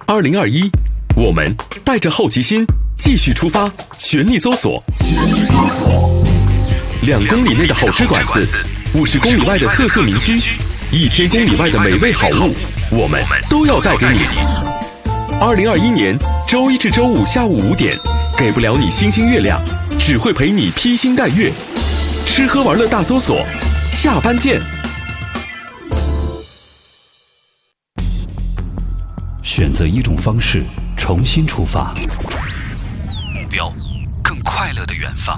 2021，我们带着好奇心继续出发，全力搜索。2公里内的好吃馆子，50公里外的特色名区，1000公里外的美味好物，我们都要带给你。2021年周一至周五下午5点，给不了你星星月亮，只会陪你披星戴月。吃喝玩乐大搜索，下班见。 选择一种方式，重新出发， 目标更快乐的远方。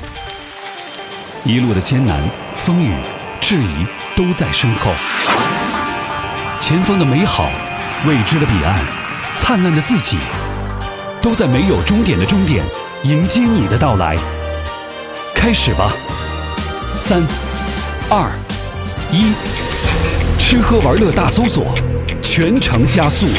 一路的艰难、风雨、质疑都在身后，前方的美好、未知的彼岸、灿烂的自己，都在没有终点的终点迎接你的到来。开始吧，3、2、1，吃喝玩乐大搜索，全程加速。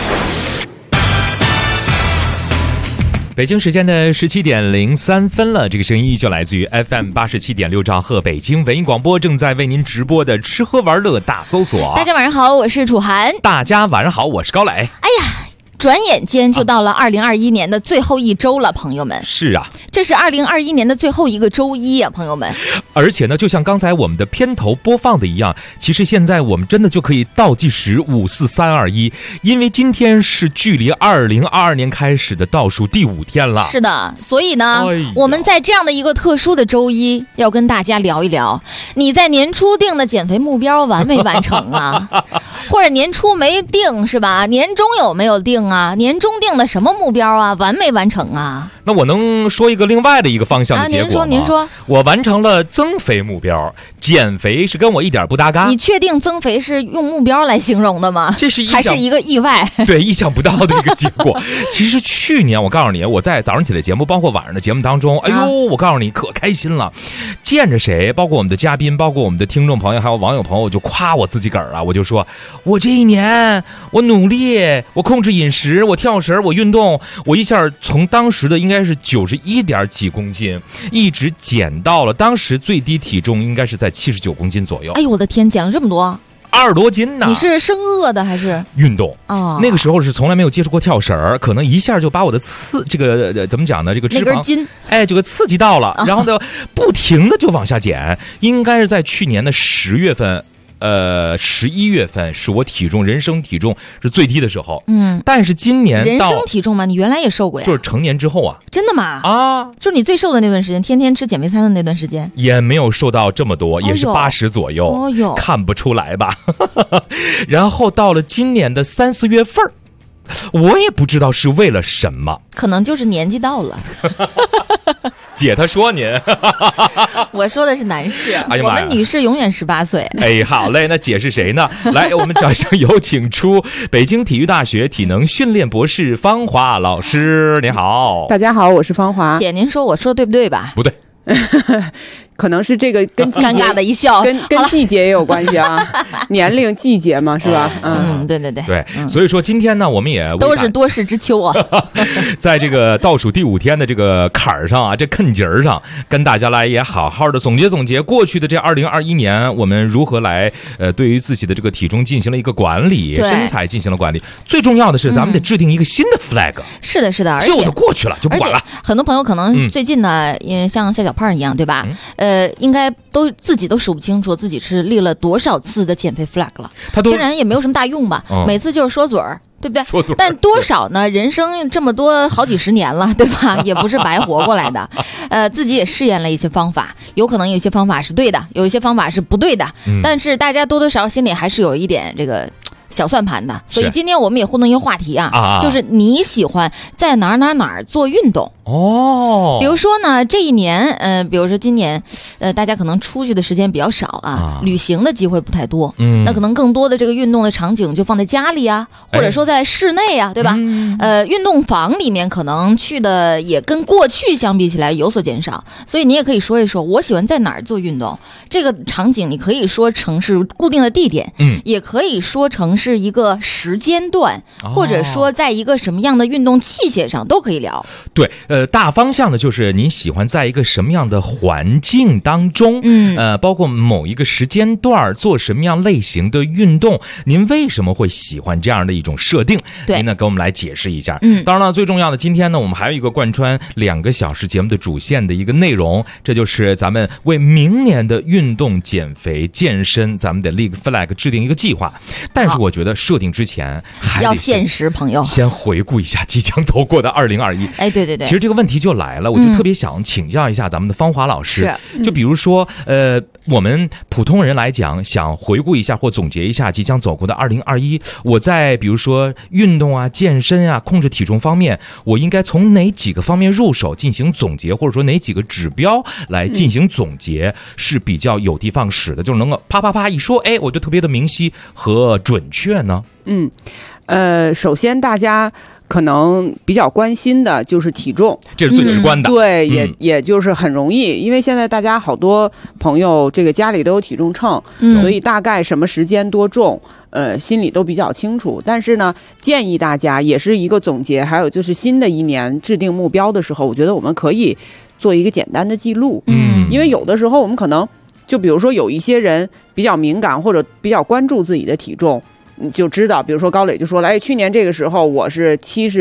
北京时间的17点03分了，这个声音依旧来自于 FM 87.6兆赫北京文艺广播，正在为您直播的吃喝玩乐大搜索。 大家晚上好，我是楚涵。 大家晚上好，我是高磊。 哎呀，转眼间就到了2021年的最后一周了，朋友们。 是啊， 这是2021年的最后一个周一啊，朋友们。 而且呢，就像刚才我们的片头播放的一样，其实现在我们真的就可以倒计时5、4、3、2、1，因为今天是距离2022年开始的倒数第5天了。 是的，所以呢，我们在这样的一个特殊的周一，要跟大家聊一聊，你在年初定的减肥目标完没完成啊？或者年初没定是吧？年终有没有定啊？年终定的什么目标啊？完没完成啊？ 那我能说一个另外的一个方向的结果吗？ 您说， 我完成了增肥目标，减肥是跟我一点不搭嘎。 你确定增肥是用目标来形容的吗？ 这是还是一个意外？ 对，意想不到的一个结果。其实去年我告诉你，我在早上起来节目，包括晚上的节目当中，哎呦，我告诉你可开心了，见着谁，包括我们的嘉宾，包括我们的听众朋友，还有网友朋友，我就夸我自己个儿啊，我就说，我这一年我努力，我控制饮食，我跳绳，我运动，我一下从当时的应该是91点几公斤，一直减到了当时最低体重应该是在79公斤左右。 哎呦我的天，减了这么多 ，20多斤呢！ 你是生饿的还是运动？ 哦， 那个时候是从来没有接触过跳绳，可能一下就把我的这个怎么讲呢？这个脂肪那根筋， 哎，就给刺激到了，然后呢，不停的就往下减。应该是在去年的10月份。11月份是我人生体重是最低的时候。但是今年人生体重吗？你原来也瘦过呀？ 就是成年之后啊。 真的吗？ 啊， 就是你最瘦的那段时间，天天吃减肥餐的那段时间， 也没有瘦到这么多，也是80左右。 哦哟， 看不出来吧？然后到了今年的3、4月份，我也不知道是为了什么， 可能就是年纪到了。 姐她说您我说的是男士， 哎呀妈呀， 我们女士永远18岁。 哎，好嘞，那姐是谁呢？来，我们掌声有请出北京体育大学体能训练博士方华老师，您好。 大家好，我是方华。 姐，您说我说对不对吧？ 不对。 可能是这个跟季节尴尬的一笑， 跟季节也有关系啊，年龄季节嘛，是吧？ 对对对对，所以说今天呢，我们也都是多事之秋啊， 在这个倒数第5天的这个坎儿上啊，这坎节儿上，跟大家来也好好的总结过去的这2021年，我们如何来对于自己的这个体重进行了一个管理，身材进行了管理。最重要的是，咱们得制定一个新的 flag。 是的，是的，而且旧的过去了就不管了。 很多朋友可能最近呢，像夏小胖一样，对吧？应该自己都数不清楚自己是立了多少次的减肥 flag 了。虽然也没有什么大用吧，每次就是说嘴儿，对不对？但多少呢？人生这么多好几十年了，对吧？也不是白活过来的。自己也试验了一些方法，有可能有一些方法是对的，有一些方法是不对的。但是大家多多少少心里还是有一点这个小算盘的。所以今天我们也互动一个话题啊，就是你喜欢在哪儿做运动。 哦， 比如说呢，这一年，比如说今年，大家可能出去的时间比较少啊，旅行的机会不太多，那可能更多的这个运动的场景就放在家里啊，或者说在室内啊，对吧？运动房里面可能去的也跟过去相比起来有所减少，所以你也可以说一说，我喜欢在哪儿做运动。这个场景你可以说成是固定的地点，也可以说成是一个时间段，或者说在一个什么样的运动器械上都可以聊。 对， 大方向的就是您喜欢在一个什么样的环境当中，包括某一个时间段做什么样类型的运动，您为什么会喜欢这样的一种设定？您呢给我们来解释一下。当然了，最重要的，今天呢我们还有一个贯穿2个小时节目的主线的一个内容，这就是咱们为明年的运动、减肥、健身，咱们得立个 flag， 制定一个计划。但是我觉得设定之前还要现实，朋友先回顾一下即将走过的2021。 哎，对对对， 其实这个问题就来了，我就特别想请教一下咱们的芳华老师。就比如说，我们普通人来讲，想回顾一下或总结一下即将走过的2021，我在比如说运动啊、健身啊、控制体重方面，我应该从哪几个方面入手进行总结，或者说哪几个指标来进行总结，是比较有的放矢的，就能够啪啪啪一说，哎，我就特别的明晰和准确呢？ 首先大家可能比较关心的就是体重， 这是最直观的。 对，也就是很容易，因为现在大家好多朋友这个家里都有体重秤，所以大概什么时间多重，心里都比较清楚。但是呢，建议大家也是一个总结，还有就是新的一年制定目标的时候，我觉得我们可以做一个简单的记录。因为有的时候我们可能就比如说有一些人比较敏感或者比较关注自己的体重。你就知道，比如说高磊就说了，哎，去年这个时候我是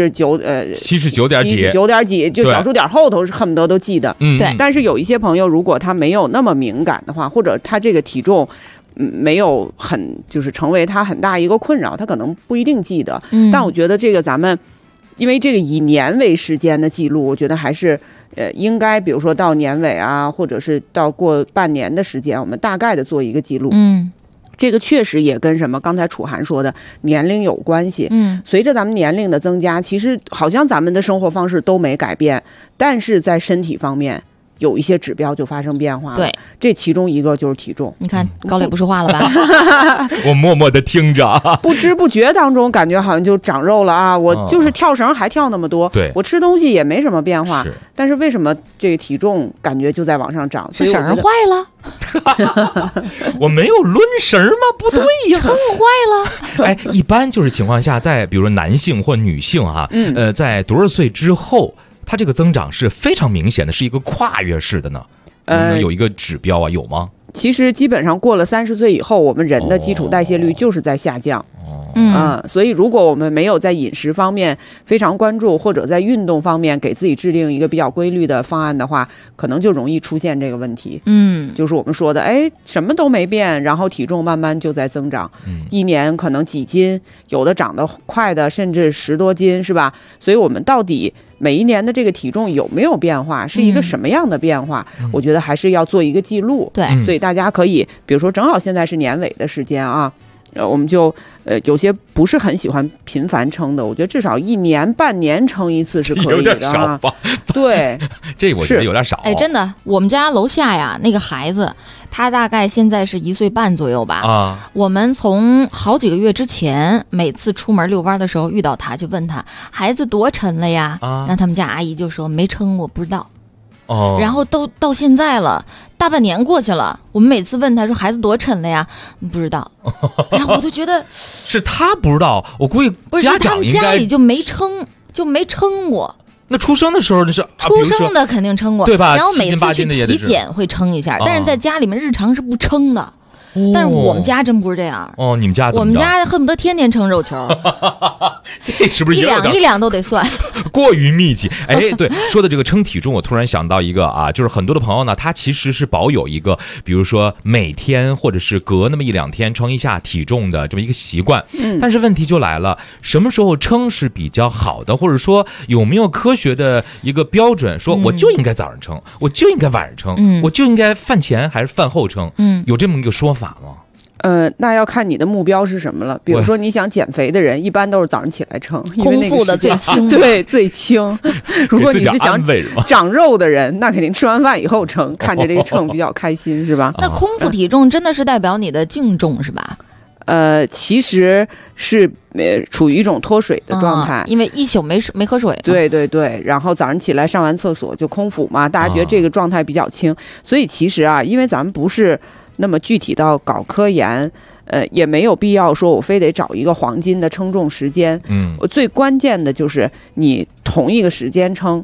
79点几，就小数点后头是恨不得都记得。 对。 但是有一些朋友，如果他没有那么敏感的话，或者他这个体重没有就是成为他很大一个困扰，他可能不一定记得。但我觉得这个咱们因为这个以年为时间的记录，我觉得还是应该比如说到年尾啊，或者是到过半年的时间，我们大概的做一个记录。这个确实也跟什么刚才楚涵说的年龄有关系。随着咱们年龄的增加，其实好像咱们的生活方式都没改变，但是在身体方面有一些指标就发生变化了。 对， 这其中一个就是体重。 你看高磊不说话了吧？ 我默默的听着， 不知不觉当中感觉好像就长肉了啊！我就是跳绳还跳那么多， 对， 我吃东西也没什么变化，但是为什么这个体重感觉就在往上涨？ 是绳坏了？ 我没有抡绳吗？不对呀， 秤坏了。 哎，一般就是情况下，在比如说男性或女性哈，在多少岁之后，它这个增长是非常明显的，是一个跨越式的呢？有一个指标啊，有吗？ 其实基本上过了30岁以后，我们人的基础代谢率就是在下降。所以如果我们没有在饮食方面非常关注，或者在运动方面给自己制定一个比较规律的方案的话，可能就容易出现这个问题。就是我们说的，哎，什么都没变，然后体重慢慢就在增长，一年可能几斤，有的长得快的甚至10多斤，是吧？所以我们到底每一年的这个体重有没有变化，是一个什么样的变化，我觉得还是要做一个记录。 对， 所以大家可以比如说正好现在是年尾的时间啊，我们就有些不是很喜欢频繁称的，我觉得至少1年半年称一次是可以的。 有点少吧？ 对， 这我觉得有点少。 哎，真的，我们家楼下呀那个孩子，他大概现在是1岁半左右吧。我们从好几个月之前，每次出门遛弯的时候遇到他，就问他孩子多沉了呀？那他们家阿姨就说没称过，不知道。然后都到现在了，大半年过去了，我们每次问他说孩子多沉了呀，不知道。然后我就觉得是他不知道，我估计家长应该他们家里就没称过。 那出生的时候那是出生的肯定称过， 对吧？ 然后每次去体检会称一下，但是在家里面日常是不称的。但是我们家真不是这样。 你们家怎么着？ 我们家恨不得天天称肉球。 这是不是一两都得算？ 过于密集。哎，对，说的这个称体重，我突然想到一个啊，就是很多的朋友呢，他其实是保有一个，比如说每天或者是隔那么1-2天称一下体重的这么一个习惯。但是问题就来了，什么时候称是比较好的，或者说有没有科学的一个标准，说我就应该早上称，我就应该晚上称，我就应该饭前还是饭后称？有这么一个说法吗？ 那要看你的目标是什么了。比如说你想减肥的人，一般都是早上起来称， 空腹的最轻。 对，最轻。如果你是想长肉的人，那肯定吃完饭以后称，看着这个秤比较开心，是吧？ 那空腹体重真的是代表你的净重是吧？ 其实是处于一种脱水的状态， 因为一宿没喝水。 对对对，然后早上起来上完厕所就空腹嘛，大家觉得这个状态比较轻。所以其实啊，因为咱们不是那么具体到搞科研，也没有必要说我非得找一个黄金的称重时间。最关键的就是你同一个时间称，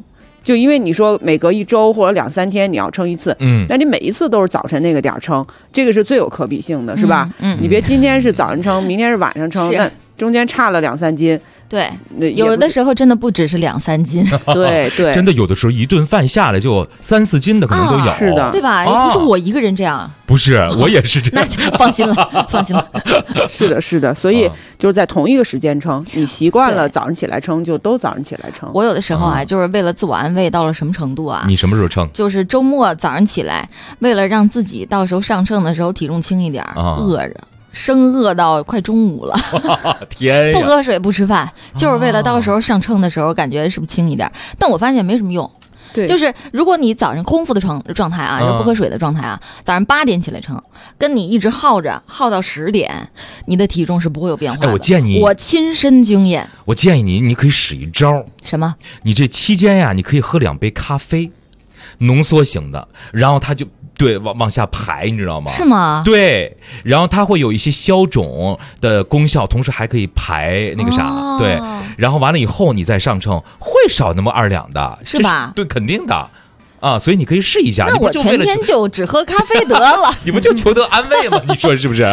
就因为你说每隔1周或者2、3天你要称一次，那你每一次都是早晨那个点称，这个是最有可比性的，是吧？你别今天是早上称，明天是晚上称，那中间差了2、3斤。 对，有的时候真的不只是2、3斤， 对对， 真的有的时候一顿饭下来就3、4斤的可能都有， 是的， 对吧？不是我一个人这样， 不是，我也是这样， 那就放心了，放心了。 是的，是的，所以就是在同一个时间称，你习惯了早上起来称，就都早上起来称。 我有的时候啊，就是为了自我安慰，到了什么程度啊？ 你什么时候称？ 就是周末早上起来，为了让自己到时候上秤的时候体重轻一点，饿着。生饿到快中午了， 天呀！ 不喝水不吃饭，就是为了到时候上秤的时候感觉是不是轻一点？但我发现没什么用。 对， 就是如果你早上空腹的状态啊，不喝水的状态啊，早上8点起来称，跟你一直耗到10点，你的体重是不会有变化的。 我建议我亲身经验， 我建议你可以使一招。 什么？ 你这期间呀，你可以喝2杯咖啡，浓缩型的，然后它就。对，往下排，你知道吗？ 是吗？ 对，然后它会有一些消肿的功效，同时还可以排那个啥，对，然后完了以后你再上称，会少那么2两的， 是吧？ 对，肯定的。啊，所以你可以试一下。 那我全天就只喝咖啡得了。 你不就求得安慰吗？你说是不是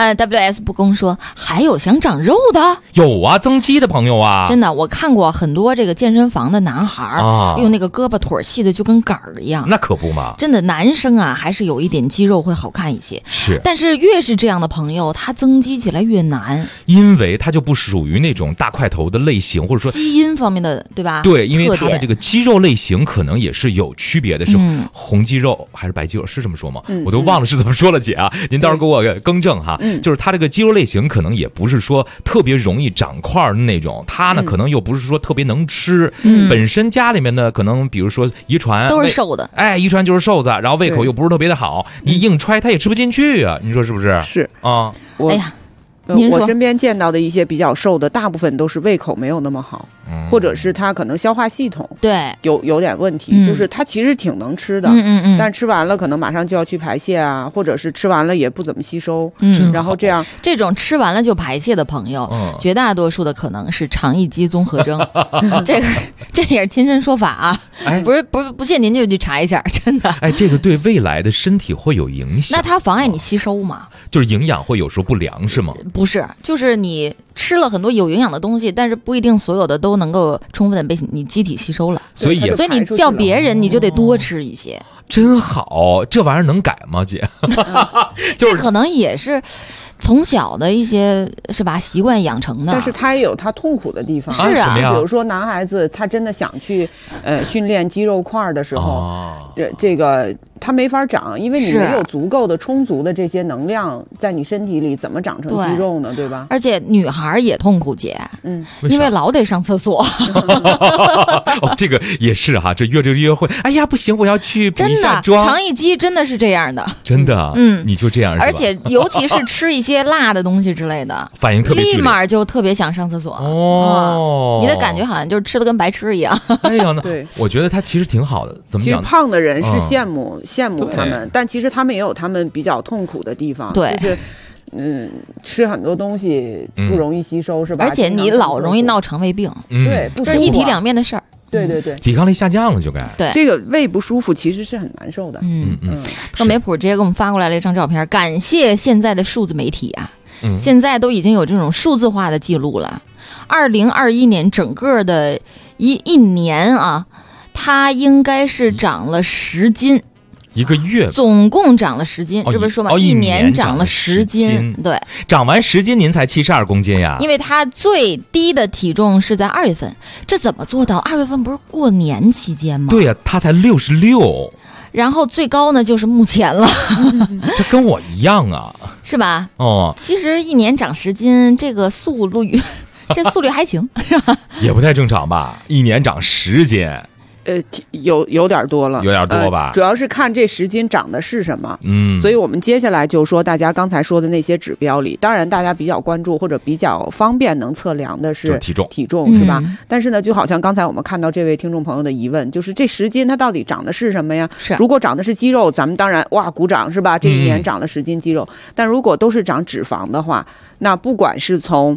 ？WS 不公说还有想长肉的？ 有啊，增肌的朋友啊。 真的，我看过很多这个健身房的男孩用那个胳膊腿细的就跟杆儿一样。 那可不嘛。 真的，男生啊还是有一点肌肉会好看一些。 是。 但是越是这样的朋友，他增肌起来越难， 因为他就不属于那种大块头的类型，或者说基因方面的，对吧？ 对，因为他的这个肌肉类型可能也是有区别的，是红肌肉还是白肌肉，是这么说吗？我都忘了是怎么说了，姐啊，您到时候给我更正哈。就是他这个肌肉类型可能也不是说特别容易长块的那种，他呢可能又不是说特别能吃，本身家里面呢可能比如说遗传都是瘦的， 哎，遗传就是瘦子，然后胃口又不是特别的好，你硬揣他也吃不进去啊，你说是不是？ 是啊， 哎呀。 我身边见到的一些比较瘦的，大部分都是胃口没有那么好，或者是他可能消化系统对有点问题，就是他其实挺能吃的，但吃完了可能马上就要去排泄啊，或者是吃完了也不怎么吸收，然后这种吃完了就排泄的朋友，绝大多数的可能是肠易激综合征，这也是亲身说法啊，不信您就去查一下，真的。 哎，这个对未来的身体会有影响？ 那它妨碍你吸收吗？ 就是营养会有时候不良是吗？ 不是，就是你吃了很多有营养的东西，但是不一定所有的都能够充分的被你机体吸收了。 所以你叫别人，你就得多吃一些。 真好，这玩意儿能改吗，姐？ 这可能也是从小的一些是吧习惯养成的， 但是他也有他痛苦的地方。 是啊， 比如说男孩子他真的想去训练肌肉块的时候，这个他没法长，因为你没有充足的这些能量在你身体里，怎么长成肌肉呢？对吧？ 而且女孩也痛苦，姐，因为老得上厕所。 哦，这个也是哈，这约会，哎呀不行，我要去补一下妆。 肠易激真的是这样的， 真的，你就这样是吧？ 而且尤其是吃一些辣的东西之类的， 反应特别剧烈， 立马就特别想上厕所。你的感觉好像就是吃的跟白吃一样。 哎呀，那对， 我觉得他其实挺好的。怎么讲？ 其实胖的人是羡慕他们，但其实他们也有他们比较痛苦的地方。 对， 就是吃很多东西不容易吸收，是吧？ 而且你老容易闹肠胃病。 对， 这是一体两面的事儿。 对对对， 抵抗力下降了就该。 对， 这个胃不舒服其实是很难受的。 特梅普直接给我们发过来了一张照片，感谢现在的数字媒体啊，现在都已经有这种数字化的记录了。2021年整个的一年啊，它应该是长了10斤。 一个月总共长了10斤，这不是说吗？一年长了10斤，对， 长完10斤您才72公斤呀？ 因为他最低的体重是在2月份，这怎么做到？2月份不是过年期间吗？ 对呀，他才66， 然后最高呢就是目前了， 这跟我一样啊， 是吧？ 哦， 其实一年长10斤，这个速率还行，是吧？ 也不太正常吧？一年长10斤。 有点多了， 有点多吧？ 主要是看这10斤长的是什么。所以我们接下来就说大家刚才说的那些指标里，当然大家比较关注或者比较方便能测量的是体重是吧？但是呢，就好像刚才我们看到这位听众朋友的疑问，就是这10斤它到底长的是什么呀？如果长的是肌肉，咱们当然哇鼓掌是吧？这一年长了10斤肌肉。但如果都是长脂肪的话，那不管是从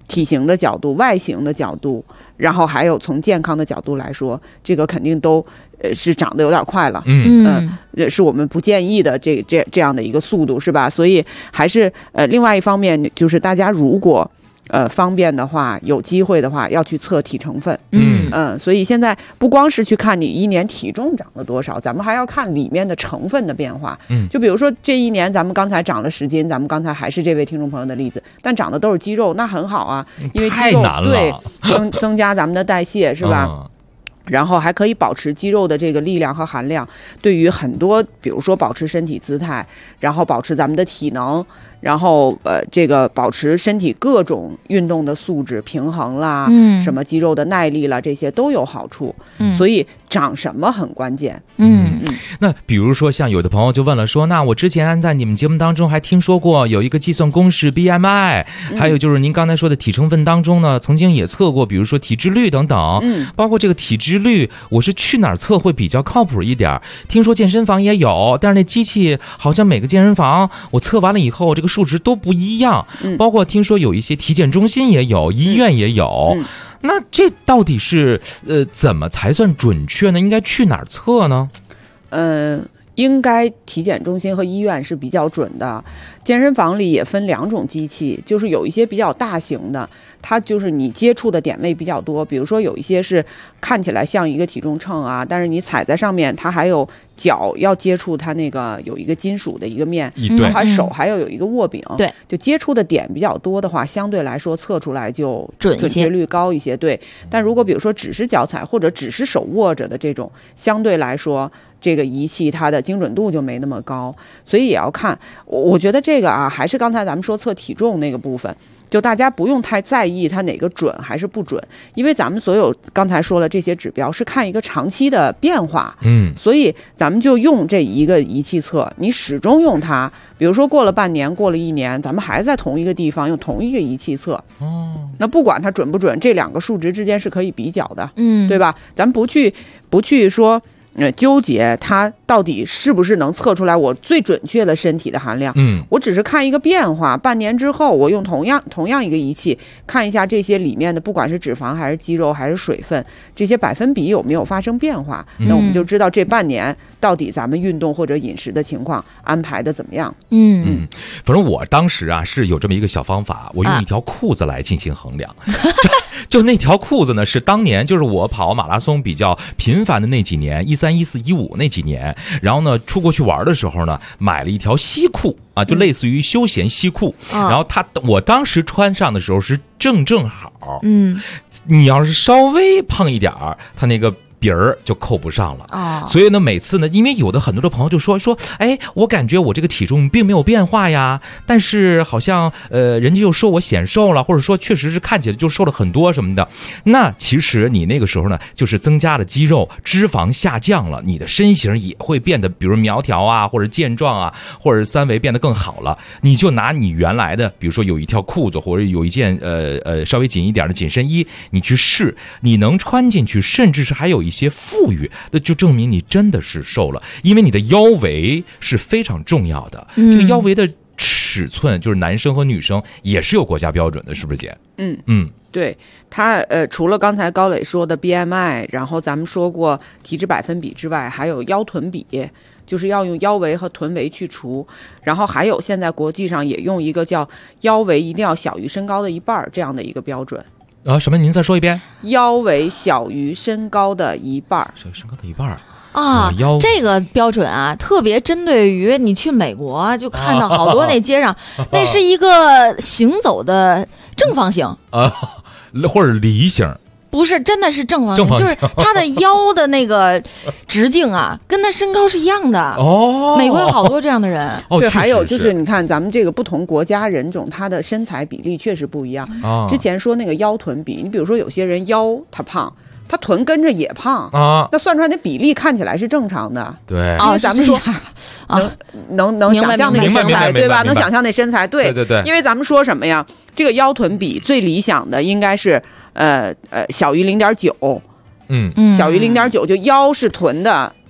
体型的角度、外形的角度，然后还有从健康的角度来说，这个肯定都是长得有点快了，是我们不建议的这样的一个速度，是吧？所以还是另外一方面就是大家如果方便的话，有机会的话要去测体成分，所以现在不光是去看你一年体重长了多少，咱们还要看里面的成分的变化，就比如说这一年咱们刚才长了10斤，咱们刚才还是这位听众朋友的例子，但长的都是肌肉，那很好啊，因为肌肉对增加咱们的代谢，是吧？然后还可以保持肌肉的这个力量和含量，对于很多比如说保持身体姿态，然后保持咱们的体能，然后这个保持身体各种运动的素质平衡啦，什么肌肉的耐力啦，这些都有好处，所以长什么很关键。 那比如说像有的朋友就问了说，那我之前在你们节目当中还听说过有一个计算公式 BMI，还有就是您刚才说的体成分当中呢，曾经也测过比如说体脂率等等，包括这个体脂率我是去哪儿测会比较靠谱一点？听说健身房也有，但是那机器好像每个健身房我测完了以后这个数值都不一样，包括听说有一些体检中心也有，医院也有，那这到底是怎么才算准确呢？应该去哪儿测呢？ 应该体检中心和医院是比较准的，健身房里也分2种机器，就是有一些比较大型的，它就是你接触的点位比较多，比如说有一些是看起来像一个体重秤啊，但是你踩在上面，它还有脚要接触它那个有一个金属的一个面，还手还要有一个握柄，对，就接触的点比较多的话，相对来说测出来就准确率高一些，对。但如果比如说只是脚踩或者只是手握着的这种，相对来说这个仪器它的精准度就没那么高，所以也要看。我觉得这个啊，还是刚才咱们说测体重那个部分，就大家不用太在意它哪个准还是不准，因为咱们所有刚才说了这些指标是看一个长期的变化，所以咱们就用这一个仪器测，你始终用它，比如说过了半年，过了1年，咱们还在同一个地方用同一个仪器测，那不管它准不准，这2个数值之间是可以比较的，对吧？咱们不去说纠结它到底是不是能测出来我最准确的身体的含量，我只是看一个变化，半年之后我用同样一个仪器看一下这些里面的不管是脂肪还是肌肉还是水分，这些百分比有没有发生变化，那我们就知道这半年到底咱们运动或者饮食的情况安排的怎么样。 反正我当时啊是有这么一个小方法，我用一条裤子来进行衡量，就那条裤子呢是当年就是我跑马拉松比较频繁的那几年，13、14、15那几年，然后呢出国去玩的时候呢，买了一条西裤啊，就类似于休闲西裤，然后我当时穿上的时候是正好，你要是稍微胖一点儿，它那个底儿就扣不上了，所以呢，每次呢，因为有的很多的朋友就说，哎，我感觉我这个体重并没有变化呀，但是好像人家又说我显瘦了，或者说确实是看起来就瘦了很多什么的。那其实你那个时候呢，就是增加了肌肉，脂肪下降了，你的身形也会变得，比如苗条啊，或者健壮啊，或者三围变得更好了。你就拿你原来的，比如说有一条裤子或者有一件稍微紧一点的紧身衣，你去试，你能穿进去，甚至是还有一些富裕，那就证明你真的是瘦了，因为你的腰围是非常重要的。这个腰围的尺寸，就是男生和女生也是有国家标准的，是不是姐？ 对，它除了刚才高磊说的 BMI， 然后咱们说过体脂百分比之外，还有腰臀比，就是要用腰围和臀围去除，然后还有现在国际上也用一个叫腰围一定要小于身高的1半这样的一个标准。 什么？您再说一遍。 腰围小于身高的1半， 小于身高的1半啊，这个标准啊，特别针对于你去美国，就看到好多那街上，那是一个行走的正方形或者梨形。 不是，真的是正方形，就是他的腰的那个直径啊，跟他身高是一样的。美国有好多这样的人。 对，还有就是你看咱们这个不同国家人种，他的身材比例确实不一样。之前说那个腰臀比，你比如说有些人腰他胖，他臀跟着也胖啊，那算出来那比例看起来是正常的。 对， 因为咱们说能想象那个身材，对吧？能想象那身材，对，因为咱们说什么呀？这个腰臀比最理想的应该是小于0.9，小于0.9，就腰是臀的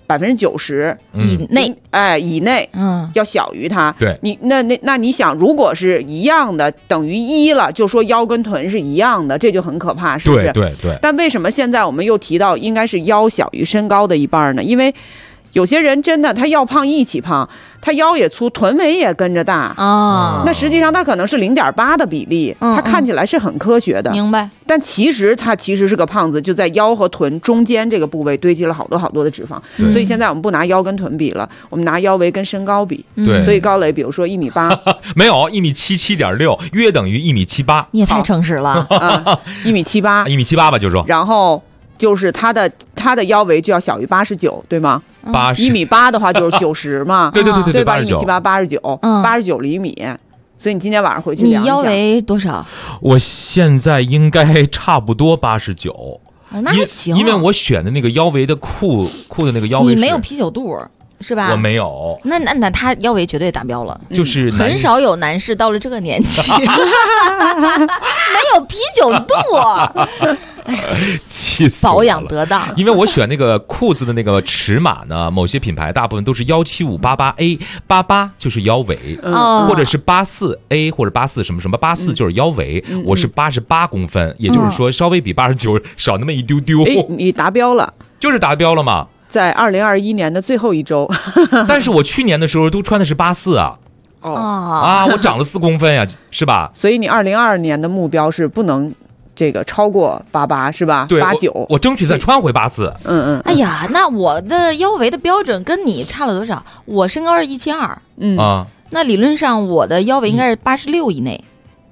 90% 以内， 以内，要小于它。 对， 那你想，如果是一样的，等于1了，就说腰跟臀是一样的，这就很可怕，是不是？ 对。 但为什么现在我们又提到应该是腰小于身高的一半呢？因为有些人真的他要胖一起胖，他腰也粗，臀围也跟着大那实际上他可能是0.8的比例，他看起来是很科学的， 明白？ 但其实他是个胖子，就在腰和臀中间这个部位堆积了好多的脂肪，所以现在我们不拿腰跟臀比了，我们拿腰围跟身高比。 对， 所以高磊比如说1.87米， 没有1.77.6米，约等于1.78米。 你也太诚实了 1.78米 ，1.78米吧，就说， 然后就是他的腰围就要小于89，对吗？1.8米的话就是90嘛， 对吧？1.78米89厘米。所以你今天晚上回去量一下。 你腰围多少？ 我现在应该差不多89。 那还行， 因为我选的那个腰围的裤的那个腰围， 你没有啤酒肚是吧？ 我没有。 那他腰围绝对达标了， 就是很少有男士到了这个年纪没有啤酒肚。 气死我了！ 保养得当， 因为我选那个裤子的那个尺码呢，某些品牌大部分都是17588A，88就是腰围，或者是84A 或者84什么什么84就是腰围。我是88公分，也就是说稍微比89少那么一丢丢。 你达标了， 就是达标了嘛。 在2021年的最后一周， 但是我去年的时候都穿的是84啊。我长了4公分呀，是吧？ 所以你2022年的目标是不能这个超过88是吧？ 对 ，89， 我争取再穿回84。 哎呀，那我的腰围的标准跟你差了多少？我身高是172，那理论上我的腰围应该是86以内。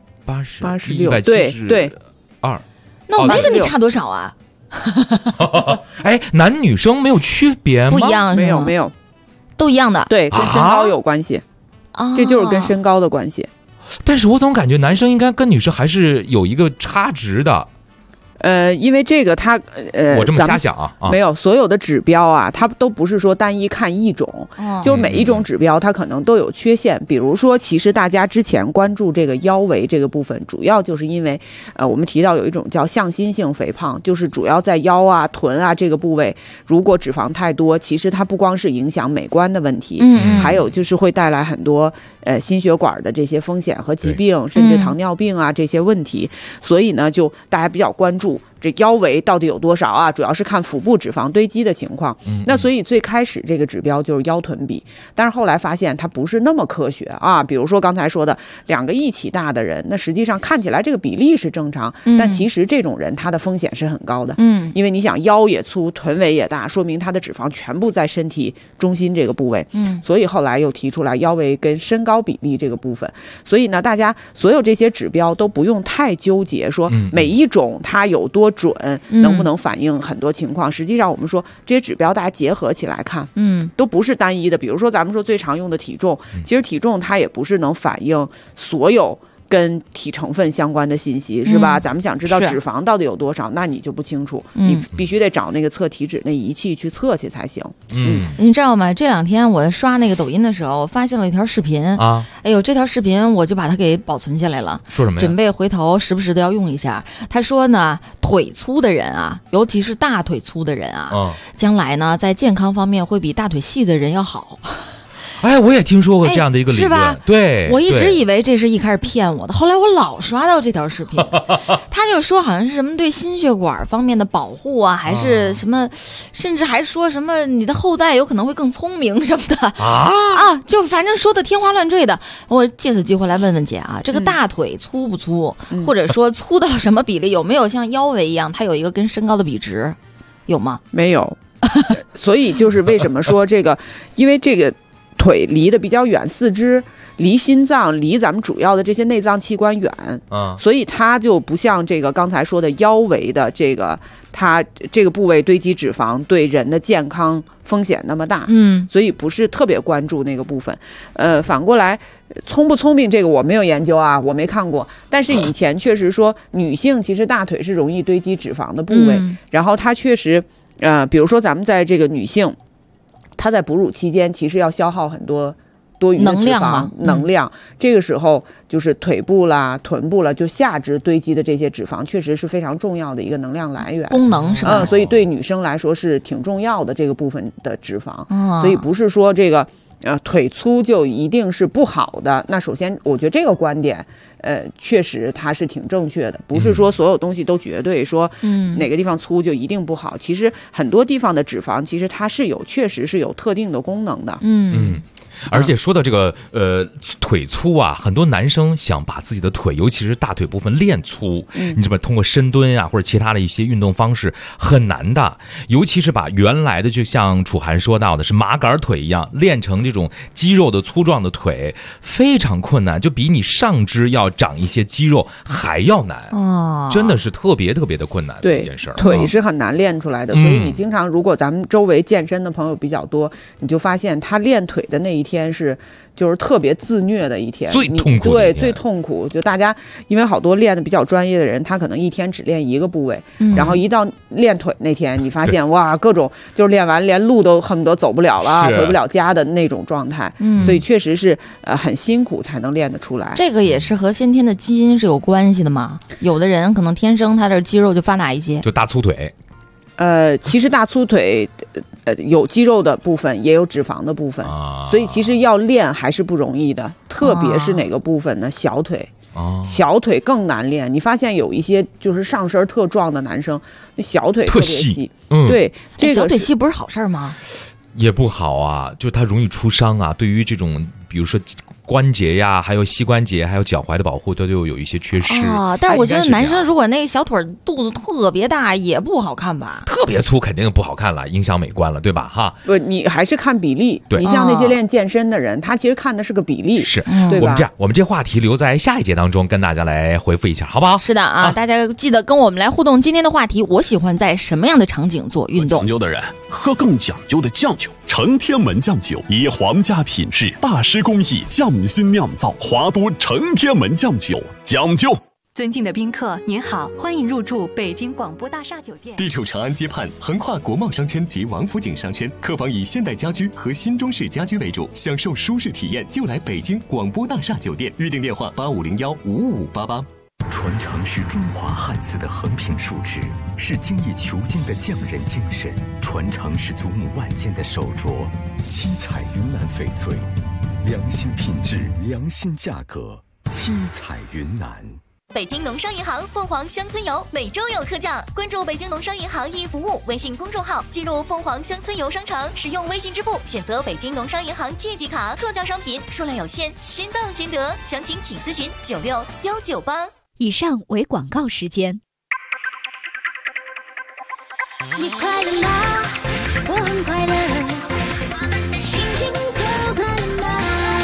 86，对 2。 那我没跟你差多少啊？ 哎，男女生没有区别吗？ 不一样， 没有， 都一样的。 对，跟身高有关系，这就是跟身高的关系。 但是我总感觉男生应该跟女生还是有一个差值的。 因为这个我这么瞎想没有所有的指标啊，它都不是说单一看一种，就是每一种指标它可能都有缺陷。比如说，其实大家之前关注这个腰围这个部分，主要就是因为我们提到有一种叫向心性肥胖，就是主要在腰啊、臀啊这个部位，如果脂肪太多，其实它不光是影响美观的问题，还有就是会带来很多心血管的这些风险和疾病，甚至糖尿病啊这些问题。所以呢，就大家比较关注这腰围到底有多少啊？主要是看腹部脂肪堆积的情况。那所以最开始这个指标就是腰臀比，但是后来发现它不是那么科学啊。比如说刚才说的2个一起大的人，那实际上看起来这个比例是正常，但其实这种人他的风险是很高的。因为你想腰也粗，臀围也大，说明他的脂肪全部在身体中心这个部位。所以后来又提出来腰围跟身高比例这个部分。所以呢，大家所有这些指标都不用太纠结，说每一种它有多准，能不能反映很多情况。实际上我们说这些指标大家结合起来看，都不是单一的。比如说咱们说最常用的体重，其实体重它也不是能反映所有跟体成分相关的信息，是吧？咱们想知道脂肪到底有多少，那你就不清楚，你必须得找那个测体脂那仪器去测去才行。 你知道吗？这2天我刷那个抖音的时候，我发现了一条视频啊！哎呦，这条视频我就把它给保存下来了。 说什么呀？ 准备回头时不时的要用一下。他说呢，腿粗的人啊，尤其是大腿粗的人啊，将来呢在健康方面会比大腿细的人要好。 哎，我也听说过这样的一个理论， 是吧？ 对， 我一直以为这是一开始骗我的，后来我老刷到这条视频，他就说好像是什么对心血管方面的保护啊，还是什么，甚至还说什么你的后代有可能会更聪明什么的就反正说的天花乱坠的。我借此机会来问问姐啊，这个大腿粗不粗，或者说粗到什么比例，有没有像腰围一样，它有一个跟身高的比值，有吗？ 没有。所以就是为什么说这个，因为这个腿离得比较远，四肢离心脏离咱们主要的这些内脏器官远，所以它就不像这个刚才说的腰围的这个，它这个部位堆积脂肪对人的健康风险那么大，所以不是特别关注那个部分。反过来聪不聪明这个我没有研究啊，我没看过，但是以前确实说女性其实大腿是容易堆积脂肪的部位，然后它确实比如说咱们在这个女性她在哺乳期间其实要消耗很多多余的脂肪能量，这个时候就是腿部啦、臀部啦，就下肢堆积的这些脂肪，确实是非常重要的一个能量来源， 功能是吧？ 所以对女生来说是挺重要的这个部分的脂肪，所以不是说这个腿粗就一定是不好的。那首先，我觉得这个观点，确实它是挺正确的，不是说所有东西都绝对说，哪个地方粗就一定不好。其实很多地方的脂肪，其实它是确实是有特定的功能的。 而且说到这个腿粗啊，很多男生想把自己的腿，尤其是大腿部分练粗，你这么通过深蹲啊或者其他的一些运动方式很难的，尤其是把原来的就像楚涵说到的是麻杆腿一样练成这种肌肉的粗壮的腿，非常困难，就比你上肢要长一些肌肉还要难真的是特别特别的困难的一件事儿。 腿是很难练出来的，所以你经常如果咱们周围健身的朋友比较多，你就发现他练腿的那一天就是特别自虐的一天， 最痛苦对，最痛苦。就大家因为好多练的比较专业的人，他可能一天只练一个部位，然后一到练腿那天，你发现哇，各种就是练完连路都恨不得走不了了，回不了家的那种状态。所以确实是很辛苦才能练得出来。 这个也是和先天的基因是有关系的嘛？有的人可能天生他的肌肉就发达一些， 就大粗腿。 其实大粗腿有肌肉的部分，也有脂肪的部分，所以其实要练还是不容易的。特别是哪个部分呢？小腿，小腿更难练。你发现有一些就是上身特壮的男生，那小腿特别细，对，这个小腿细不是好事吗？ 也不好啊，就它容易出伤啊。对于这种比如说关节呀，还有膝关节，还有脚踝的保护，都有一些缺失但是我觉得男生如果那个小腿肚子特别大，也不好看吧？ 特别粗肯定不好看了，影响美观了，对吧？哈， 不，你还是看比例。 对， 你像那些练健身的人，他其实看的是个比例， 是， 对吧？ 我们这话题留在下一节当中跟大家来回复一下，好不好？ 是的啊，大家记得跟我们来互动。今天的话题，我喜欢在什么样的场景做运动？ 讲究的人喝更讲究的酱酒，成天门酱酒以皇家品质、大师工艺匠心酿造，华都成天门酱酒，讲究。 尊敬的宾客，您好，欢迎入住北京广播大厦酒店。 地处长安街畔，横跨国贸商圈及王府井商圈，客房以现代家居和新中式家居为主，享受舒适体验就来北京广播大厦酒店。预订电话8501-55588。 传承是中华汉字的横平竖直，是精益求精的匠人精神；传承是祖母万间的手镯，七彩云南翡翠，良心品质，良心价格，七彩云南。 北京农商银行凤凰乡村游每周有特价，关注北京农商银行易服务微信公众号，进入凤凰乡村游商城，使用微信支付，选择北京农商银行借记卡，特价商品数量有限，先到先得，详情请咨询96198。 以上为广告时间。 你快乐吗？我很快乐，心情都快乐吗？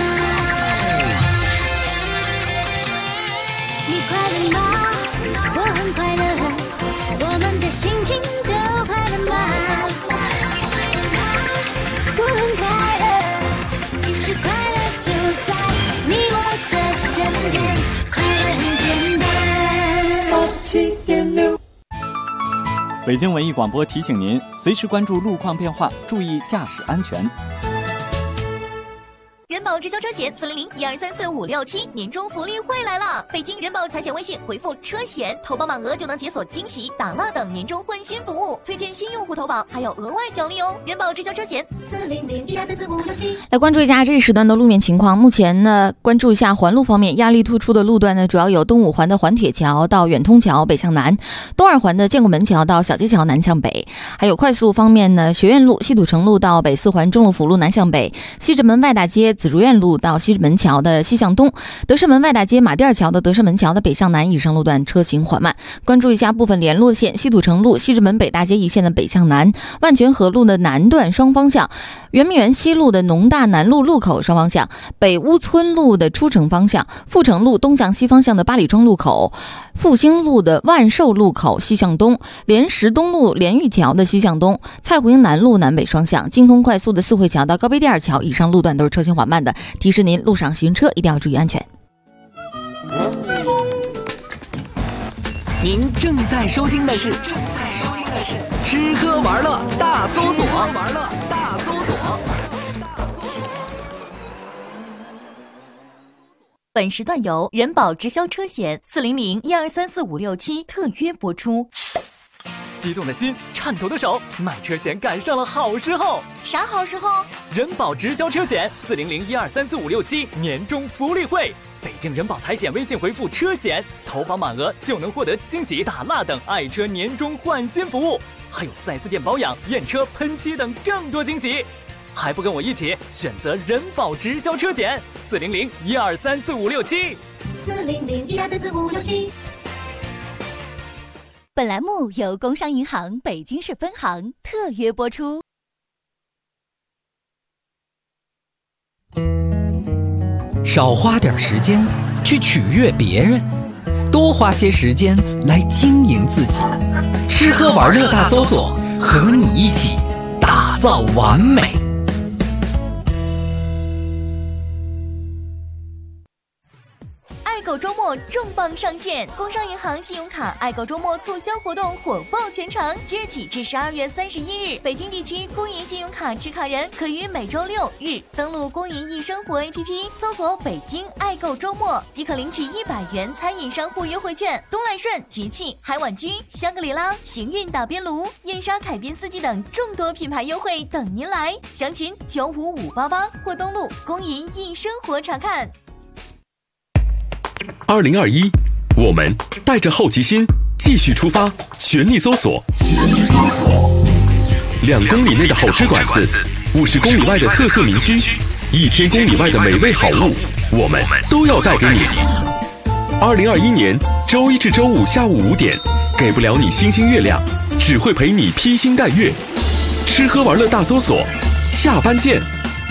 你快乐吗？我很快乐，我们的心情都快乐吗？我很快乐，其实快乐就在你我的身边，快乐很简单。7.6 北京文艺广播提醒您，随时关注路况变化，注意驾驶安全。 人保直销车险400-1234567年终福利会来了！北京人保财险微信回复车险，投保满额就能解锁惊喜、打蜡等年终换新服务，推荐新用户投保还有额外奖励哦！人保直销车险400-1234567。 来关注一下这一时段的路面情况。目前呢，关注一下环路方面，压力突出的路段呢，主要有东五环的环铁桥到远通桥北向南，东二环的建国门桥到小街桥南向北，还有快速方面呢，学院路、西土城路到北四环中路辅路南向北，西直门外大街紫竹院路到西直门桥的西向东，德胜门外大街马甸桥的德胜门桥的北向南，以上路段车行缓慢。关注一下部分联络线，西土城路、西直门北大街一线的北向南，万泉河路的南段双方向，圆明园西路的农大南路路口双方向，北乌村路的出城方向，阜成路东向西方向的八里庄路口，复兴路的万寿路口西向东，莲石东路莲玉桥的西向东，蔡湖营南路南北双向，京通快速的四惠桥到高碑第二桥，以上路段都是车行缓慢的，提示您路上行车一定要注意安全。 您正在收听的是吃喝玩乐大搜索。 本时段由人保直销车险400-1234567特约播出。 激动的心，颤抖的手，买车险赶上了好时候。 啥好时候？ 人保直销车险400-1234567年终福利会，北京人保财险微信回复车险，投保满额就能获得惊喜大蜡等爱车年终换新服务，还有4S店保养、验车、喷漆等更多惊喜。还不跟我一起选择人保直销车险400-1234567。 400-1234567。 本栏目由工商银行北京市分行特约播出。 少花点时间去取悦别人，多花些时间来经营自己。吃喝玩乐大搜索，和你一起打造完美。 爱购周末重磅上线，工商银行信用卡爱购周末促销活动火爆全城。即日起至12月31日，北京地区工银信用卡持卡人可于每周6日登录工银易生活 APP， 搜索北京爱购周末，即可领取100元餐饮商户优惠券。东来顺、局气、海碗居、香格里拉、行运打边炉、燕莎凯宾四季等众多品牌优惠等您来。详询95588或登录工银易生活查看。 2021，我们带着好奇心继续出发，全力搜索。2公里内的好吃馆子，50公里外的特色名区，1000公里外的美味好物，我们都要带给你。2021年周一至周五下午5点，给不了你星星月亮，只会陪你披星戴月。吃喝玩乐大搜索，下班见。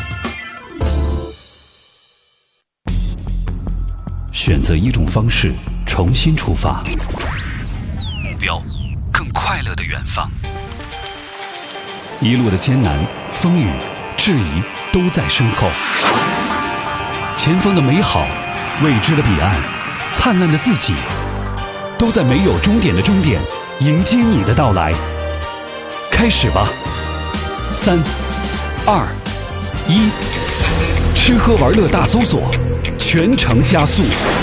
选择一种方式，重新出发， 目标更快乐的远方。 一路的艰难、风雨、质疑都在身后，前方的美好、未知的彼岸、灿烂的自己，都在没有终点的终点迎接你的到来。开始吧，3、2、1，吃喝玩乐大搜索，全程加速。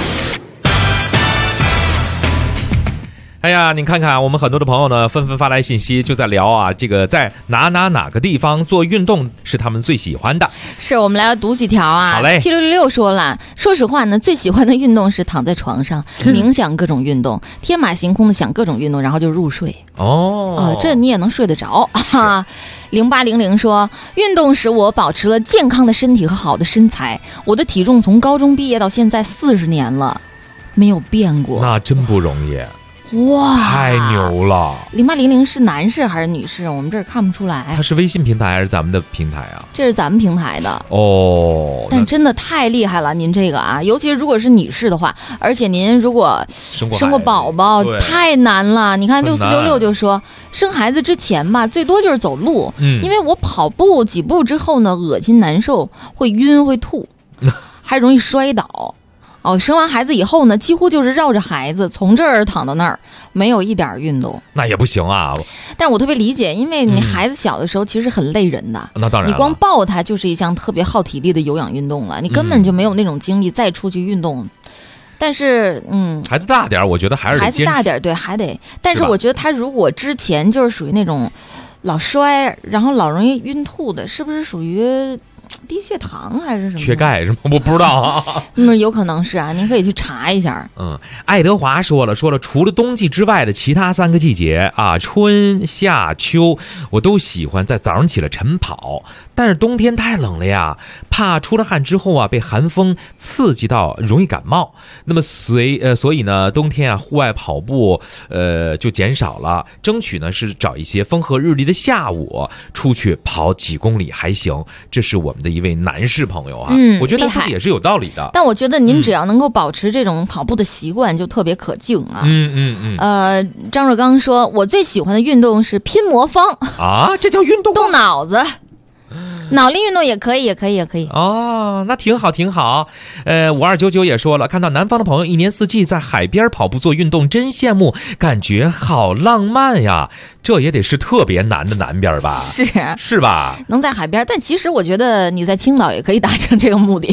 哎呀，你看看我们很多的朋友呢，纷纷发来信息，就在聊啊，这个在哪个地方做运动是他们最喜欢的。 是，我们来读几条啊。 好嘞。 7666说了，说实话呢，最喜欢的运动是躺在床上冥想各种运动，天马行空的想各种运动，然后就入睡。这你也能睡得着哈。0800说，运动使我保持了健康的身体和好的身材，我的体重从高中毕业到现在40年了，没有变过。 那真不容易。 哇， 太牛了 ！0800是男士还是女士？我们这儿看不出来。 他是微信平台还是咱们的平台啊？ 这是咱们平台的哦。 但真的太厉害了，您这个啊，尤其是如果是女士的话，而且您如果生过宝宝，太难了。你看6466就说，生孩子之前吧，最多就是走路，因为我跑步几步之后呢，恶心难受，会晕会吐，还容易摔倒。生完孩子以后呢，几乎就是绕着孩子从这儿躺到那儿，没有一点运动。 那也不行啊。 但我特别理解，因为你孩子小的时候其实很累人的。 那当然， 你光抱他就是一项特别耗体力的有氧运动了，你根本就没有那种精力再出去运动。但是， 孩子大点，我觉得还是孩子大点，对，还得。但是我觉得他如果之前就是属于那种老摔，然后老容易晕吐的，是不是属于低血糖还是什么？ 缺钙是吗？我不知道啊。 有可能是啊，您可以去查一下。 爱德华说了，除了冬季之外的其他3个季节啊，春夏秋，我都喜欢在早上起来晨跑。但是冬天太冷了呀，怕出了汗之后啊，被寒风刺激到，容易感冒。那么所以呢，冬天啊，户外跑步就减少了，争取呢是找一些风和日丽的下午出去跑几公里还行。这是我们的一位男士朋友啊，我觉得他说的也是有道理的。 但我觉得您只要能够保持这种跑步的习惯，就特别可敬啊。张若刚说，我最喜欢的运动是拼魔方啊，这叫运动？ 动脑子。脑力运动也可以。 哦，那挺好。5299也说了，看到南方的朋友一年四季在海边跑步做运动，真羡慕，感觉好浪漫呀。这也得是特别难的南边吧？是吧？ 能在海边，但其实我觉得你在青岛也可以达成这个目的。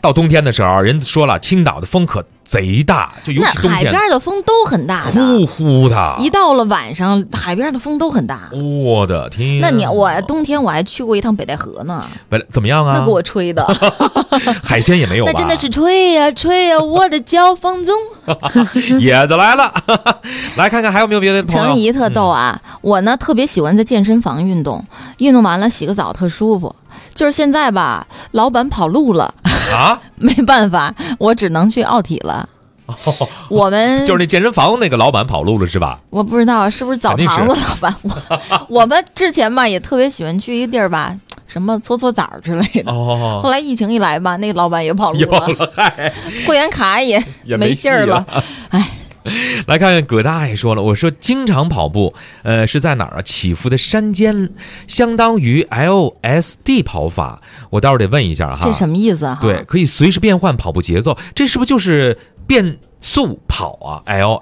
到冬天的时候，人说了，青岛的风可贼大，就尤其冬天， 那海边的风都很大的， 呼呼的。 一到了晚上，海边的风都很大。 我的天！ 那我冬天我还去过一趟北戴河呢， 怎么样啊？ 那给我吹的， 海鲜也没有吧？ 那真的是吹呀吹呀，我的脚放纵。 叶子来了，来看看还有没有别的朋友。 程姨特逗啊，我呢特别喜欢在健身房运动，运动完了洗个澡特舒服。就是现在吧，老板跑路了啊， 没办法，我只能去奥体了。我们就是那健身房那个老板跑路了是吧？ 我不知道是不是澡堂子老板。我们之前吧也特别喜欢去一个地儿吧，什么搓搓澡之类的。后来疫情一来吧，那个老板也跑路了，会员卡也没信儿了。哎。 来看看葛大爷说了，我说经常跑步，是在哪儿啊？起伏的山间，相当于 LSD 跑法。我待会儿得问一下哈， 这什么意思啊？ 对，可以随时变换跑步节奏，这是不是就是变速跑啊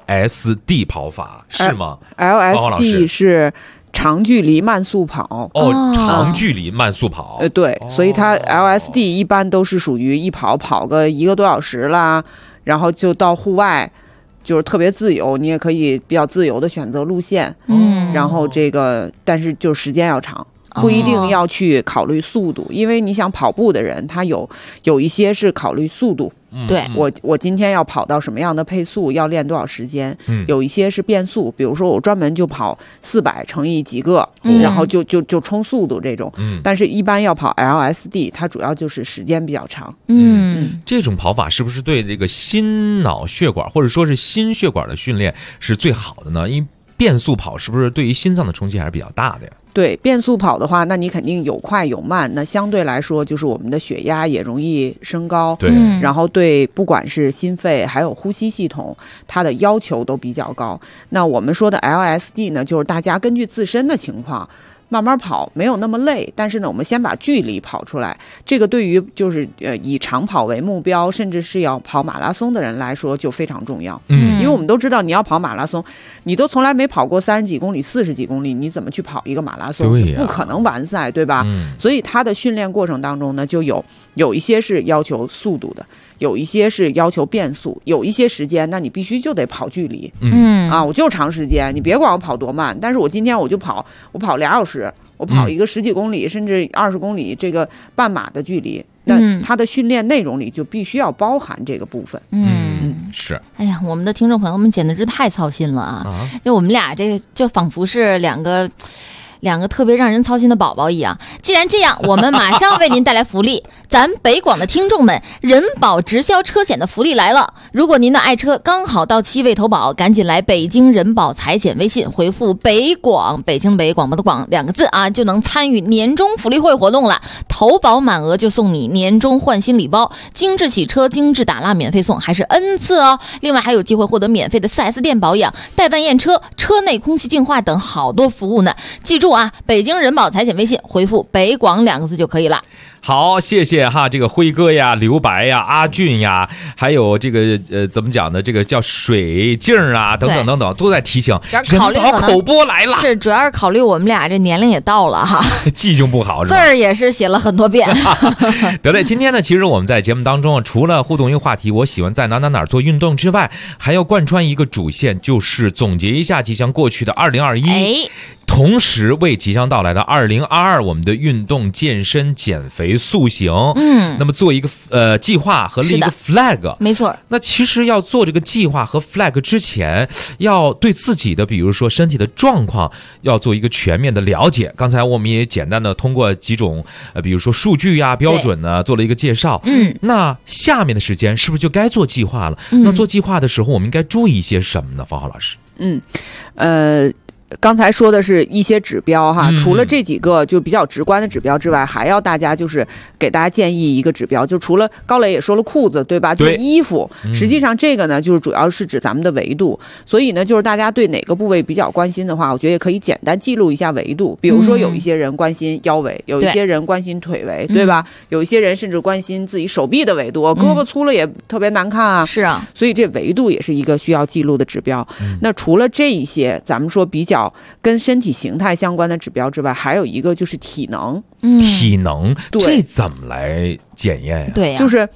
？LSD 跑法是吗 ？LSD 是长距离慢速跑。 长距离慢速跑。 对，所以它 LSD 一般都是属于一跑个1个多小时啦，然后就到户外。就是特别自由，你也可以比较自由的选择路线，然后但是就时间要长，不一定要去考虑速度，因为你想跑步的人，他有一些是考虑速度， 对， 我今天要跑到什么样的配速，要练多少时间，有一些是变速，比如说我专门就跑400乘以几个，然后就冲速度这种，但是一般要跑 LSD， 它主要就是时间比较长。 这种跑法是不是对这个心脑血管或者说是心血管的训练是最好的呢？因为变速跑是不是对于心脏的冲击还是比较大的呀？ 对，变速跑的话，那你肯定有快有慢，那相对来说就是我们的血压也容易升高， 对， 然后对不管是心肺还有呼吸系统，它的要求都比较高。那我们说的 LSD 呢，就是大家根据自身的情况慢慢跑，没有那么累，但是呢，我们先把距离跑出来。这个对于就是以长跑为目标，甚至是要跑马拉松的人来说就非常重要。因为我们都知道，你要跑马拉松，你都从来没跑过30几公里、40几公里，你怎么去跑一个马拉松？ 对呀， 不可能完赛，对吧？所以它的训练过程当中呢，就有一些是要求速度的，有一些是要求变速，有一些时间，那你必须就得跑距离。我就长时间，你别管我跑多慢，但是我今天我跑2小时，我跑一个10几公里甚至20公里这个半马的距离，那它的训练内容里就必须要包含这个部分。 是。 哎呀，我们的听众朋友们简直是太操心了啊！因为我们俩这就仿佛是两个特别让人操心的宝宝一样。既然这样，我们马上为您带来福利。咱北广的听众们，人保直销车险的福利来了！如果您的爱车刚好到期未投保，赶紧来北京人保财险微信回复北广，北京北广播的广2个字啊，就能参与年终福利会活动了。投保满额就送你年终换新礼包，精致洗车、精致打蜡免费送，还是 N 次哦。另外还有机会获得免费的 4S 店保养、代办验车、车内空气净化等好多服务呢。记住啊，北京人保财险微信回复北广2个字就可以了。 好，谢谢哈，这个辉哥呀、刘白呀、阿俊呀，还有这个怎么讲呢？这个叫水镜啊，等等等等，都在提醒。人保口播来了， 是主要是考虑我们俩这年龄也到了哈， 记性不好， 字儿也是写了很多遍。 得嘞，今天呢，其实我们在节目当中，除了互动一个话题，我喜欢在哪儿做运动之外，还要贯穿一个主线，就是总结一下即将过去的2021。同时为即将到来的2022我们的运动健身减肥塑形那么做一个计划和立一个 flag。 没错。 那其实要做这个计划和 flag 之前，要对自己的比如说身体的状况要做一个全面的了解。刚才我们也简单的通过几种比如说数据呀、标准呢做了一个介绍。那下面的时间是不是就该做计划了？那做计划的时候我们应该注意一些什么呢？方浩老师。 刚才说的是一些指标哈，除了这几个就比较直观的指标之外，还要大家就是给大家建议一个指标，就除了高磊也说了裤子对吧，就是衣服，实际上这个呢就是主要是指咱们的维度，所以呢就是大家对哪个部位比较关心的话，我觉得也可以简单记录一下维度。比如说有一些人关心腰围，有一些人关心腿围，对吧？有一些人甚至关心自己手臂的维度，胳膊粗了也特别难看啊。 是啊， 所以这维度也是一个需要记录的指标。那除了这一些咱们说比较跟身体形态相关的指标之外，还有一个就是体能。 体能，这怎么来检验呀？ 对呀， 就是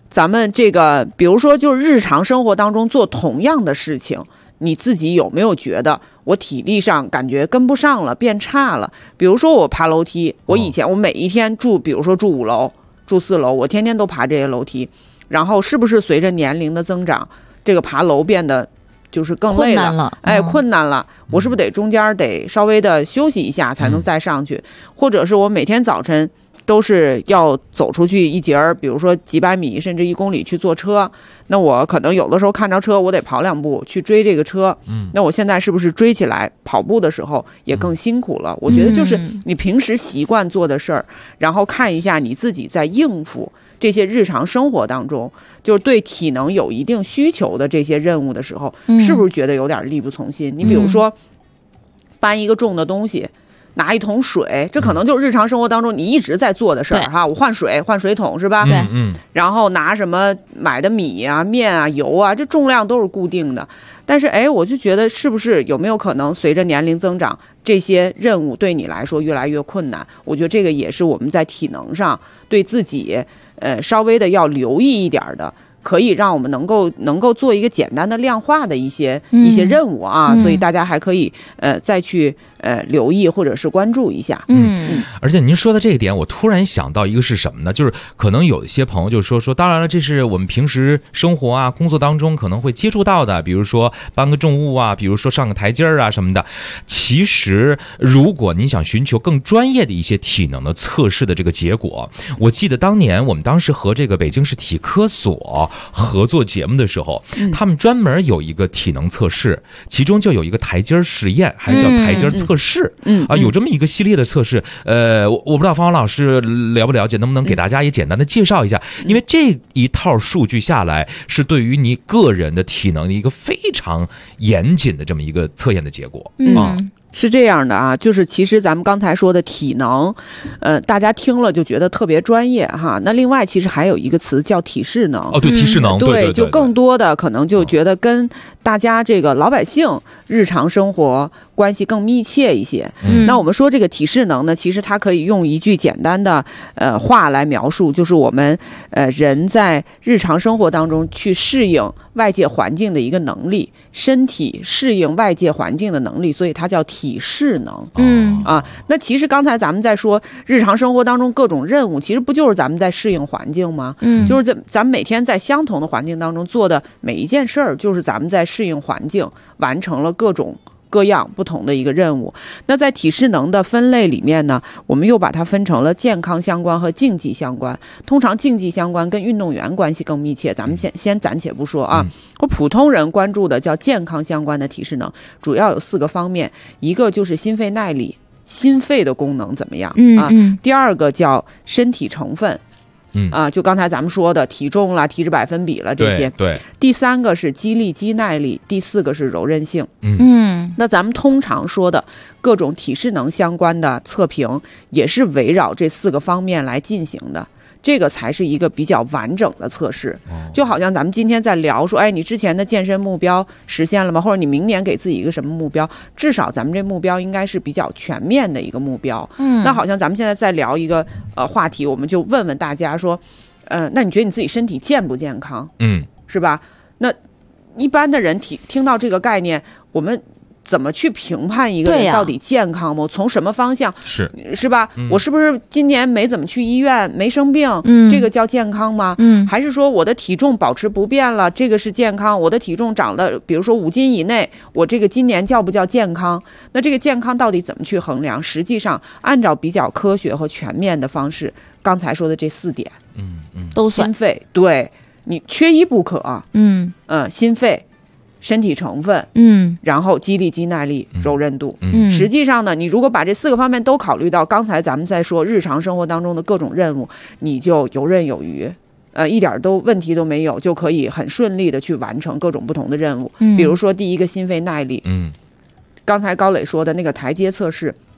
咱们这个，比如说就是日常生活当中做同样的事情，你自己有没有觉得我体力上感觉跟不上了，变差了？比如说我爬楼梯，我以前我每一天住，比如说住5楼、住4楼，我天天都爬这些楼梯，然后是不是随着年龄的增长，这个爬楼变得就是更累了，困难了，我是不是得中间得稍微的休息一下才能再上去？或者是我每天早晨都是要走出去一节，比如说几百米甚至1公里去坐车，那我可能有的时候看着车我得跑2步去追这个车，那我现在是不是追起来跑步的时候也更辛苦了？我觉得就是你平时习惯做的事儿，然后看一下你自己在应付这些日常生活当中，就是对体能有一定需求的这些任务的时候，是不是觉得有点力不从心？你比如说搬一个重的东西，拿一桶水，这可能就是日常生活当中你一直在做的事儿哈。我换水桶是吧？对，然后拿什么买的米啊、面啊、油啊，这重量都是固定的。但是我就觉得是不是有没有可能随着年龄增长，这些任务对你来说越来越困难？我觉得这个也是我们在体能上对自己稍微的要留意一点的。可以让我们能够做一个简单的量化的一些任务啊，所以大家还可以再去留意或者是关注一下。 而且您说的这一点，我突然想到一个是什么呢？就是可能有一些朋友就说，当然了，这是我们平时生活啊、工作当中可能会接触到的，比如说搬个重物啊，比如说上个台阶啊什么的。其实，如果您想寻求更专业的一些体能的测试的这个结果，我记得当年我们当时和这个北京市体科所合作节目的时候，他们专门有一个体能测试，其中就有一个台阶实验，还叫台阶测试。有这么一个系列的测试。我不知道方老师了不了解，能不能给大家也简单的介绍一下？因为这一套数据下来，是对于你个人的体能的一个非常严谨的这么一个测验的结果。 是这样的啊，就是其实咱们刚才说的体能，大家听了就觉得特别专业哈。那另外其实还有一个词叫体适能。 对，体适能，对， 就更多的可能就觉得跟大家这个老百姓日常生活关系更密切一些。那我们说这个体适能呢，其实它可以用一句简单的话来描述，就是我们人在日常生活当中去适应外界环境的一个能力，身体适应外界环境的能力，所以它叫体适能。那其实刚才咱们在说日常生活当中各种任务，其实不就是咱们在适应环境吗？就是咱们每天在相同的环境当中做的每一件事儿，就是咱们在适应环境，完成了各种各样不同的一个任务。那在体适能的分类里面呢，我们又把它分成了健康相关和竞技相关。通常竞技相关跟运动员关系更密切，咱们先暂且不说啊。普通人关注的叫健康相关的体适能，主要有4个方面，一个就是心肺耐力，心肺的功能怎么样啊？第二个叫身体成分。就刚才咱们说的体重啦、体脂百分比了这些。 对。 第3个是肌力、肌耐力，第4个是柔韧性。那咱们通常说的各种体适能相关的测评，也是围绕这4个方面来进行的。这个才是一个比较完整的测试。就好像咱们今天在聊说，你之前的健身目标实现了吗？或者你明年给自己一个什么目标？至少咱们这目标应该是比较全面的一个目标。那好像咱们现在在聊一个话题，我们就问问大家说，那你觉得你自己身体健不健康？是吧？那一般的人听到这个概念，我们怎么去评判一个人到底健康吗？从什么方向？是吧？我是不是今年没怎么去医院，没生病，这个叫健康吗？还是说我的体重保持不变了，这个是健康？我的体重长了，比如说5斤以内，我这个今年叫不叫健康？那这个健康到底怎么去衡量？实际上，按照比较科学和全面的方式，刚才说的这4点， 都算。 心肺，对，你缺一不可。心肺。身体成分，然后肌力、肌耐力、柔韧度，实际上呢，你如果把这4个方面都考虑到，刚才咱们在说日常生活当中的各种任务，你就游刃有余，一点问题都没有，就可以很顺利的去完成各种不同的任务。比如说第一个心肺耐力，刚才高磊说的那个台阶测试，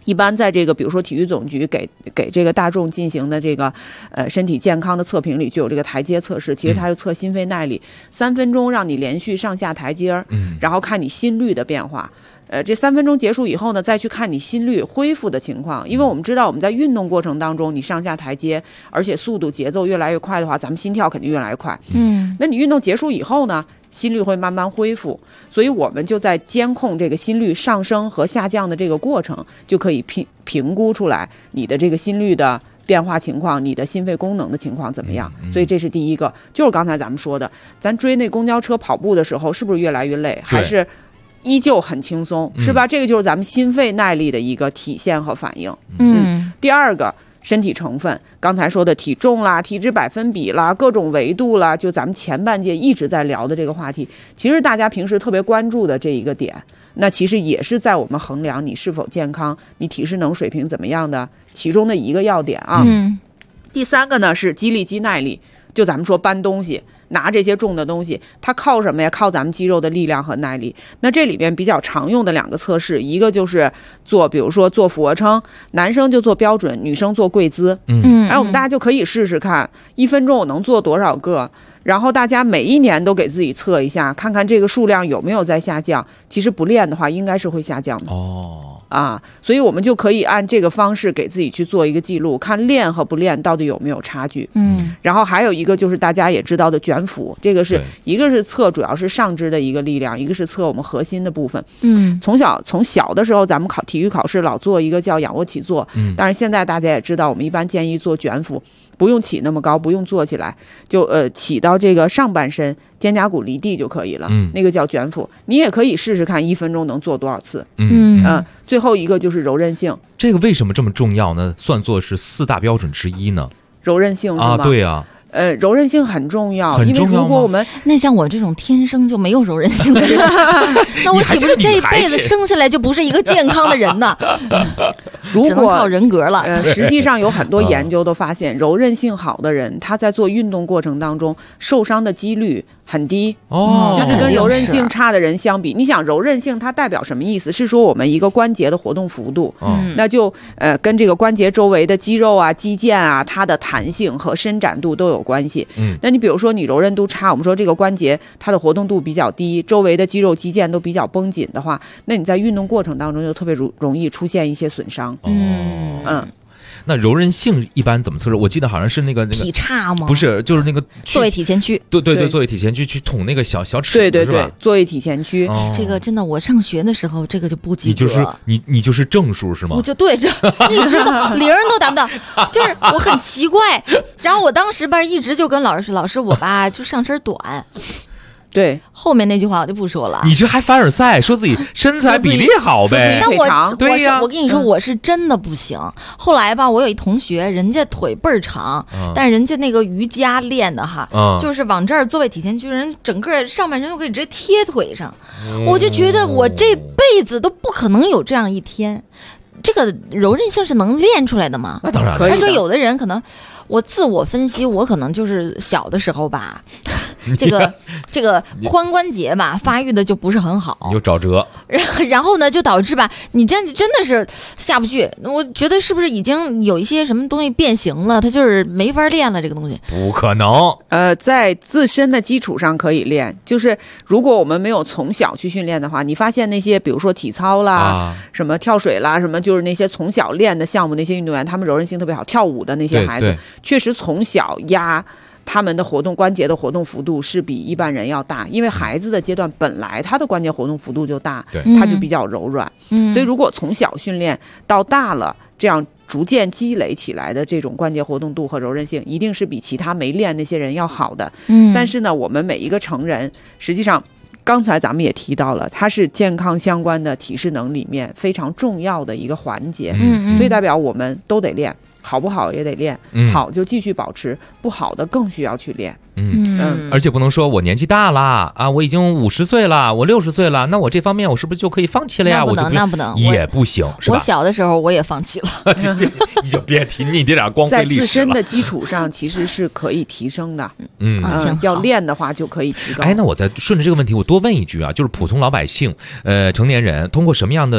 一般在这个比如说体育总局给这个大众进行的这个身体健康的测评里就有这个台阶测试，其实它就测心肺耐力，3分钟让你连续上下台阶，然后看你心率的变化。这3分钟结束以后呢，再去看你心率恢复的情况，因为我们知道我们在运动过程当中，你上下台阶，而且速度节奏越来越快的话，咱们心跳肯定越来越快。那你运动结束以后呢，心率会慢慢恢复，所以我们就在监控这个心率上升和下降的这个过程，就可以评估出来你的这个心率的变化情况，你的心肺功能的情况怎么样。所以这是第一个，就是刚才咱们说的，咱追那公交车跑步的时候是不是越来越累，还是依旧很轻松，是吧？这个就是咱们心肺耐力的一个体现和反应。第二个身体成分，刚才说的体重啦、体脂百分比啦、各种维度啦，就咱们前半节一直在聊的这个话题，其实大家平时特别关注的这一个点，那其实也是在我们衡量你是否健康、你体适能水平怎么样的其中的一个要点啊。第三个呢是肌力肌耐力，就咱们说搬东西。拿这些重的东西，它靠什么呀？靠咱们肌肉的力量和耐力。那这里边比较常用的2个测试，一个就是比如说做俯卧撑，男生就做标准，女生做跪姿。我们大家就可以试试看，1分钟我能做多少个，然后大家每一年都给自己测一下，看看这个数量有没有在下降。其实不练的话，应该是会下降的。所以我们就可以按这个方式给自己去做一个记录，看练和不练到底有没有差距。然后还有一个就是大家也知道的卷腹，这个是一个是测主要是上肢的一个力量，一个是测我们核心的部分。从小的时候咱们考体育考试老做一个叫仰卧起坐，但是现在大家也知道，我们一般建议做卷腹，不用起那么高，不用坐起来，就起到这个上半身肩胛骨离地就可以了。那个叫卷腹，你也可以试试看1分钟能做多少次。最后一个就是柔韧性， 这个为什么这么重要呢？算作是4大标准之一呢？ 柔韧性是吗？ 对啊。 柔韧性很重要，因为如果我们那像我这种天生就没有柔韧性的人，那我岂不是这一辈子生下来就不是一个健康的人呢？ 如果只能靠人格了。 实际上有很多研究都发现，柔韧性好的人，他在做运动过程当中受伤的几率很低。就是跟柔韧性差的人相比，你想柔韧性它代表什么意思？是说我们一个关节的活动幅度，那就跟这个关节周围的肌肉啊、肌腱啊，它的弹性和伸展度都有关系。那你比如说你柔韧度差，我们说这个关节它的活动度比较低，周围的肌肉肌腱都比较绷紧的话，那你在运动过程当中就特别容易出现一些损伤。 那柔韧性一般怎么测试？我记得好像是那个体差吗？ 不是，就是那个坐位体前屈。 对，坐位体前屈去捅那个小齿， 对， 是吧？ 坐位体前屈。 这个真的，我上学的时候这个就不及格。 你就是正数是吗？ 我就对着一直都0都达不到，就是我很奇怪。然后我当时吧一直就跟老师说，老师我吧就上身短。 对， 后面那句话我就不说了。 你这还凡尔赛，说自己身材比例好呗？ 那对呀， 我跟你说，我是真的不行。后来吧，我有一同学，人家腿倍儿长，但人家那个瑜伽练的哈，就是往这儿坐位体前屈，人整个上半身就可以直接贴腿上。我就觉得我这辈子都不可能有这样一天。这个柔韧性是能练出来的吗？ 那当然。 他说有的人可能，我自我分析，我可能就是小的时候吧，这个髋关节吧发育的就不是很好， 你就找辙。 然后呢，就导致吧，你真的是下不去。我觉得是不是已经有一些什么东西变形了？它就是没法练了，这个东西。 不可能。 在自身的基础上可以练，就是如果我们没有从小去训练的话，你发现那些比如说体操啦、什么跳水啦、什么就是那些从小练的项目，那些运动员他们柔韧性特别好，跳舞的那些孩子确实从小压他们的关节的活动幅度是比一般人要大，因为孩子的阶段本来他的关节活动幅度就大，他就比较柔软。所以如果从小训练到大了，这样逐渐积累起来的这种关节活动度和柔韧性，一定是比其他没练那些人要好的。但是呢，我们每一个成人实际上刚才咱们也提到了，它是健康相关的体适能里面非常重要的一个环节，所以代表我们都得练，好不好也得练，好就继续保持，不好的更需要去练。 而且不能说我年纪大了啊，我已经50岁了，我60岁了，那我这方面我是不是就可以放弃了呀？ 那不能， 也不行，是吧？ 我小的时候我也放弃了。 你就别提你这点光辉历史了。 在自身的基础上，其实是可以提升的。要练的话就可以提高。 那我再顺着这个问题，我多问一句啊，就是普通老百姓，成年人通过什么样的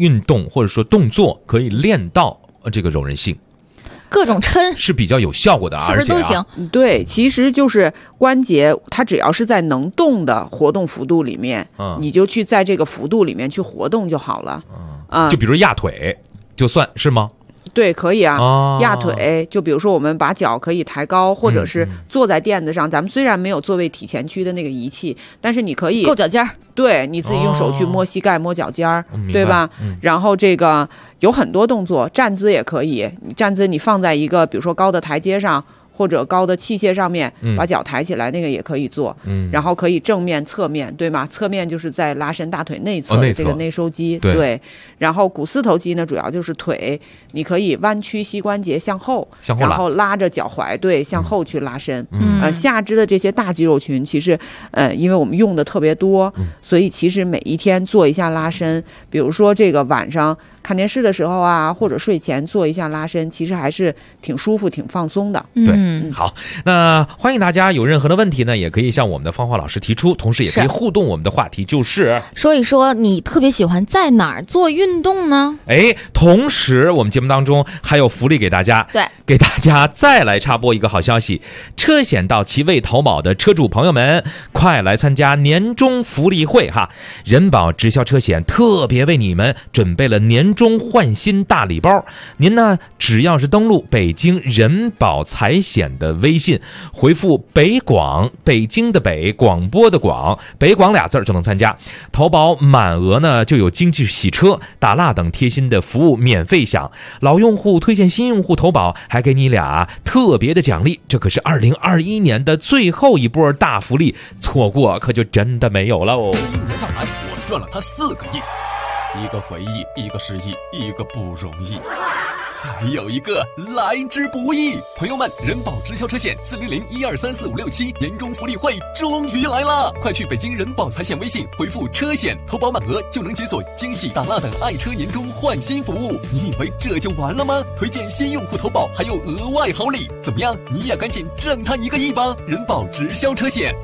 运动或者说动作可以练到这个柔韧性？ 各种抻是比较有效果的， 是不是都行？ 对，其实就是关节，它只要是在能动的活动幅度里面，你就去在这个幅度里面去活动就好了。 就比如压腿，就算是吗？ 对，可以啊。压腿，就比如说我们把脚可以抬高，或者是坐在垫子上。咱们虽然没有座位体前屈的那个仪器，但是你可以够脚尖儿。 对，你自己用手去摸膝盖、摸脚尖儿，对吧？然后这个有很多动作，站姿也可以。站姿你放在一个比如说高的台阶上，或者高的器械上面，把脚抬起来，那个也可以做。然后可以正面、侧面，对吗？侧面就是在拉伸大腿内侧的这个内收肌，对。然后股四头肌呢，主要就是腿，你可以弯曲膝关节向后，然后拉着脚踝，对，向后去拉伸。下肢的这些大肌肉群，其实因为我们用的特别多，所以其实每一天做一下拉伸，比如说这个晚上看电视的时候啊，或者睡前做一下拉伸，其实还是挺舒服、挺放松的。 对，好，那欢迎大家有任何的问题呢，也可以向我们的芳华老师提出，同时也可以互动。我们的话题就是说一说你特别喜欢在哪儿做运动呢？ 同时我们节目当中还有福利给大家， 对， 给大家再来插播一个好消息，车险到齐为投保的车主朋友们，快来参加年终福利会哈！人保直销车险特别为你们准备了年终换新大礼包，您呢只要是登录北京人保财险的微信，回复北广，北京的北，广播的广，北广俩字就能参加。投保满额呢就有经济洗车、打蜡等贴心的服务免费享，老用户推荐新用户投保还给你俩特别的奖励，这可是2021年的最后一波大福利，错过可就真的没有了哦。 1年下来我赚了他4个亿，一个回忆，一个失忆，一个不容易，还有一个来之不易。朋友们，人保直销车险400-1234567年终福利会终于来了，快去北京人保财险微信回复车险，投保满额就能解锁惊喜打蜡等爱车年终换新服务。你以为这就完了吗？推荐新用户投保还有额外好礼，怎么样？你也赶紧挣他1个亿吧！人保直销车险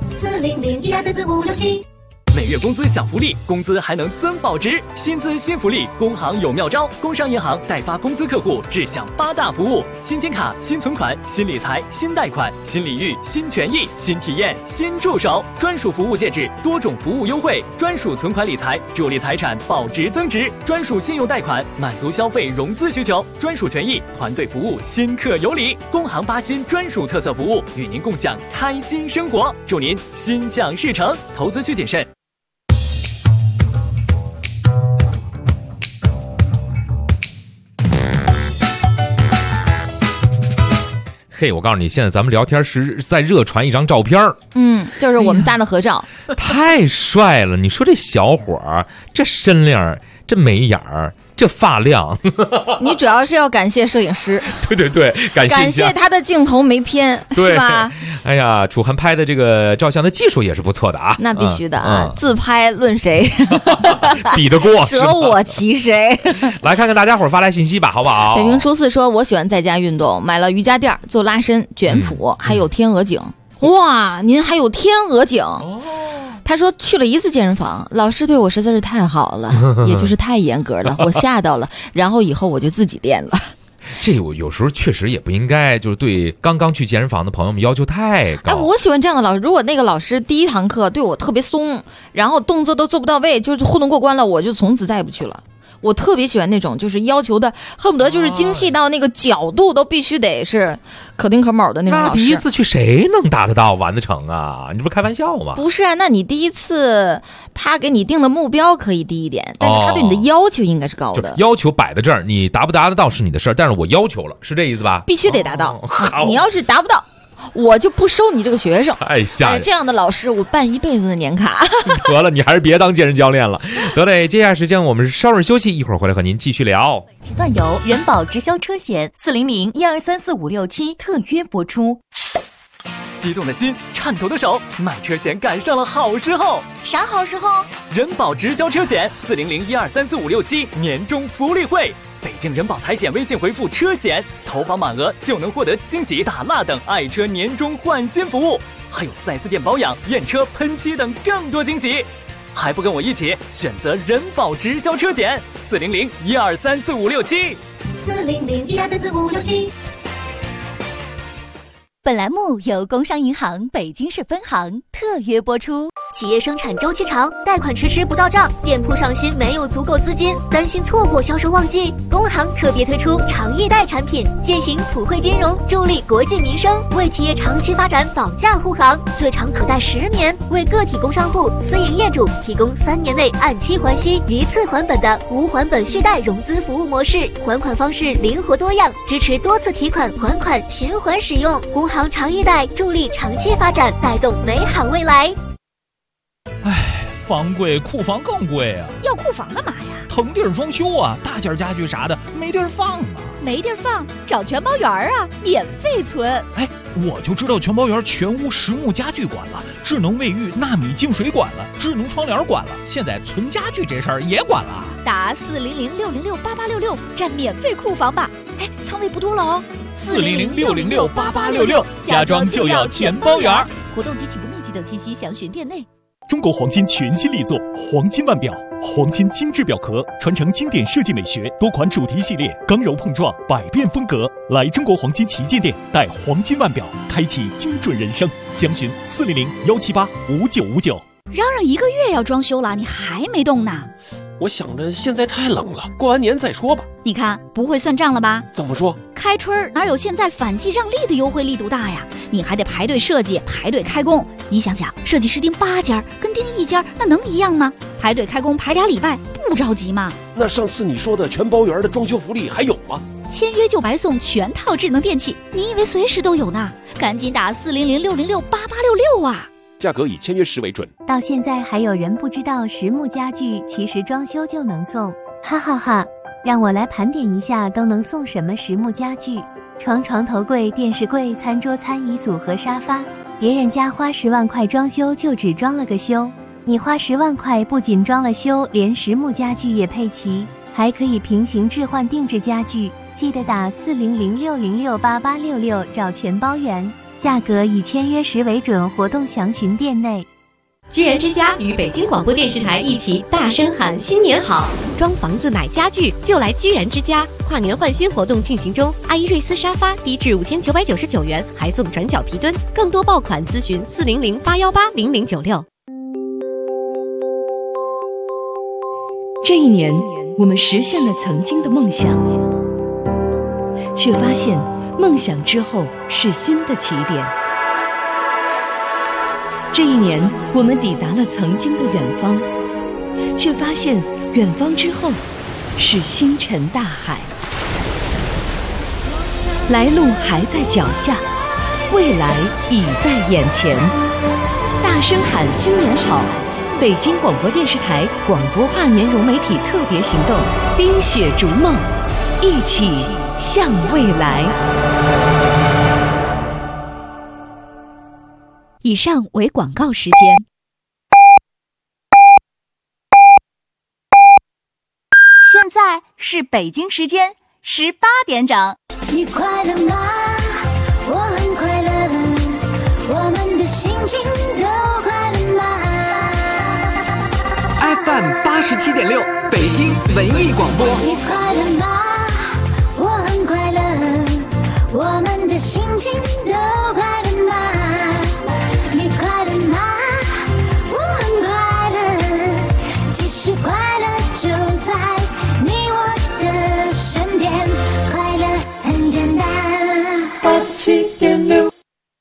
400-1234567。 每月工资享福利，工资还能增保值，薪资新福利，工行有妙招，工商银行代发工资客户只享8大服务：新金卡、新存款、新理财、新贷款、新礼遇、新权益、新体验、新助手，专属服务戒指，多种服务优惠，专属存款理财，助力财产保值增值，专属信用贷款，满足消费融资需求，专属权益，团队服务，新客有礼，工行8新专属特色服务，与您共享开心生活，祝您心想事成，投资需谨慎。 嘿，我告诉你，现在咱们聊天是在热传一张照片就是我们仨的合照， 太帅了！你说这小伙儿，这身量，这眉眼儿，这发量， 你主要是要感谢摄影师， 对，感谢他的镜头没偏，是吧？ 哎呀，楚涵拍的这个照相的技术也是不错的啊， 那必须的啊，自拍论谁， 比得过， 舍我其谁。 来看看大家伙发来信息吧，好不好？ 北平初4说，我喜欢在家运动，买了瑜伽垫做拉伸、卷腹，还有天鹅颈。哇，您还有天鹅颈？他说去了1次健身房，老师对我实在是太好了，也就是太严格了，我吓到了。然后以后我就自己练了。 这我有时候确实也不应该，就是对刚刚去健身房的朋友们要求太高。 我喜欢这样的老师。如果那个老师第1堂课对我特别松，然后动作都做不到位，就是互动过关了，我就从此再也不去了。我特别喜欢那种就是要求的恨不得就是精细到那个角度都必须得是可丁可卯的那种老师。 那第1次去谁能达得到完得成啊？你不是开玩笑吗？ 不是啊，那你第1次他给你定的目标可以低一点，但是他对你的要求应该是高的。 要求摆在这儿，你达不达得到是你的事儿，但是我要求了，是这意思吧？ 必须得达到。你要是达不到，我就不收你这个学生。 太吓人！ 这样的老师我办1辈子的年卡。 得了，你还是别当健身教练了。得嘞，接下来时间我们稍事休息，一会儿回来和您继续聊。 时段由人保直销车险400-1234567特约播出。 激动的心，颤抖的手，买车险赶上了好时候。 啥好时候？ 人保直销车险400-1234567年终福利会。北京人保财险微信回复车险，投保满额就能获得惊喜打蜡等爱车年终换新服务，还有4S店保养、验车、喷漆等更多惊喜。 还不跟我一起选择人保直销车险？400-123-4567，400-123-4567。 本栏目由工商银行北京市分行特约播出。 企业生产周期长，贷款迟迟不到账，店铺上新没有足够资金，担心错过销售旺季。工行特别推出长业贷产品，践行普惠金融，助力国计民生，为企业长期发展保驾护航，最长可贷10年，为个体工商户、私营业主提供3年内按期还息、一次还本的无还本续贷融资服务模式，还款方式灵活多样，支持多次提款还款循环使用。工行长业贷助力长期发展，带动美好未来。 房贵，库房更贵啊！ 要库房干嘛呀？ 腾地儿装修啊，大件家具啥的没地儿放啊。 没地儿放，找全包园啊，免费存。 我就知道全包园全屋实木家具管了，智能卫浴、纳米净水管了，智能窗帘管了，现在存家具这事儿也管了。 打400-606-8866占免费库房吧。仓位不多了哦。 400-606-8866，家装就要全包园。 活动及起步面积等信息详询店内。 中国黄金全新力作黄金腕表，黄金精致表壳，传承经典设计美学，多款主题系列，刚柔碰撞，百变风格。来中国黄金旗舰店，带黄金腕表，开启精准人生。详询400-178-5959。 嚷嚷1个月要装修了，你还没动呢？ 我想着现在太冷了，过完年再说吧。 你看不会算账了吧？ 怎么说？ 开春哪有现在反季让利的优惠力度大呀？你还得排队设计，排队开工。你想想，设计师盯8家跟盯1家，那能一样吗？排队开工排2礼拜，不着急吗？ 那上次你说的全包园的装修福利还有吗？ 签约就白送全套智能电器，你以为随时都有呢？赶紧打400-606-8866啊！ 价格以签约时为准。 到现在还有人不知道实木家具其实装修就能送，哈哈哈！让我来盘点一下都能送什么实木家具：床、床头柜、电视柜、餐桌、餐椅组合、沙发。别人家花10万块装修就只装了个修，你花10万块不仅装了修，连实木家具也配齐，还可以平行置换定制家具。记得打400-606-8866找全包园。价格以签约时为准，活动详询店内。 居然之家与北京广播电视台一起大声喊新年好！装房子买家具就来居然之家，跨年换新活动进行中，阿依瑞斯沙发低至5999元，还送转角皮墩。更多爆款咨询400-818-0096。 这一年，我们实现了曾经的梦想，却发现梦想之后是新的起点。这一年，我们抵达了曾经的远方，却发现远方之后是星辰大海。来路还在脚下，未来已在眼前。大声喊新年好！北京广播电视台广播跨年融媒体特别行动，冰雪逐梦，一起向未来。 以上为广告时间。 现在是北京时间18点整。 你快乐吗？我很快乐，我们的心情都快乐吗 ？FM 87.6，北京文艺广播。 你快乐吗？我很快乐，我们的心情都快乐吗？你快乐吗？我很快乐，其实快乐就在你我的身边，快乐很简单。87.6。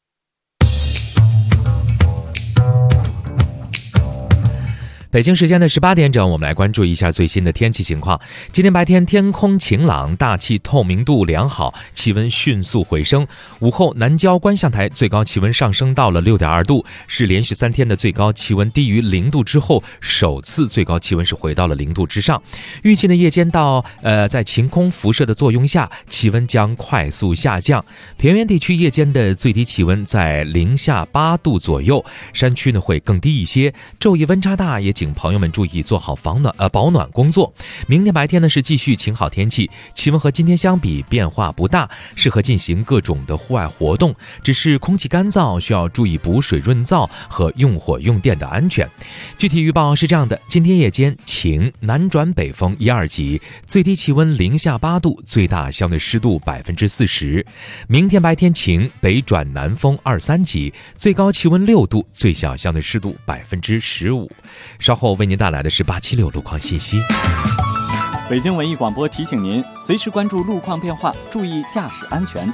北京时间的18点整，我们来关注一下最新的天气情况。今天白天天空晴朗，大气透明度良好，气温迅速回升。午后南郊观象台最高气温上升到了6.2度，是连续3天的最高气温低于0度之后，首次最高气温是回到了0度之上。预计的夜间到在晴空辐射的作用下，气温将快速下降。平原地区夜间的最低气温在零下8度左右，山区呢会更低一些，昼夜温差大，也仅请朋友们注意做好保暖工作。明天白天呢是继续晴好天气，气温和今天相比变化不大，适合进行各种的户外活动，只是空气干燥，需要注意补水润燥和用火用电的安全。具体预报是这样的：今天夜间晴，南转北风1、2级，最低气温零下8度，最大相对湿度40%。明天白天晴，北转南风2、3级，最高气温6度，最小相对湿度15%。稍后为您带来的是876路况信息。 北京文艺广播提醒您，随时关注路况变化，注意驾驶安全。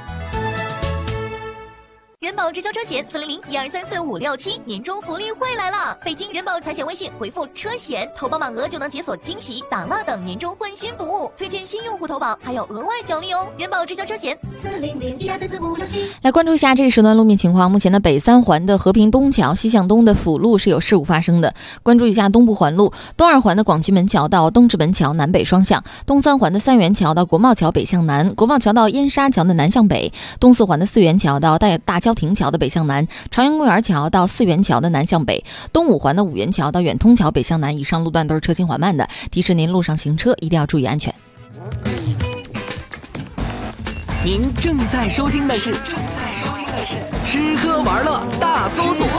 人保直销车险400-1234567年终福利会来了！北京人保财险微信回复车险，投保满额就能解锁惊喜、打蜡等年终换新服务，推荐新用户投保还有额外奖励哦！人保直销车险400-1234567。 来关注一下这一时段路面情况。目前的北三环的和平东桥西向东的辅路是有事故发生的，关注一下东部环路东二环的广渠门桥到东直门桥南北双向，东三环的三元桥到国贸桥北向南，国贸桥到燕莎桥的南向北，东四环的四元桥到大郊亭桥的北向南，朝阳公园桥到四元桥的南向北，东五环的五元桥到远通桥北向南，以上路段都是车行缓慢的，提示您路上行车一定要注意安全。 您正在收听的是吃喝玩乐大搜索。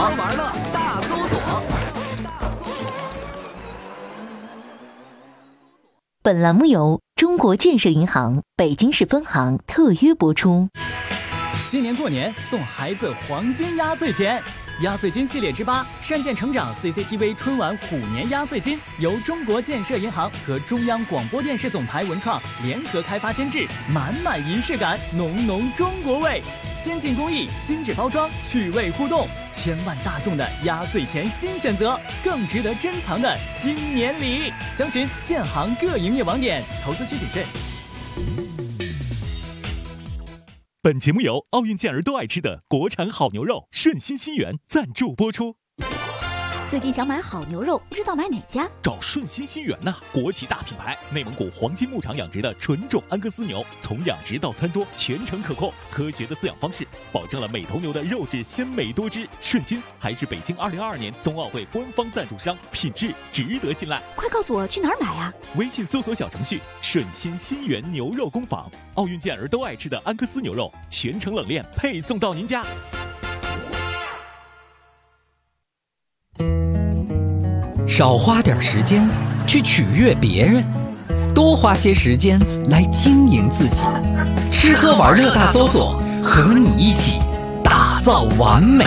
本栏目由中国建设银行北京市分行特约播出。 今年过年送孩子黄金压岁钱，压岁金系列之8善见成长 CCTV 春晚虎年压岁金由中国建设银行和中央广播电视总台文创联合开发监制，满满仪式感，浓浓中国味，先进工艺，精致包装，趣味互动，千万大众的压岁钱新选择，更值得珍藏的新年礼。详询建行各营业网点，投资需谨慎。 本节目由奥运健儿都爱吃的国产好牛肉顺心新源赞助播出。 最近想买好牛肉，不知道买哪家？ 找顺心新源呐，国际大品牌，内蒙古黄金牧场养殖的纯种安格斯牛，从养殖到餐桌全程可控，科学的饲养方式保证了每头牛的肉质鲜美多汁。顺心还是北京2022年冬奥会官方赞助商，品质值得信赖。 快告诉我去哪儿买啊？ 微信搜索小程序顺心新源牛肉工坊，奥运健儿都爱吃的安格斯牛肉，全程冷链配送到您家。 少花点时间去取悦别人，多花些时间来经营自己。吃喝玩乐大搜索，和你一起打造完美。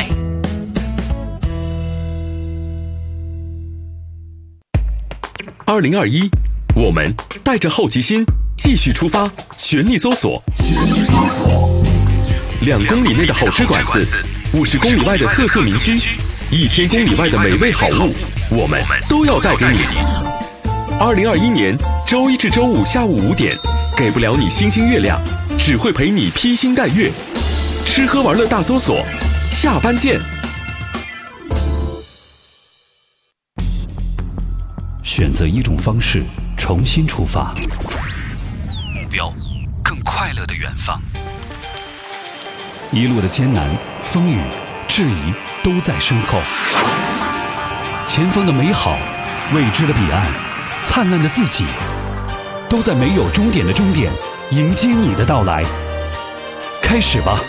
2021，我们带着好奇心继续出发，全力搜索。2公里内的好吃馆子，50公里外的特色名区，1000公里外的美味好物，我们都要带给你。2021年周一至周五下午5点，给不了你星星月亮，只会陪你披星戴月。吃喝玩乐大搜索，下班见。 选择一种方式，重新出发， 目标更快乐的远方。 一路的艰难、风雨、质疑都在身后，前方的美好，未知的彼岸，灿烂的自己，都在没有终点的终点迎接你的到来。开始吧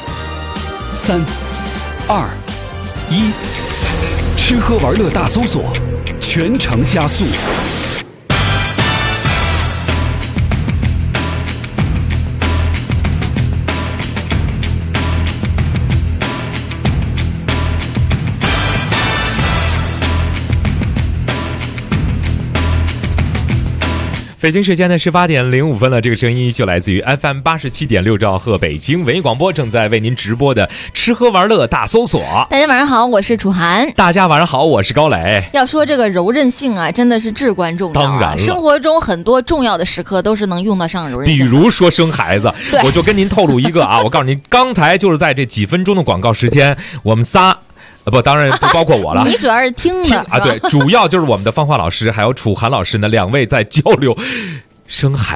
，3、2、1，吃喝玩乐大搜索，全程加速。 北京时间的18点05分了，这个声音就来自于 FM 87.6兆赫北京文艺广播，正在为您直播的吃喝玩乐大搜索。 大家晚上好，我是楚涵。 大家晚上好，我是高磊。 要说这个柔韧性啊，真的是至关重要。 当然了， 生活中很多重要的时刻都是能用得上柔韧性。 比如说生孩子，我就跟您透露一个啊，我告诉您，刚才就是在这几分钟的广告时间，我们仨。不，当然不包括我了。 你主要是听的啊，对，主要就是我们的芳华老师还有楚涵老师呢，2位在交流生孩子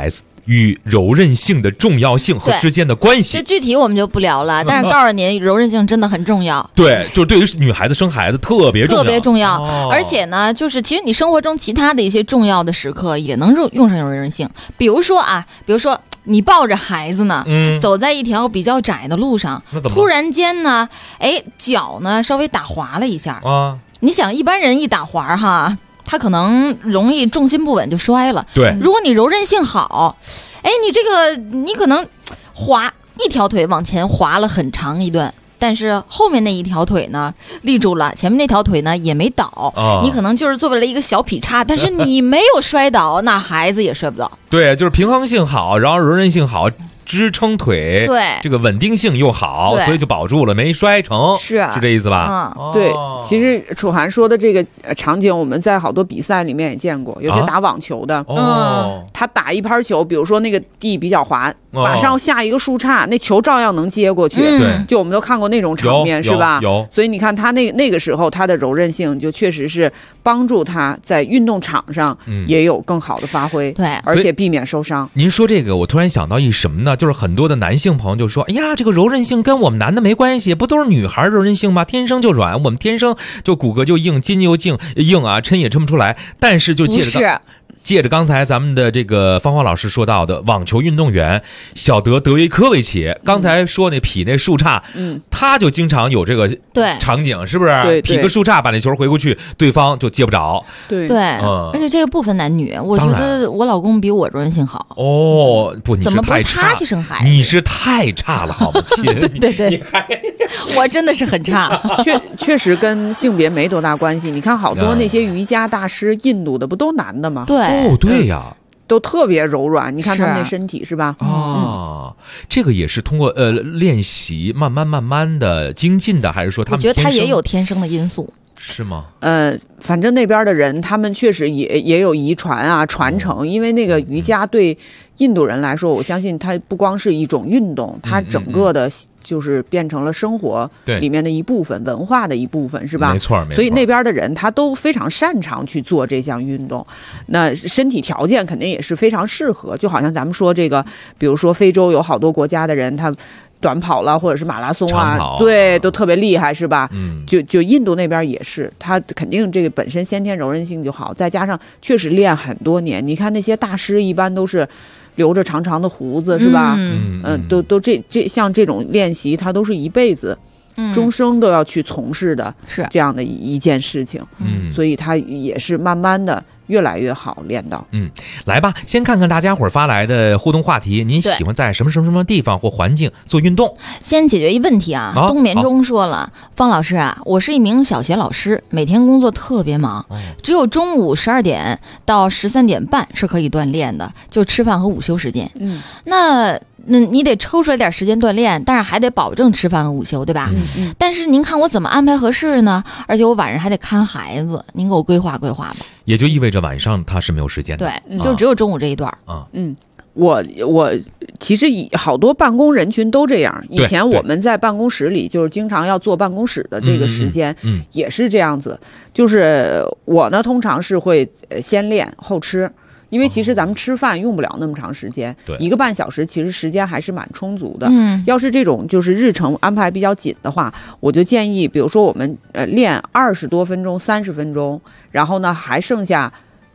与柔韧性的重要性和之间的关系。 这具体我们就不聊了，但是告诉您，柔韧性真的很重要。 对，就是对于女孩子生孩子特别重要， 特别重要。而且呢，就是其实你生活中其他的一些重要的时刻也能用上柔韧性。比如说你抱着孩子呢，走在一条比较窄的路上，突然间呢，脚呢稍微打滑了一下啊。你想，一般人一打滑哈，他可能容易重心不稳就摔了。 对， 如果你柔韧性好，你可能滑一条腿往前滑了很长一段。但是后面那一条腿呢立住了，前面那条腿呢也没倒，你可能就是作为了一个小劈叉，但是你没有摔倒，那孩子也摔不倒。 对，就是平衡性好，然后柔韧性好，支撑腿， 对， 这个稳定性又好，所以就保住了，没摔成， 是这意思吧？ 对，其实楚涵说的这个场景，我们在好多比赛里面也见过，有些打网球的，他打一拍球，比如说那个地比较滑，马上下一个树杈，那球照样能接过去。 对， 就我们都看过那种场面，是吧？ 有。 所以你看他那个时候，他的柔韧性就确实是帮助他在运动场上也有更好的发挥， 对， 而且避免受伤。 您说这个，我突然想到一什么呢？就是很多的男性朋友就说：“哎呀，这个柔韧性跟我们男的没关系，不都是女孩柔韧性吗？天生就软，我们天生就骨骼就硬，筋就硬啊，抻也抻不出来。”但是就借着刚才咱们的这个芳芳老师说到的网球运动员小德维科维奇，刚才说那劈那树杈，他就经常有这个场景，是不是？ 对， 劈个树杈把那球回过去，对方就接不着。 对，而且这个不分男女，我觉得我老公比我柔韧性好。 哦，不，你是太差， 怎么不他去生孩子？ 你是太差了，好吗，亲？ 对，我真的是很差。 确实跟性别没多大关系。你看好多那些瑜伽大师，印度的不都男的吗？ 对。 哦，对呀， 都特别柔软。你看他们那身体是吧？ 这个也是通过练习慢慢的精进的，还是说他们？ 我觉得他也有天生的因素。 是吗？ 反正那边的人，他们确实也有遗传啊、传承。因为那个瑜伽对印度人来说，我相信它不光是一种运动，它整个的就是变成了生活里面的一部分，文化的一部分，是吧？ 没错。 所以那边的人他都非常擅长去做这项运动，那身体条件肯定也是非常适合。就好像咱们说这个，比如说非洲有好多国家的人，他短跑了或者是马拉松啊，对，都特别厉害，是吧？就印度那边也是，他肯定这个本身先天柔韧性就好，再加上确实练很多年。你看那些大师一般都是留着长长的胡子，是吧？都像这种练习，他都是一辈子。终生都要去从事的这样的一件事情，所以他也是慢慢的越来越好练到。 来吧，先看看大家伙发来的互动话题，您喜欢在什么地方或环境做运动？ 先解决一问题啊，冬眠中说了，方老师啊，我是一名小学老师，每天工作特别忙，只有中午12点到13点半是可以锻炼的，就吃饭和午休时间。那你得抽出来点时间锻炼，但是还得保证吃饭和午休，对吧？但是您看我怎么安排合适呢？而且我晚上还得看孩子，您给我规划规划吧。 也就意味着晚上他是没有时间的， 对，就只有中午这一段。 我其实好多办公人群都这样。以前我们在办公室里就是经常要坐办公室的这个时间，也是这样子。就是我呢，通常是会先练后吃。因为其实咱们吃饭用不了那么长时间，1个半小时其实时间还是蛮充足的。要是这种就是日程安排比较紧的话，我就建议，比如说我们练20多分钟、30分钟，然后呢还剩下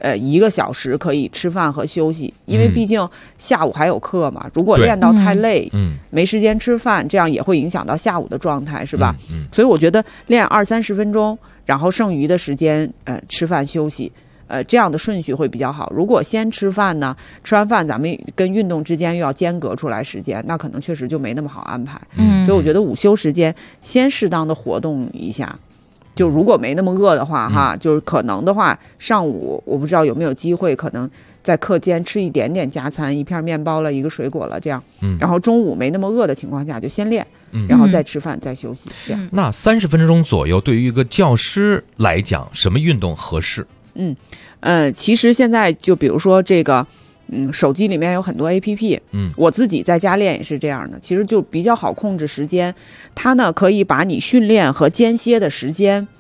1个小时可以吃饭和休息，因为毕竟下午还有课嘛。如果练到太累，没时间吃饭，这样也会影响到下午的状态，是吧？所以我觉得练20-30分钟，然后剩余的时间吃饭休息。这样的顺序会比较好。如果先吃饭呢，吃完饭咱们跟运动之间又要间隔出来时间，那可能确实就没那么好安排。所以我觉得午休时间先适当的活动一下。就如果没那么饿的话，就是可能的话，上午我不知道有没有机会，可能在课间吃一点点加餐，一片面包了，一个水果了，这样。然后中午没那么饿的情况下，就先练，然后再吃饭，再休息。这样。 那30分钟左右，对于一个教师来讲，什么运动合适？ 其实现在就比如说这个，手机里面有很多 APP，我自己在家练也是这样的，其实就比较好控制时间。它呢可以把你训练和间歇的时间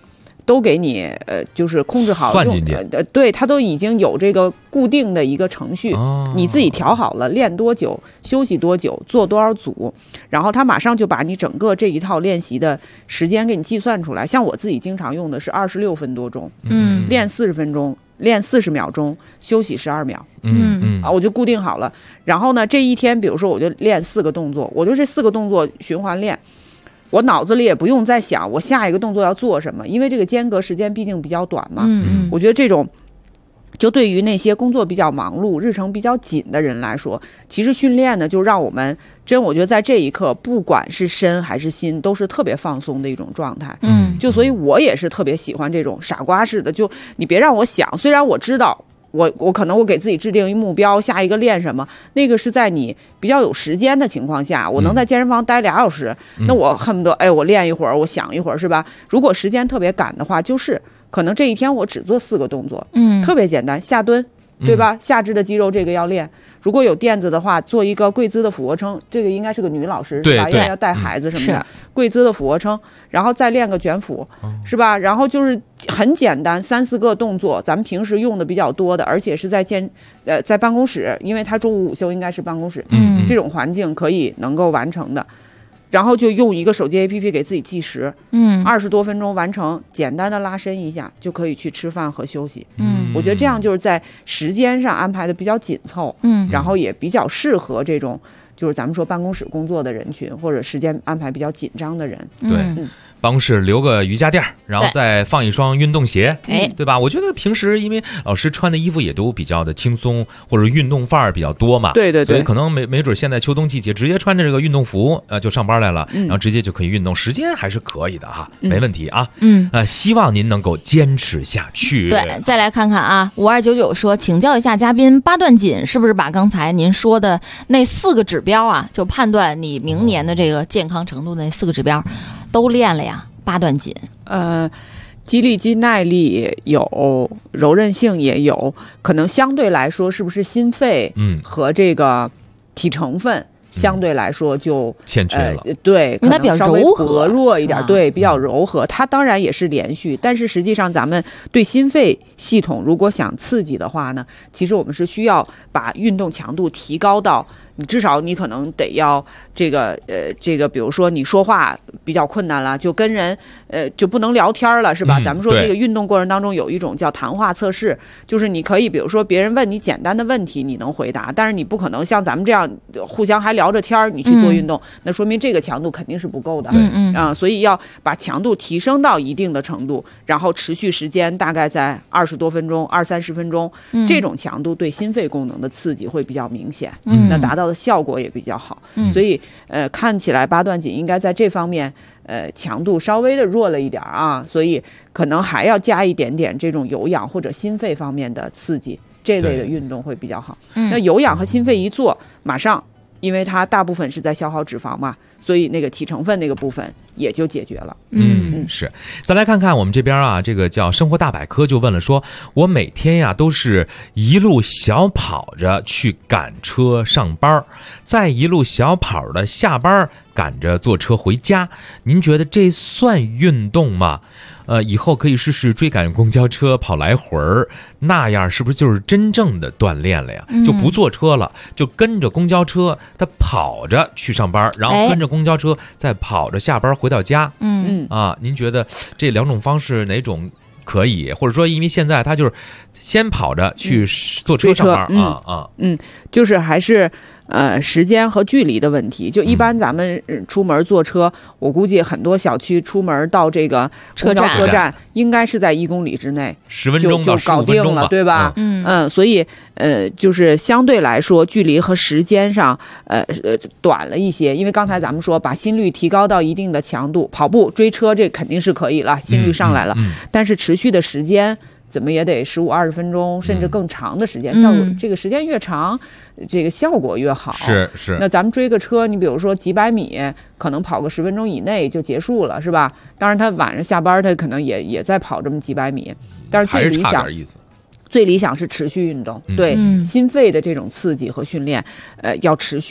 都给你就是控制好算进去， 对，它都已经有这个固定的一个程序，你自己调好了，练多久休息多久，做多少组，然后它马上就把你整个这一套练习的时间给你计算出来。像我自己经常用的是26分多钟，练40分钟，练40秒钟，休息12秒，我就固定好了。然后呢，这一天比如说我就练4个动作，我就这4个动作循环练。我脑子里也不用再想我下一个动作要做什么，因为这个间隔时间毕竟比较短嘛。我觉得这种就对于那些工作比较忙碌、日程比较紧的人来说，其实训练呢就让我们我觉得在这一刻，不管是身还是心，都是特别放松的一种状态。就所以我也是特别喜欢这种傻瓜式的，就你别让我想，虽然我知道。我可能我给自己制定一目标，下一个练什么，那个是在你比较有时间的情况下，我能在健身房待2小时，那我恨不得我练一会儿，我想一会儿，是吧？如果时间特别赶的话，就是可能这一天我只做4个动作，特别简单，下蹲，对吧？下肢的肌肉这个要练。如果有垫子的话，做一个跪姿的俯卧撑，这个应该是个女老师，是吧？因为要带孩子什么的，跪姿的俯卧撑，然后再练个卷腹，是吧？然后就是很简单，3、4个动作，咱们平时用的比较多的，而且是在在办公室，因为他中午午休应该是办公室，这种环境可以能够完成的。然后就用一个手机 APP 给自己计时，20多分钟完成，简单的拉伸一下就可以去吃饭和休息。我觉得这样就是在时间上安排的比较紧凑，然后也比较适合这种就是咱们说办公室工作的人群，或者时间安排比较紧张的人。 对。办公室留个瑜伽垫，然后再放一双运动鞋，对吧？我觉得平时因为老师穿的衣服也都比较的轻松，或者运动范儿比较多嘛，对，所以可能没准现在秋冬季节直接穿着这个运动服就上班来了，然后直接就可以运动，时间还是可以的哈，没问题啊。希望您能够坚持下去。 对，再来看看啊，5299说，请教一下嘉宾，八段锦是不是把刚才您说的那4个指标啊，就判断你明年的这个健康程度的那4个指标？都练了呀，8段锦。 肌力、肌耐力有，柔韧性也有，可能相对来说，是不是心肺和这个体成分相对来说就欠缺了？ 对，可能稍微薄弱一点，对，比较柔和。它当然也是连续，但是实际上咱们对心肺系统如果想刺激的话呢，其实我们是需要把运动强度提高到。你至少你可能得要这个比如说你说话比较困难了，就跟人就不能聊天了，是吧？咱们说这个运动过程当中有一种叫谈话测试，就是你可以比如说别人问你简单的问题你能回答，但是你不可能像咱们这样互相还聊着天你去做运动，那说明这个强度肯定是不够的。所以要把强度提升到一定的程度，然后持续时间大概在20多分钟、20-30分钟，这种强度对心肺功能的刺激会比较明显，那达到的效果也比较好。所以看起来八段锦应该在这方面强度稍微的弱了一点啊，所以可能还要加一点点这种有氧或者心肺方面的刺激，这类的运动会比较好。那有氧和心肺一做，马上因为它大部分是在消耗脂肪嘛，所以那个体成分那个部分也就解决了。 是。再来看看我们这边啊，这个叫生活大百科就问了说，我每天呀都是一路小跑着去赶车上班，再一路小跑的下班赶着坐车回家，您觉得这算运动吗？以后可以试试追赶公交车跑来回儿，那样是不是就是真正的锻炼了呀？就不坐车了，就跟着公交车他跑着去上班，然后跟着公交车再跑着下班回到家。您觉得这2种方式哪种可以？或者说因为现在他就是先跑着去坐车上班就是还是时间和距离的问题。就一般咱们出门坐车，我估计很多小区出门到这个公交车站应该是在1公里之内 ，10分钟就搞定了，对吧？所以就是相对来说距离和时间上短了一些。因为刚才咱们说把心率提高到一定的强度，跑步追车这肯定是可以了，心率上来了，但是持续的时间怎么也得15-20分钟，甚至更长的时间。效果这个时间越长，这个效果越好。 是。 那咱们追个车，你比如说几百米，可能跑个10分钟以内就结束了，是吧？当然，他晚上下班，他可能也在跑这么几百米，但是最理想是持续运动，对心肺的这种刺激和训练，要持续。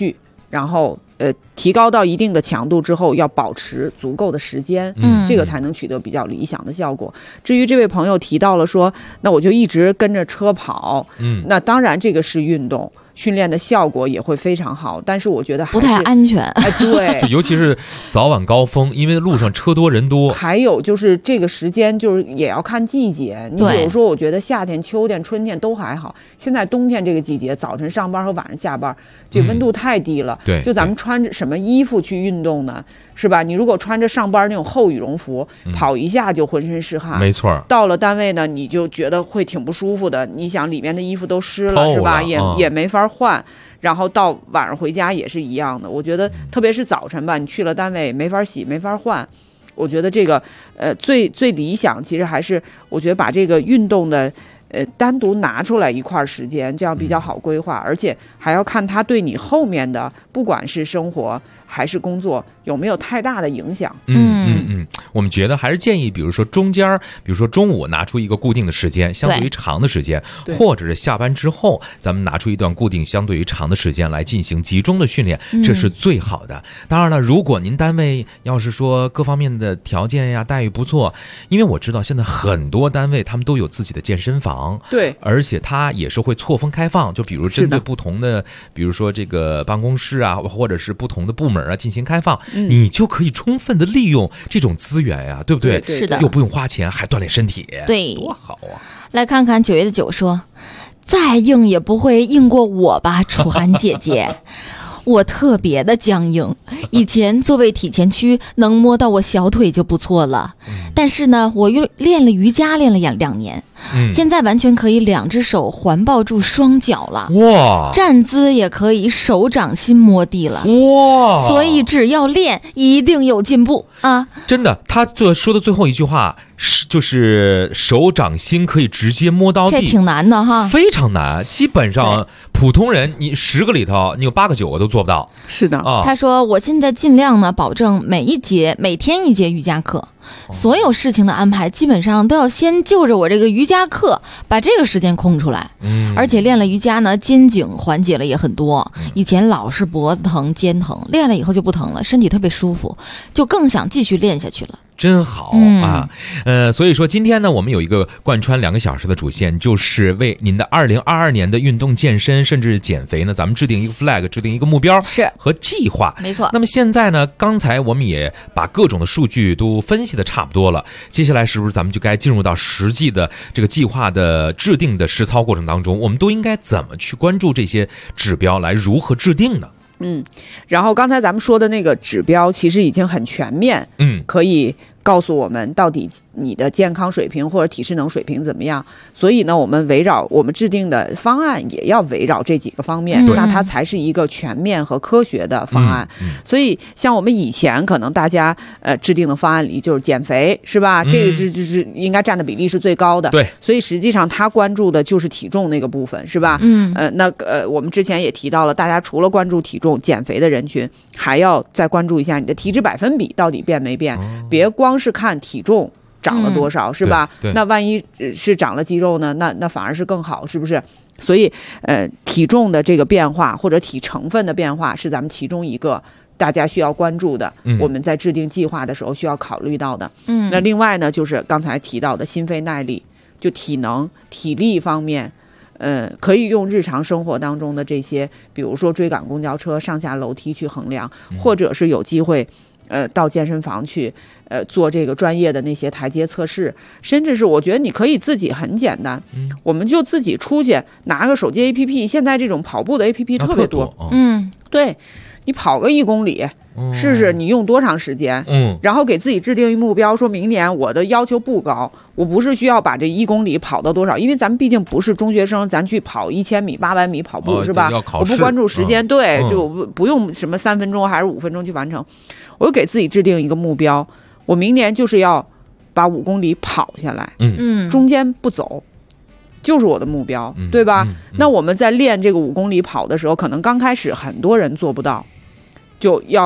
然后提高到一定的强度之后，要保持足够的时间，这个才能取得比较理想的效果。至于这位朋友提到了说，那我就一直跟着车跑，那当然这个是运动。训练的效果也会非常好，但是我觉得还是不太安全。 对， 尤其是早晚高峰，因为路上车多人多。 还有就是这个时间，就是也要看季节。你比如说，我觉得夏天、秋天、春天都还好，现在冬天这个季节，早晨上班和晚上下班，这温度太低了。 对， 就咱们穿着什么衣服去运动呢？是吧？你如果穿着上班那种厚羽绒服，跑一下就浑身是汗。 没错。 到了单位呢，你就觉得会挺不舒服的。你想里面的衣服都湿了，是吧？也没法换。然后到晚上回家也是一样的。我觉得，特别是早晨吧，你去了单位没法洗，没法换。我觉得这个最理想，其实还是我觉得把这个运动的单独拿出来一块时间，这样比较好规划，而且还要看它对你后面的不管是生活还是工作有没有太大的影响。 我们觉得还是建议，比如说中间，比如说中午拿出一个固定的时间，相对于长的时间，或者是下班之后，咱们拿出一段固定相对于长的时间来进行集中的训练，这是最好的。当然了，如果您单位要是说各方面的条件呀、待遇不错，因为我知道现在很多单位他们都有自己的健身房， 对， 而且它也是会错峰开放，就比如针对不同的，比如说这个办公室啊，或者是不同的部门啊进行开放，你就可以充分的利用这种资源呀，对不对？ 是的， 又不用花钱，还锻炼身体， 对， 多好啊！ 来看看9月的9说，再硬也不会硬过我吧，楚涵姐姐。我特别的僵硬，以前座位体前区能摸到我小腿就不错了，但是呢，我又练了瑜伽，练了2年，现在完全可以2只手环抱住双脚了，哇！站姿也可以手掌心摸地了，哇！所以只要练，一定有进步啊！ 真的，他说的最后一句话就是手掌心可以直接摸到地， 这挺难的哈， 非常难，基本上普通人你10个里头，你有8个9个都做不到。 是的， 他说我现在尽量呢，保证每天1节瑜伽课，所有事情的安排基本上都要先就着我这个瑜伽课把这个时间空出来。而且练了瑜伽呢，肩颈缓解了也很多，以前老是脖子疼、肩疼，练了以后就不疼了，身体特别舒服，就更想继续练下去了。 真好啊，所以说今天呢，我们有一个贯穿2个小时的主线，就是为您的2022年的运动健身甚至减肥呢，咱们制定一个 flag， 制定一个目标和计划。 没错。 那么现在呢，刚才我们也把各种的数据都分析的差不多了，接下来是不是咱们就该进入到实际的这个计划的制定的实操过程当中？我们都应该怎么去关注这些指标，来如何制定呢？ 然后刚才咱们说的那个指标其实已经很全面，可以告诉我们到底你的健康水平或者体适能水平怎么样。所以呢，我们制定的方案也要围绕这几个方面，那它才是一个全面和科学的方案。所以像我们以前可能大家制定的方案里就是减肥，是吧？这个就是应该占的比例是最高的。 对， 所以实际上他关注的就是体重那个部分，是吧？我们之前也提到了，大家除了关注体重减肥的人群，还要再关注一下你的体脂百分比到底变没变，别光是看体重长了多少，是吧？那万一是长了肌肉呢，那反而是更好，是不是？所以体重的这个变化或者体成分的变化是咱们其中一个大家需要关注的，我们在制定计划的时候需要考虑到的。那另外呢，就是刚才提到的心肺耐力，就体能体力方面，可以用日常生活当中的这些，比如说追赶公交车、上下楼梯去衡量，或者是有机会到健身房去做这个专业的那些台阶测试，甚至是我觉得你可以自己很简单，我们就自己出去拿个手机 APP， 现在这种跑步的 APP 特别多，对，你跑个1公里。试试你用多长时间，然后给自己制定一目标，说明年我的要求不高，我不是需要把这1公里跑到多少，因为咱们毕竟不是中学生，咱去跑1000米、800米跑步，是吧？我不关注时间，对，就不用什么3分钟还是5分钟去完成，我就给自己制定一个目标，我明年就是要把5公里跑下来，中间不走。就是我的目标，对吧？那我们在练这个5公里跑的时候，可能刚开始很多人做不到，就要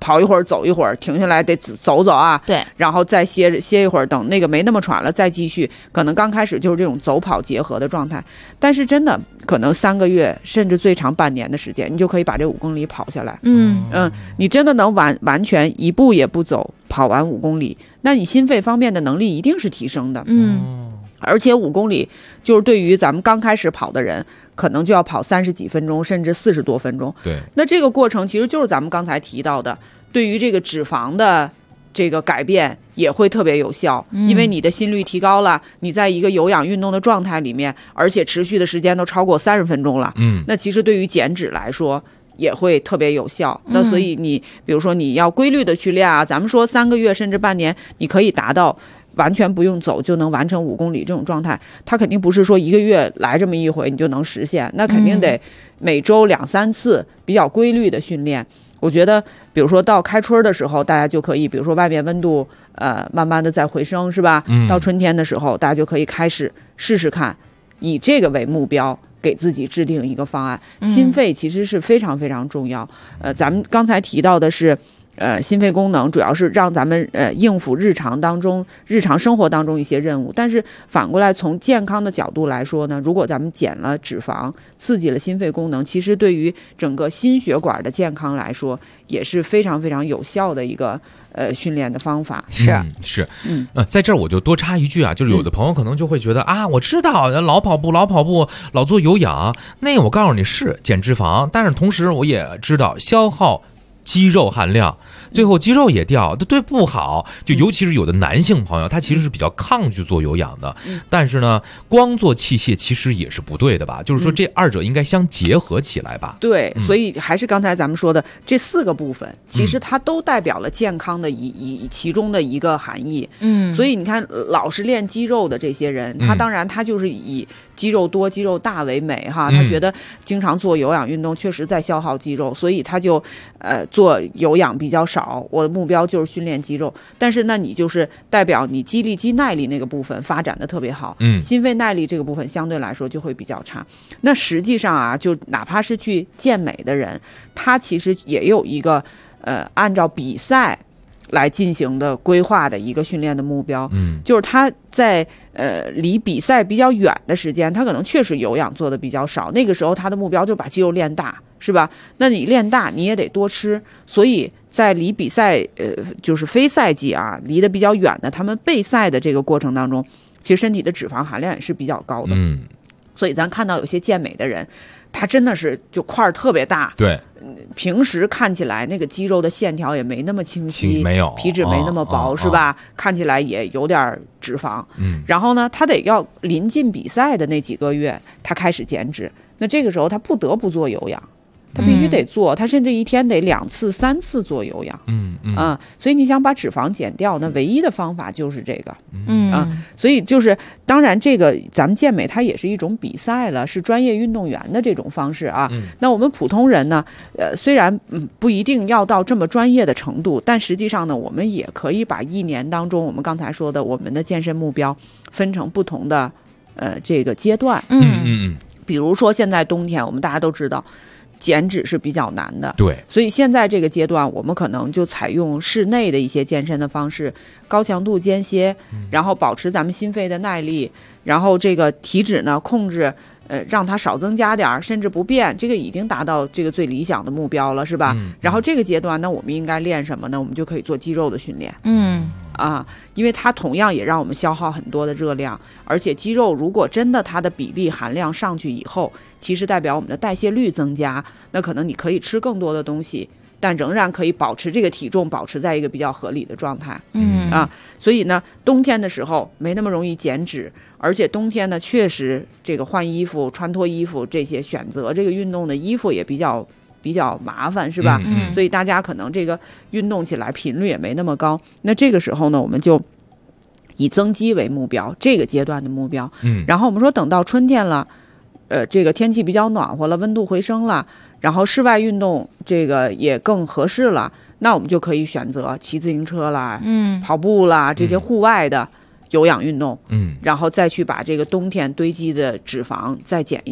跑一会儿走一会儿，停下来得走走啊， 对， 然后再歇一会儿，等那个没那么喘了再继续。可能刚开始就是这种走跑结合的状态，但是真的可能3个月甚至最长半年的时间，你就可以把这5公里跑下来。你真的能完全一步也不走跑完5公里，那你心肺方面的能力一定是提升的。而且5公里就是对于咱们刚开始跑的人，可能就要跑30几分钟，甚至40多分钟。 对， 那这个过程其实就是咱们刚才提到的，对于这个脂肪的这个改变也会特别有效，因为你的心率提高了，你在一个有氧运动的状态里面，而且持续的时间都超过30分钟了。那其实对于减脂来说也会特别有效。那所以你比如说你要规律的去练啊，咱们说3个月甚至半年，你可以达到完全不用走就能完成5公里这种状态，它肯定不是说1个月来这么一回你就能实现，那肯定得每周2、3次比较规律的训练。我觉得比如说到开春的时候，大家就可以比如说外面温度慢慢的在回升，是吧？到春天的时候大家就可以开始试试看，以这个为目标给自己制定一个方案。心肺其实是非常非常重要。咱们刚才提到的是心肺功能主要是让咱们应付日常生活当中一些任务，但是反过来从健康的角度来说呢，如果咱们减了脂肪，刺激了心肺功能，其实对于整个心血管的健康来说也是非常非常有效的一个训练的方法。 在这儿我就多插一句啊，就是有的朋友可能就会觉得啊，我知道老跑步老做有氧，那我告诉你是减脂肪，但是同时我也知道消耗肌肉含量，最后肌肉也掉，对不好。就尤其是有的男性朋友，他其实是比较抗拒做有氧的，但是呢，光做器械其实也是不对的吧？就是说这二者应该相结合起来吧？ 对，所以还是刚才咱们说的这4个部分，其实它都代表了健康的其中的一个含义。所以你看，老是练肌肉的这些人，他当然他就是以肌肉多肌肉大为美哈，他觉得经常做有氧运动确实在消耗肌肉，所以他就做有氧比较少，我的目标就是训练肌肉。但是那你就是代表你肌力肌耐力那个部分发展的特别好，心肺耐力这个部分相对来说就会比较差。那实际上啊，就哪怕是去健美的人，他其实也有一个按照比赛来进行的规划的一个训练的目标，就是他在离比赛比较远的时间，他可能确实有氧做的比较少，那个时候他的目标就把肌肉练大，是吧？那你练大你也得多吃，所以在离比赛就是非赛季啊，离得比较远的，他们备赛的这个过程当中，其实身体的脂肪含量也是比较高的。所以咱看到有些健美的人，他真的是就块儿特别大， 对， 平时看起来那个肌肉的线条也没那么清晰， 没有皮脂没那么薄，是吧？看起来也有点脂肪。然后呢，他得要临近比赛的那几个月，他开始减脂，那这个时候他不得不做有氧。他必须得做，他甚至一天得2次、3次做有氧。所以你想把脂肪减掉，那唯一的方法就是这个。所以就是当然这个咱们健美它也是一种比赛了，是专业运动员的这种方式啊。那我们普通人呢，虽然不一定要到这么专业的程度，但实际上呢，我们也可以把1年当中我们刚才说的我们的健身目标分成不同的这个阶段。比如说现在冬天，我们大家都知道减脂是比较难的， 对， 所以现在这个阶段，我们可能就采用室内的一些健身的方式，高强度间歇，然后保持咱们心肺的耐力，然后这个体脂呢控制，让它少增加点，甚至不变，这个已经达到这个最理想的目标了，是吧？然后这个阶段呢，我们应该练什么呢？我们就可以做肌肉的训练。因为它同样也让我们消耗很多的热量，而且肌肉如果真的它的比例含量上去以后，其实代表我们的代谢率增加，那可能你可以吃更多的东西，但仍然可以保持这个体重保持在一个比较合理的状态。所以呢，冬天的时候没那么容易减脂，而且冬天呢，确实这个换衣服、穿脱衣服这些选择这个运动的衣服也比较麻烦，是吧？所以大家可能这个运动起来频率也没那么高。那这个时候呢，我们就以增肌为目标，这个阶段的目标。然后我们说等到春天了，这个天气比较暖和了，温度回升了，然后室外运动这个也更合适了，那我们就可以选择骑自行车啦、跑步啦这些户外的有氧运动。然后再去把这个冬天堆积的脂肪再减一减。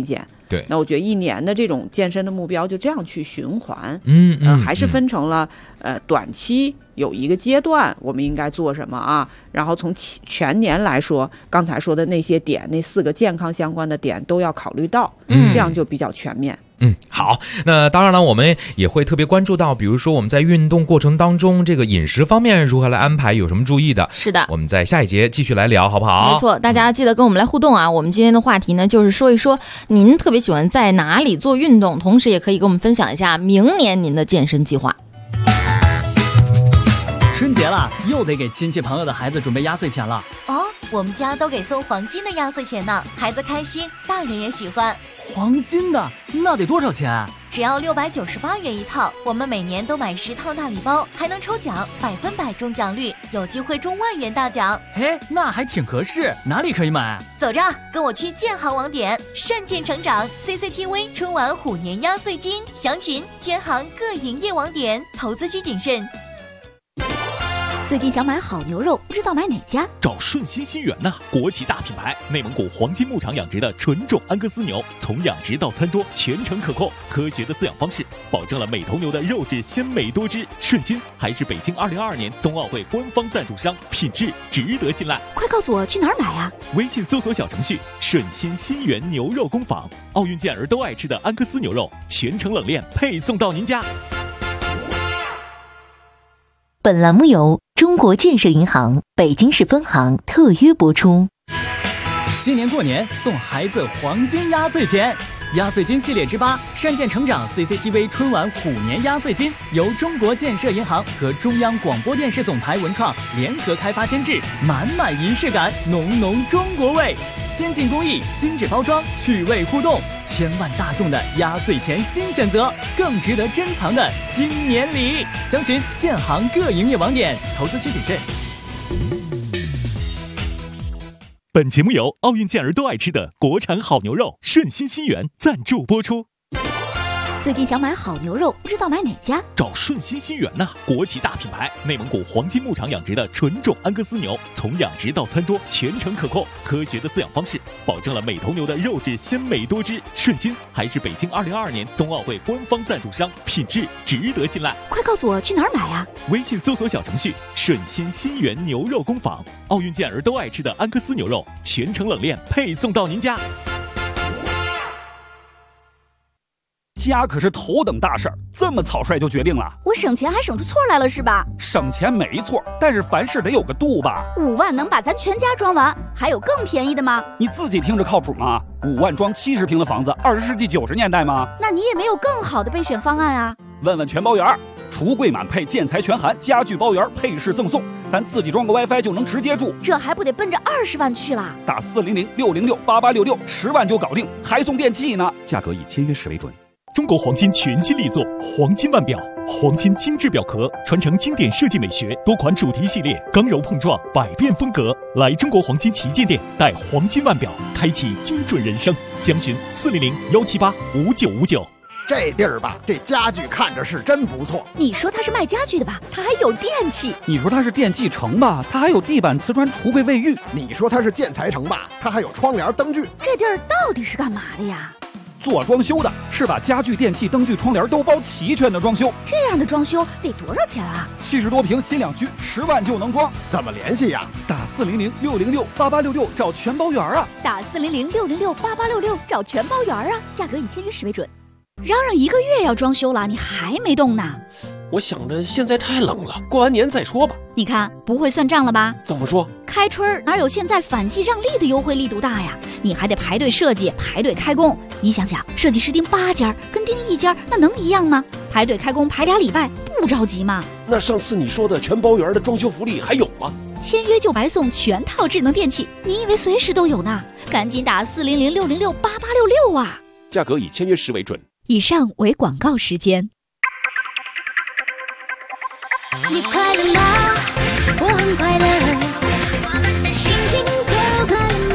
对， 那我觉得一年的这种健身的目标就这样去循环，还是分成了短期有一个阶段我们应该做什么啊，然后从全年来说，刚才说的那些点，那4个健康相关的点都要考虑到，这样就比较全面。 好，那当然了，我们也会特别关注到，比如说我们在运动过程当中，这个饮食方面如何来安排，有什么注意的？ 是的， 我们在下一节继续来聊，好不好？ 没错，大家记得跟我们来互动啊！我们今天的话题呢，就是说一说您特别喜欢在哪里做运动，同时也可以跟我们分享一下明年您的健身计划。 春节了，又得给亲戚朋友的孩子准备压岁钱了。 哦，我们家都给送黄金的压岁钱呢，孩子开心，大人也喜欢。 黄金的那得多少钱？ 只要698元一套，我们每年都买10套大礼包，还能抽奖，100%中奖率，有机会中万元大奖。 哎，那还挺合适，哪里可以买？ 走着，跟我去建行网点，善见成长 CCTV 春晚虎年压岁金，详询建行各营业网点，投资需谨慎。 最近想买好牛肉，不知道买哪家？ 找顺心新源呐，国企大品牌，内蒙古黄金牧场养殖的纯种安格斯牛，从养殖到餐桌全程可控，科学的饲养方式，保证了每头牛的肉质鲜美多汁。顺心还是北京2022年冬奥会官方赞助商，品质值得信赖。 快告诉我去哪儿买啊？ 微信搜索小程序顺心新源牛肉工坊，奥运健儿都爱吃的安格斯牛肉，全程冷链配送到您家。 本栏目由中国建设银行北京市分行特约播出。 今年过年送孩子黄金压岁钱，压岁金系列之8，善见成长 CCTV 春晚虎年压岁金由中国建设银行和中央广播电视总台文创联合开发监制，满满仪式感，浓浓中国味，先进工艺，精致包装，趣味互动，千万大众的压岁钱新选择，更值得珍藏的新年礼。详询建行各营业网点，投资需谨慎。 本节目由奥运健儿都爱吃的国产好牛肉顺心新源赞助播出。 最近想买好牛肉，不知道买哪家？ 找顺心新源呐，国企大品牌，内蒙古黄金牧场养殖的纯种安格斯牛，从养殖到餐桌全程可控，科学的饲养方式，保证了每头牛的肉质鲜美多汁。顺心还是北京2022年冬奥会官方赞助商，品质值得信赖。 快告诉我去哪儿买啊？ 微信搜索小程序顺心新源牛肉工坊，奥运健儿都爱吃的安格斯牛肉，全程冷链配送到您家。 家可是头等大事儿，这么草率就决定了？ 我省钱还省出错来了是吧？ 省钱没错，但是凡事得有个度吧。 5万能把咱全家装完，还有更便宜的吗？ 你自己听着靠谱吗？5万装70平的房子，20世纪90年代吗？ 那你也没有更好的备选方案啊？ 问问全包圆，橱柜满配，建材全含，家具包圆，配饰赠送，咱自己装个 WiFi 就能直接住， 这还不得奔着20万去啦？ 打400-606-8866，10万就搞定，还送电器呢。价格以签约时为准。 中国黄金全新力作黄金腕表，黄金精致表壳，传承经典设计美学，多款主题系列，刚柔碰撞，百变风格。来中国黄金旗舰店，带黄金腕表，开启精准人生。详询400-178-5959。 这地儿吧，这家具看着是真不错。 你说它是卖家具的吧，它还有电器。 你说它是电器城吧，它还有地板、瓷砖、橱柜、卫浴。 你说它是建材城吧，它还有窗帘、灯具。 这地儿到底是干嘛的呀？ 做装修的，是把家具、电器、灯具、窗帘都包齐全的装修。 这样的装修得多少钱啊 ？70多平新两居，10万就能装。 怎么联系呀？ 打400-606-8866找全包圆啊！ 打400-606-8866找全包圆啊！价格以签约时为准。嚷嚷1个月要装修了，你还没动呢？ 我想着现在太冷了，过完年再说吧。 你看不会算账了吧？ 怎么说？ 开春哪有现在反季让利的优惠力度大呀？你还得排队设计，排队开工。你想想，设计师盯8家跟盯1家，那能一样吗？排队开工排2礼拜，不着急吗？ 那上次你说的全包圆的装修福利还有吗？ 签约就白送全套智能电器，你以为随时都有呢？赶紧打400-606-8866啊！ 价格以签约时为准。 以上为广告时间。 你快乐吗？我很快乐，我们的心情都快乐吗？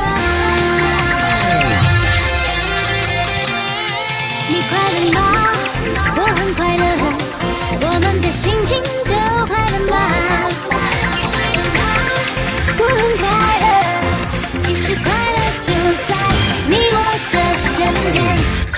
你快乐吗？我很快乐，我们的心情都快乐吗？我很快乐，其实快乐就在你我的身边。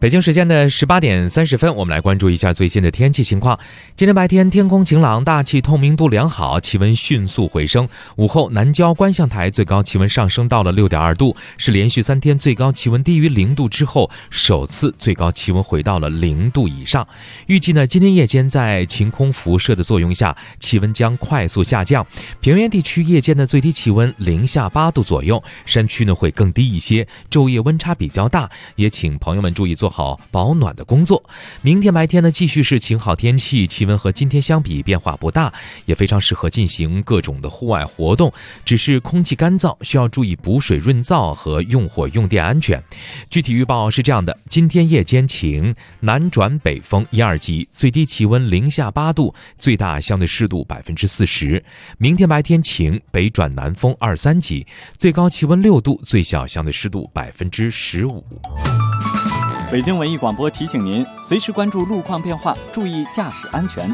北京时间的18点30分，我们来关注一下最新的天气情况。今天白天天空晴朗，大气透明度良好，气温迅速回升。午后南郊观象台最高气温上升到了6.2度，是连续3天最高气温低于0度之后，首次最高气温回到了0度以上。预计呢，今天夜间在晴空辐射的作用下，气温将快速下降。平原地区夜间的最低气温零下8度左右，山区呢会更低一些，昼夜温差比较大，也请朋友们注意做好保暖的工作。明天白天呢，继续是晴好天气，气温和今天相比变化不大，也非常适合进行各种的户外活动，只是空气干燥，需要注意补水润燥和用火用电安全。具体预报是这样的：今天夜间晴，南转北风1、2级，最低气温零下8度，最大相对湿度40%。明天白天晴，北转南风2、3级，最高气温6度，最小相对湿度15%。 北京文艺广播提醒您，随时关注路况变化，注意驾驶安全。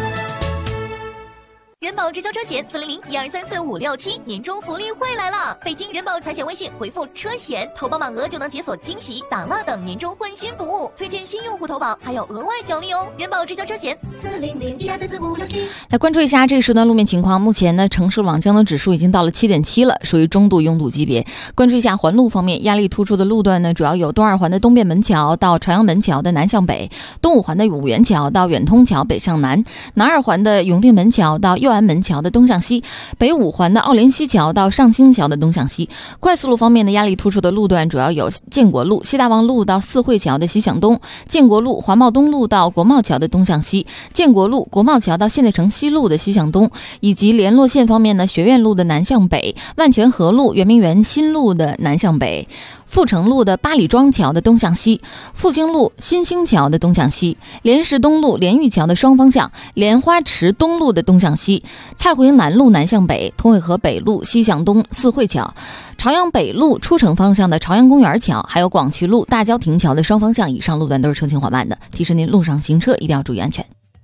人保直销车险400-1234567年终福利会来了！北京人保财险微信回复车险，投保满额就能解锁惊喜、打蜡等年终换新服务，推荐新用户投保还有额外奖励哦！人保直销车险400-1234567。 来关注一下这个时段路面情况。目前呢，城市网降温指数已经到了7.7了，属于中度拥堵级别。关注一下环路方面，压力突出的路段呢，主要有东二环的东便门桥到朝阳门桥的南向北，东五环的五元桥到远通桥北向南，南二环的永定门桥到右安门桥的东向西，北五环的奥联西桥到上清桥的东向西。快速路方面的压力突出的路段主要有建国路、西大望路到四惠桥的西向东，建国路、华贸东路到国贸桥的东向西，建国路、国贸桥到现代城西路的西向东，以及联络线方面呢，学院路的南向北，万泉河路、圆明园新路的南向北，阜成路的八里庄桥的东向西，复兴路新兴桥的东向西，莲石东路莲玉桥的双方向，莲花池东路的东向西，蔡湖营南路南向北，通惠河北路西向东四惠桥，朝阳北路出城方向的朝阳公园桥，还有广渠路大郊亭桥的双方向，以上路段都是车行缓慢的，提示您路上行车一定要注意安全。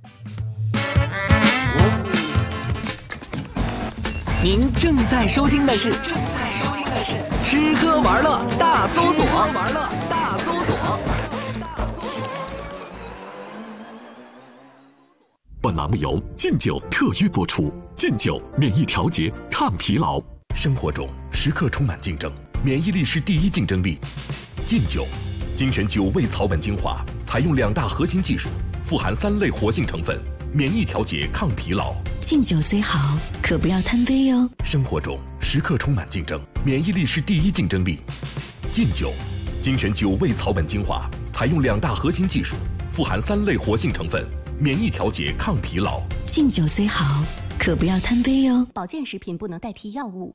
您正在收听的是吃喝玩乐大搜索。 本栏目由劲酒特约播出。劲酒免疫调节，抗疲劳。生活中时刻充满竞争，免疫力是第一竞争力。劲酒精选9味草本精华，采用2大核心技术，富含3类活性成分，免疫调节，抗疲劳。 敬酒虽好，可不要贪杯哟。 生活中时刻充满竞争，免疫力是第一竞争力。劲酒精选9味草本精华，采用2大核心技术，富含3类活性成分，免疫调节，抗疲劳。 敬酒虽好，可不要贪杯哟。 保健食品不能代替药物。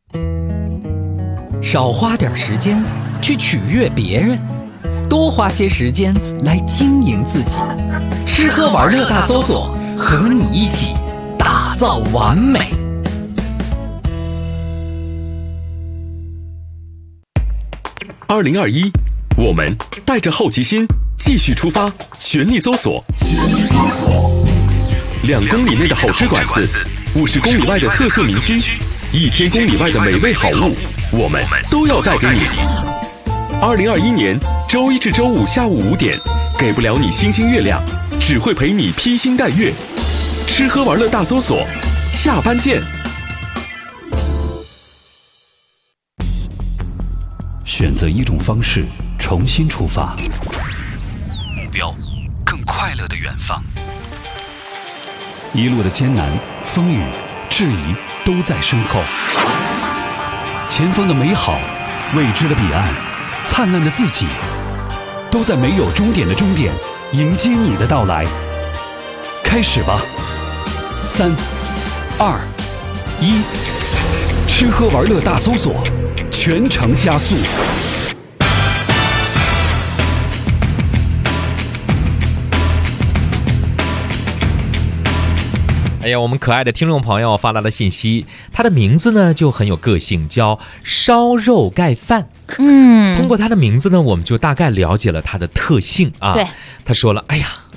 少花点时间去取悦别人，多花些时间来经营自己。吃喝玩乐大搜索，和你一起打造完美。 2021，我们带着好奇心继续出发，全力搜索。2公里内的好吃馆子，50公里外的特色名区，1000公里外的美味好物，我们都要带给你。2021年周一至周五下午5点，给不了你星星月亮，只会陪你披星戴月。吃喝玩乐大搜索，下班见。 选择一种方式，重新出发， 目标更快乐的远方。 一路的艰难、风雨、质疑都在身后，前方的美好、未知的彼岸、灿烂的自己，都在没有终点的终点迎接你的到来。开始吧，3、2、1，吃喝玩乐大搜索，全程加速。 哎呀，我们可爱的听众朋友发来了信息，他的名字呢就很有个性，叫烧肉盖饭。通过他的名字呢，我们就大概了解了他的特性啊。 对， 他说了，哎呀，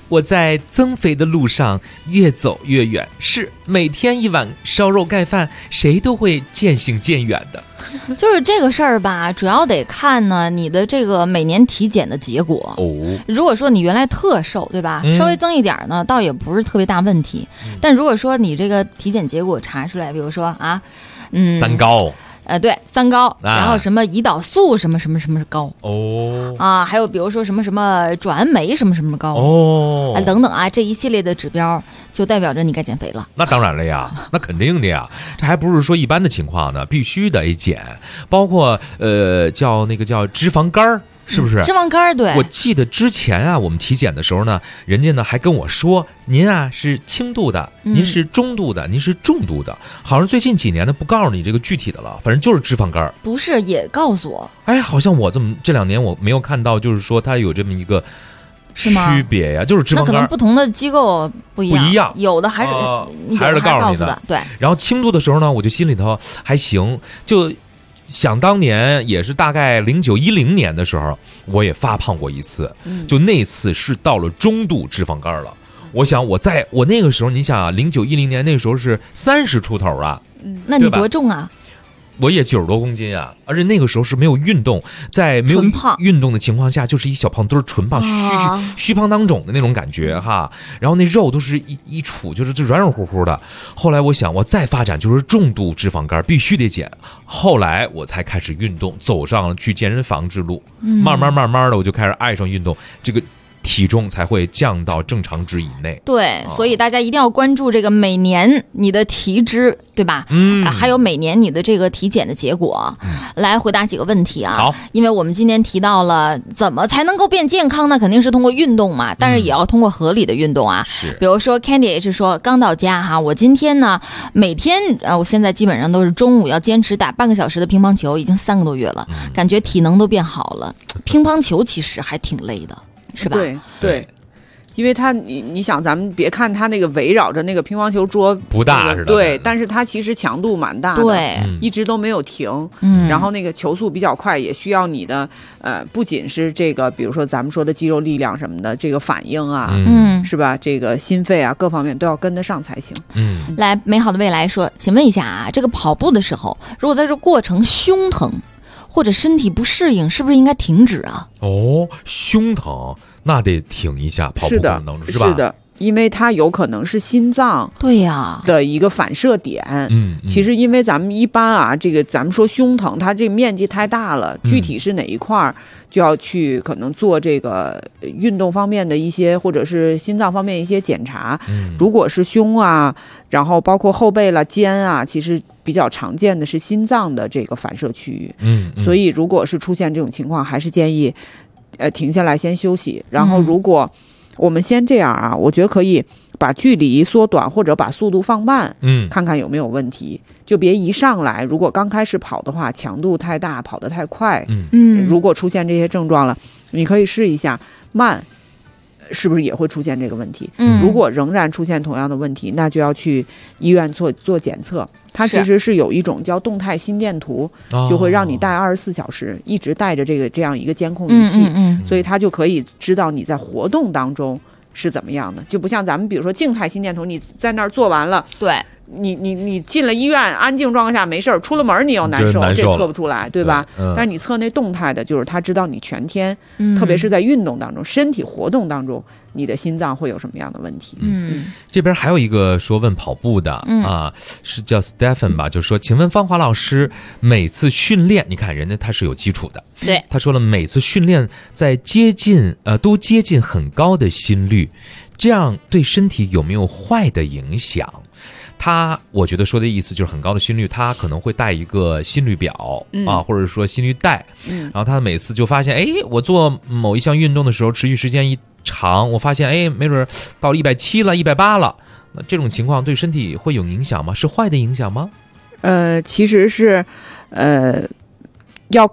我在增肥的路上越走越远，是每天一碗烧肉盖饭，谁都会渐行渐远的。 就是这个事儿吧，主要得看呢你的这个每年体检的结果。如果说你原来特瘦，对吧？稍微增一点呢，倒也不是特别大问题。但如果说你这个体检结果查出来，比如说啊， 三高。 对，三高，然后什么胰岛素什么什么什么高还有比如说什么什么转酶什么什么高等等啊，这一系列的指标就代表着你该减肥了。 那当然了呀，那肯定的呀，这还不是说一般的情况呢，必须得减，包括叫脂肪肝是不是？ 脂肪肝，对。 我记得之前啊，我们体检的时候呢，人家呢还跟我说，您啊是轻度的，您是中度的，您是重度的。好像最近几年呢不告诉你这个具体的了，反正就是脂肪肝。 不是，也告诉我。 哎，好像我这2年我没有看到，就是说它有这么一个区别呀，就是脂肪肝。 那可能不同的机构不一样，有的还是还是告诉你的。对。 然后轻度的时候呢，我就心里头还行，就。想当年也是大概0910年的时候，我也发胖过一次，就那次是到了中度脂肪肝了。我想我那个时候，你想啊，0910年那时候是30出头啊， 那你多重啊？ 我也90多公斤啊，而且那个时候是没有运动，在没有运动的情况下，就是一小胖墩儿，纯胖，虚胖当肿的那种感觉哈。然后那肉都是一杵，就是软软乎乎的。后来我想，我再发展就是重度脂肪肝，必须得减。后来我才开始运动，走上去健身房之路。慢慢的，我就开始爱上运动，这个体重才会降到正常值以内。 对，所以大家一定要关注这个每年你的体脂，对吧？还有每年你的这个体检的结果，来回答几个问题啊。 好， 因为我们今天提到了怎么才能够变健康呢？肯定是通过运动嘛，但是也要通过合理的运动啊。 是， 比如说 Candy H 说，刚到家哈，我今天呢每天我现在基本上都是中午要坚持打半个小时的乒乓球，已经3个多月了，感觉体能都变好了。乒乓球其实还挺累的。是吧？ 对，因为你想，咱们别看它那个围绕着那个乒乓球桌不大似的， 对，但是它其实强度蛮大的， 对， 一直都没有停。然后那个球速比较快，也需要你的不仅是这个，比如说咱们说的肌肉力量什么的，这个反应啊，是吧？这个心肺啊，各方面都要跟得上才行。 来，美好的未来说，请问一下啊，这个跑步的时候，如果在这过程胸疼，或者身体不适应，是不是应该停止啊？ 胸疼那得停一下，跑步不能是吧？ 是的，因为它有可能是心脏的一个反射点。其实因为咱们一般啊，这个咱们说胸疼，它这个面积太大了，具体是哪一块就要去可能做这个运动方面的一些，或者是心脏方面一些检查。如果是胸啊，然后包括后背了、肩啊，其实比较常见的是心脏的这个反射区域。所以如果是出现这种情况，还是建议停下来先休息。然后如果我们先这样啊，我觉得可以把距离缩短，或者把速度放慢，看看有没有问题。就别一上来，如果刚开始跑的话，强度太大，跑得太快，如果出现这些症状了，你可以试一下慢，是不是也会出现这个问题？如果仍然出现同样的问题，那就要去医院做检测。它其实是有一种叫动态心电图，就会让你带24小时，一直带着这样一个监控仪器，所以它就可以知道你在活动当中是怎么样的。就不像咱们比如说静态心电图，你在那儿做完了， 对， 你进了医院，安静状况下没事儿，出了门你又难受，这测不出来，对吧？但是你测那动态的，就是他知道你全天，特别是在运动当中、身体活动当中，你的心脏会有什么样的问题。 这边还有一个说问跑步的啊，是叫 Stephen 吧，就说，请问芳华老师，每次训练，你看人家他是有基础的， 对， 他说了，每次训练在都接近很高的心率，这样对身体有没有坏的影响？我觉得说的意思就是很高的心率，他可能会带一个心率表或者说心率带，然后他每次就发现，我做某一项运动的时候，持续时间一长，我发现，没准到了170了、180了，那这种情况对身体会有影响吗？是坏的影响吗？ 其实是，要看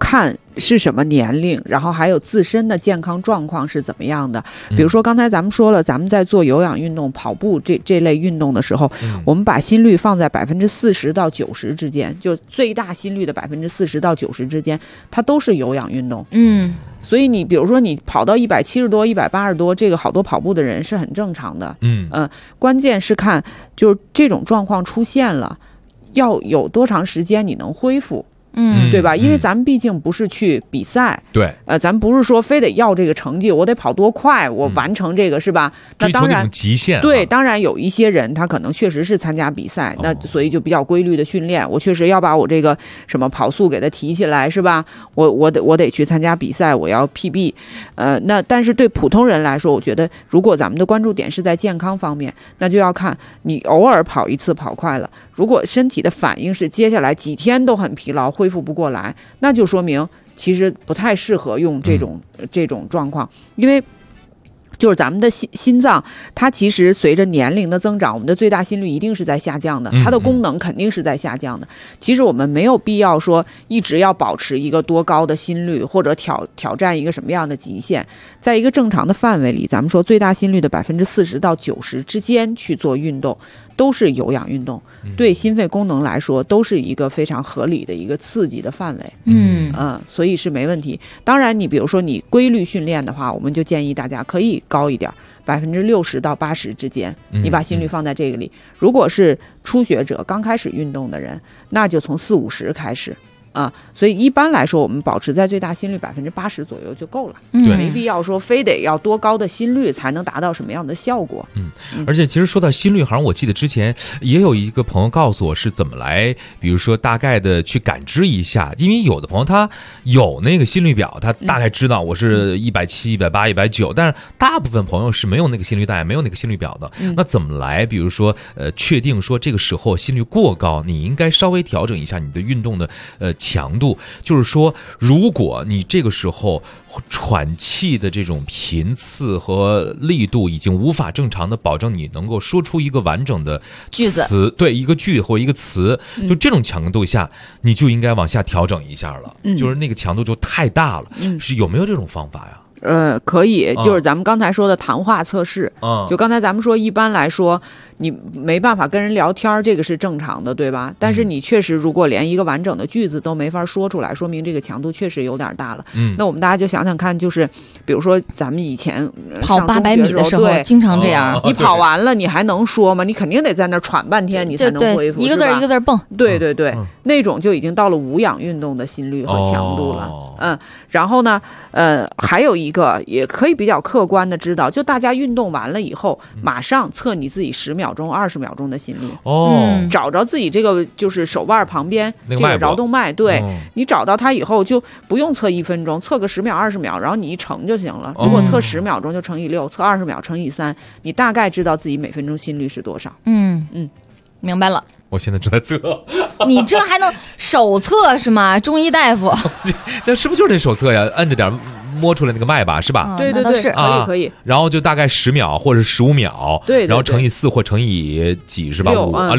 是什么年龄，然后还有自身的健康状况是怎么样的。比如说刚才咱们说了，咱们在做有氧运动、跑步这类运动的时候，我们把心率放在40%到90%之间，就最大心率的40%到90%之间，它都是有氧运动。所以你比如说你跑到170多、180多，这个好多跑步的人是很正常的。关键是看就是这种状况出现了，要有多长时间你能恢复。对吧？因为咱们毕竟不是去比赛， 对， 咱不是说非得要这个成绩，我得跑多快，我完成这个是吧？那当然极限。 对，当然有一些人他可能确实是参加比赛，那所以就比较规律的训练。我确实要把我这个什么跑速给它提起来，是吧？我得去参加比赛，我要 PB。那但是对普通人来说，我觉得如果咱们的关注点是在健康方面，那就要看你偶尔跑一次跑快了，如果身体的反应是接下来几天都很疲劳，恢复不过来，那就说明其实不太适合用这种状况，因为就是咱们的心脏，它其实随着年龄的增长，我们的最大心率一定是在下降的，它的功能肯定是在下降的。其实我们没有必要说一直要保持一个多高的心率，或者挑战一个什么样的极限，在一个正常的范围里，咱们说最大心率的40%到90%之间去做运动，都是有氧运动，对心肺功能来说都是一个非常合理的一个刺激的范围。所以是没问题。当然你比如说你规律训练的话，我们就建议大家可以高一点，60%到80%之间，你把心率放在这个里。如果是初学者刚开始运动的人，那就从40-50开始。所以一般来说我们保持在最大心率80%左右就够了，没必要说非得要多高的心率才能达到什么样的效果。 而且其实说到心率，好像我记得之前也有一个朋友告诉我是怎么来，比如说大概的去感知一下，因为有的朋友他有那个心率表，他大概知道我是170、180、190，但是大部分朋友是没有那个心率带，没有那个心率表的。那怎么来比如说确定说这个时候心率过高，你应该稍微调整一下你的运动的强度，就是说如果你这个时候喘气的这种频次和力度已经无法正常的保证你能够说出一个完整的句子， 对，一个句或一个词，就这种强度下你就应该往下调整一下了，就是那个强度就太大了。是有没有这种方法呀？ 可以，就是咱们刚才说的谈话测试。就刚才咱们说一般来说你没办法跟人聊天，这个是正常的，对吧？但是你确实如果连一个完整的句子都没法说出来，说明这个强度确实有点大了。那我们大家就想想看，就是比如说咱们以前跑800米的时候经常这样， 你跑完了你还能说吗？你肯定得在那喘半天你才能恢复， 一个字一个字蹦。 对，那种就已经到了无氧运动的心率和强度了。然后呢还有一个也可以比较客观的知道，就大家运动完了以后马上测你自己10秒钟、20秒钟的心率。找着自己这个就是手腕旁边这个桡动脉，对，你找到它以后就不用测1分钟，测个10秒、20秒，然后你一乘就行了。如果测10秒钟就乘以6，测20秒乘以3，你大概知道自己每分钟心率是多少。 明白了。 我现在正在测。 你这还能手测是吗？中医大夫。 那是不是就是那手测呀？按着点摸出来那个脉吧，是吧？ 对，可以。 然后就大概10秒或者15秒， 对， 然后乘以4或乘以几是吧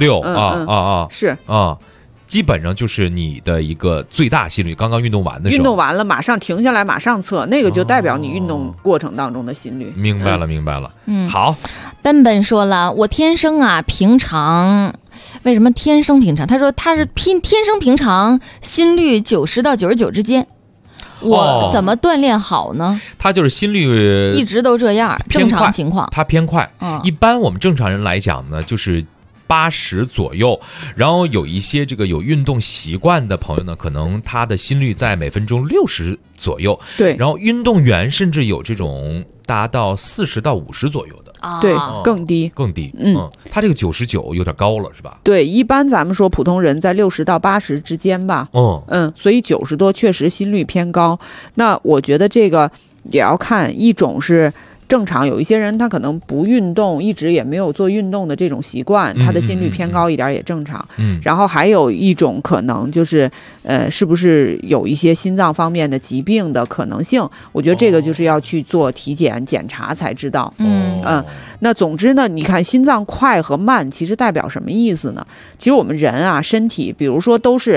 ？6 是基本上就是你的一个最大心率。刚刚运动完的时候， 运动完了马上停下来，马上测，那个就代表你运动过程当中的心率。 明白了。好。 笨笨说了，我天生平常。为什么天生平常？他说他是天生平常心率90到99之间。我怎么锻炼好呢？ 他就是心率一直都这样，正常情况。 他偏快。一般我们正常人来讲呢，就是80左右，然后有一些这个有运动习惯的朋友呢，可能他的心率在每分钟60左右。 对， 然后运动员甚至有这种达到40到50左右的。 对，更低。 他这个99有点高了，是吧？ 对，一般咱们说普通人在60到80之间吧。所以90多确实心率偏高。那我觉得这个也要看，一种是正常，有一些人他可能不运动，一直也没有做运动的这种习惯，他的心率偏高一点也正常。然后还有一种可能就是是不是有一些心脏方面的疾病的可能性，我觉得这个就是要去做体检检查才知道。那总之呢，你看心脏快和慢其实代表什么意思呢？其实我们人身体比如说都是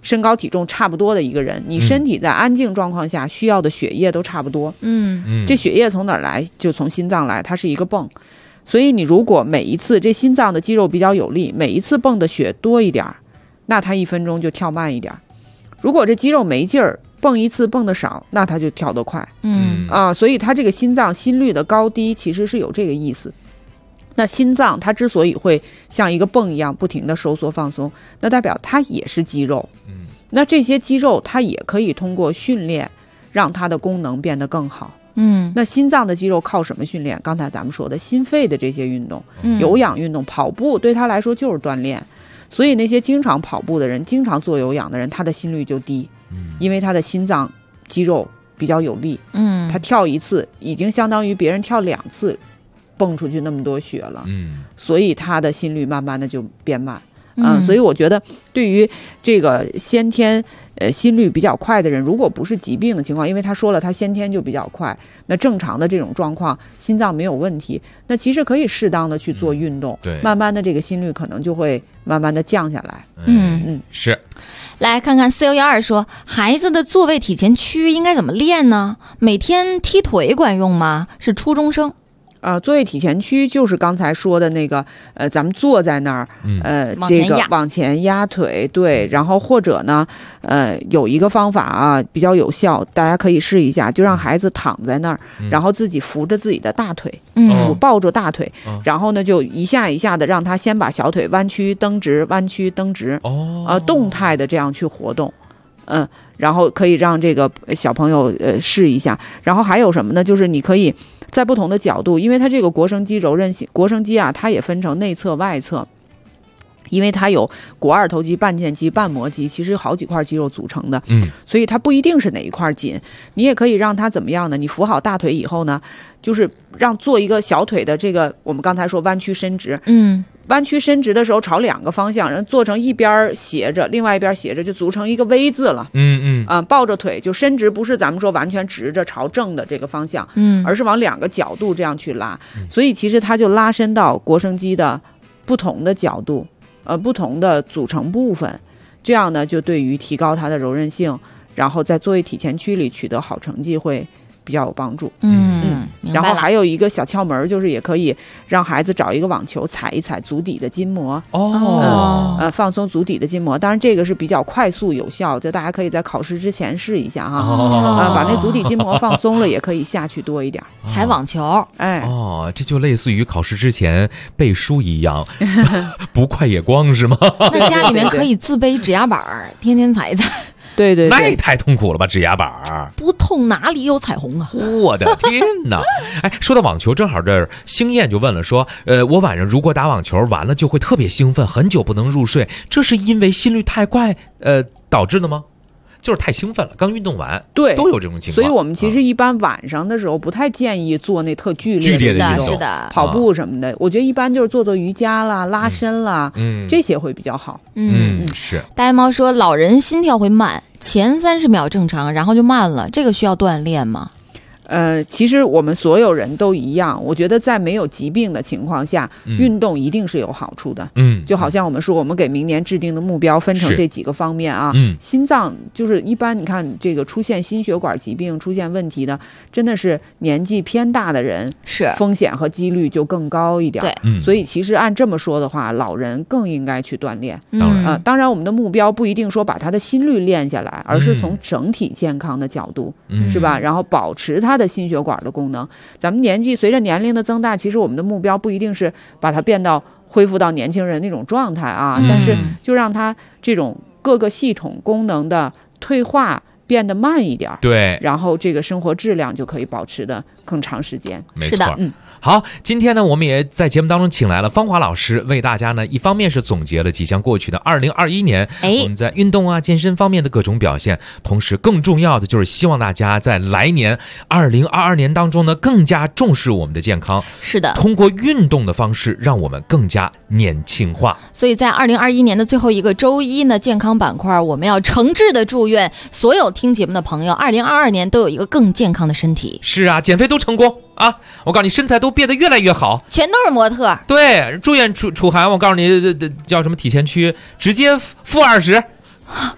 身高体重差不多的一个人，你身体在安静状况下需要的血液都差不多。这血液从哪儿来？就从心脏来，它是一个泵。所以你如果每一次这心脏的肌肉比较有力，每一次泵的血多一点，那它1分钟就跳慢一点。如果这肌肉没劲儿，泵一次泵的少，那它就跳得快。所以它这个心脏心率的高低其实是有这个意思。那心脏它之所以会像一个泵一样不停的收缩放松，那代表它也是肌肉。那这些肌肉它也可以通过训练让它的功能变得更好。那心脏的肌肉靠什么训练？刚才咱们说的心肺的这些运动，有氧运动，跑步对他来说就是锻炼。所以那些经常跑步的人，经常做有氧的人，他的心率就低，因为他的心脏肌肉比较有力。他跳一次已经相当于别人跳2次蹦出去那么多血了。所以他的心率慢慢的就变慢。所以我觉得对于这个先天心率比较快的人，如果不是疾病的情况，因为他说了他先天就比较快，那正常的这种状况心脏没有问题，那其实可以适当的去做运动，慢慢的这个心率可能就会慢慢的降下来。 是。 来看看4112说，孩子的坐位体前屈应该怎么练呢？每天踢腿管用吗？是初中生。 坐位体前屈就是刚才说的那个，咱们坐在那儿，这个往前压腿，对，然后或者呢，有一个方法啊比较有效，大家可以试一下，就让孩子躺在那儿，然后自己扶着自己的大腿，抱着大腿，然后呢就一下一下的让他先把小腿弯曲蹬直，弯曲蹬直，动态的这样去活动。然后可以让这个小朋友试一下。然后还有什么呢？就是你可以在不同的角度，因为它这个腘绳肌柔韧性，腘绳肌啊，它也分成内侧、外侧。因为它有腘二头肌、半腱肌、半膜肌，其实有好几块肌肉组成的，所以它不一定是哪一块紧。你也可以让它怎么样呢？你扶好大腿以后呢，就是让做一个小腿的这个，我们刚才说弯曲伸直，弯曲伸直的时候朝2个方向，然后做成一边斜着，另外一边斜着，就组成一个 V 字了。抱着腿就伸直，不是咱们说完全直着朝正的这个方向，而是往2个角度这样去拉。所以其实它就拉伸到腘绳肌的不同的角度。不同的组成部分，这样呢就对于提高它的柔韧性，然后在坐位体前屈里取得好成绩会比较有帮助。然后还有一个小窍门，就是也可以让孩子找一个网球踩一踩足底的筋膜，放松足底的筋膜。当然这个是比较快速有效，就大家可以在考试之前试一下哈。把那足底筋膜放松了，也可以下去多一点。 踩网球， 这就类似于考试之前背书一样，不快也光是吗？ 那家里面可以自备指压板，天天踩一踩。 对， 那也太痛苦了吧！指压板不痛哪里有彩虹啊！ 我的天哪！说到网球，正好这星燕就问了说，我晚上如果打网球完了就会特别兴奋，很久不能入睡，这是因为心率太快导致的吗？就是太兴奋了，刚运动完， 对， 都有这种情况。 所以我们其实一般晚上的时候不太建议做那特剧烈的运动， 是的， 跑步什么的。我觉得一般就是做瑜伽啦、拉伸啦，这些会比较好。 是。 呆猫说，老人心跳会慢，前30秒正常，然后就慢了，这个需要锻炼吗？ 其实我们所有人都一样，我觉得在没有疾病的情况下，运动一定是有好处的。就好像我们说，我们给明年制定的目标分成这几个方面啊。心脏就是一般，你看这个出现心血管疾病出现问题的，真的是年纪偏大的人， 是风险和几率就更高一点。 对， 所以其实按这么说的话，老人更应该去锻炼。当然我们的目标不一定说把他的心率练下来，而是从整体健康的角度，是吧？然后保持他的心血管的功能。咱们随着年龄的增大，其实我们的目标不一定是把它变到恢复到年轻人那种状态啊，但是就让它这种各个系统功能的退化变得慢一点， 对， 然后这个生活质量就可以保持的更长时间。 没错。好，今天呢，我们也在节目当中请来了芳华老师，为大家呢，一方面是总结了即将过去的2021年，我们在运动啊、健身方面的各种表现，同时更重要的就是希望大家在来年2022年当中呢，更加重视我们的健康。 是的， 通过运动的方式，让我们更加年轻化。 所以在2021年的最后一个周一呢，健康板块，我们要诚挚的祝愿所有听节目的朋友，2022年都有一个更健康的身体。 是啊，减肥都成功啊！我告诉你，身材都变得越来越好， 全都是模特。 对，祝愿楚涵，我告诉你，叫什么体前屈，直接负20。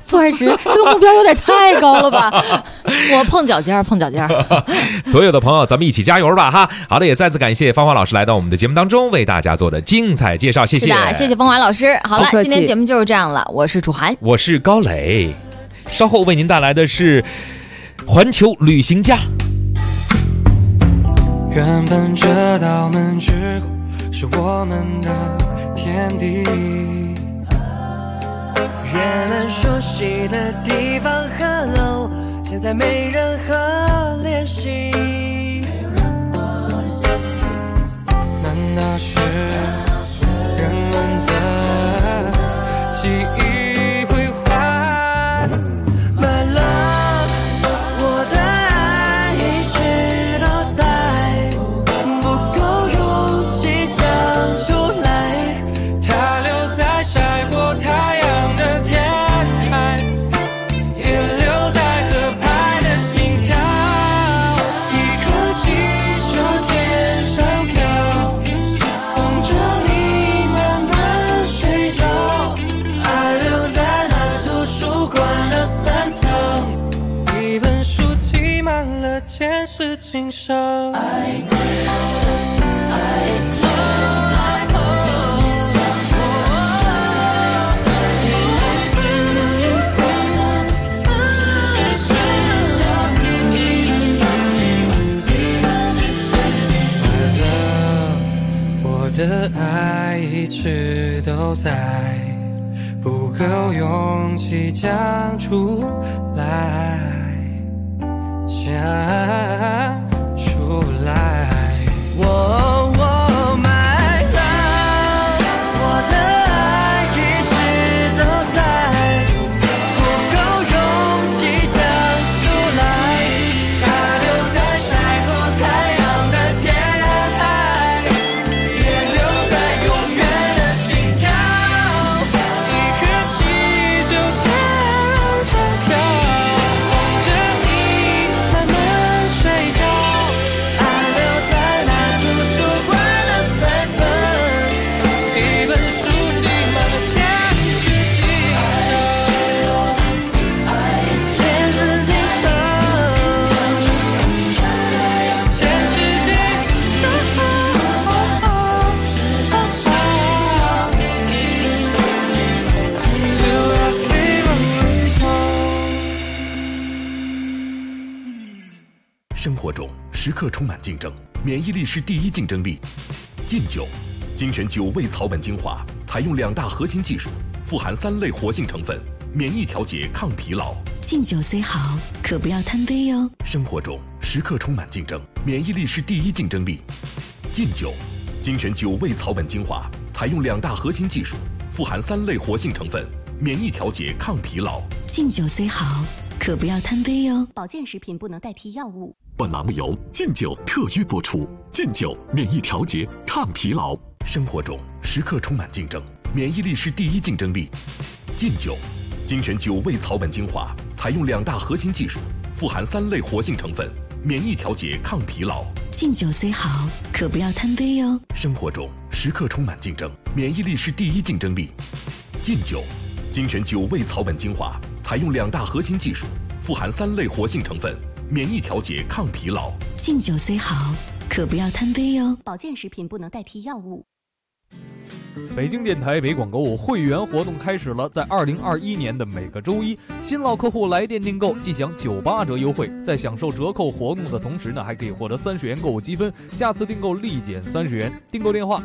傅爱石，这个目标有点太高了吧？我碰脚尖。 所有的朋友，咱们一起加油吧哈！好的，也再次感谢芳华老师来到我们的节目当中，为大家做的精彩介绍，谢谢。 是的，谢谢芳华老师。好了，今天节目就是这样了，我是楚涵， 我是高磊，稍后为您带来的是环球旅行家。 原本这道门之后是我们的天地， 原本熟悉的地方和楼，现在没任何联系。 难道是人们的记忆会还 My love， 我的爱一直都在，不够勇气讲出来， 它留在晒过太阳的天台，也留在河畔的心跳，一颗气球天上飘，等着你慢慢睡着，爱留在那图书馆的三层，一本书挤满了前世今生。我的爱一直都在，不够勇气讲出来，讲出来。 My love， 我的爱一直都在，不够勇气讲出来， 它留在晒过太阳的天台，也留在永远的心跳，一颗气球天上飘，望着你慢慢睡着， 爱留在那图书馆的三层， 一本书挤满了前世今生， 前世今生， 前世今生活中时刻充满竞争，免疫力是第一竞争力。劲酒，精选9味草本精华，采用2大核心技术，富含3类活性成分，免疫调节、抗疲劳。 敬酒虽好，可不要贪杯哟。 生活中时刻充满竞争，免疫力是第一竞争力。劲酒，精选9味草本精华，采用2大核心技术，富含3类活性成分，免疫调节、抗疲劳。 敬酒虽好，可不要贪杯哟。 保健食品不能代替药物。 本栏目由劲酒特约播出。劲酒免疫调节、抗疲劳。生活中时刻充满竞争，免疫力是第一竞争力。劲酒，精选9味草本精华，采用2大核心技术，富含3类活性成分，免疫调节、抗疲劳。 敬酒虽好，可不要贪杯哟。 生活中时刻充满竞争，免疫力是第一竞争力。劲酒，精选9味草本精华，采用2大核心技术，富含3类活性成分，免疫调节、抗疲劳。 敬酒虽好，可不要贪杯哟。 保健食品不能代替药物。 北京电台北广购物会员活动开始了，在2021年的每个周一，新老客户来电订购即享98折优惠，在享受折扣活动的同时呢，还可以获得30元购物积分，下次订购立减30元。订购电话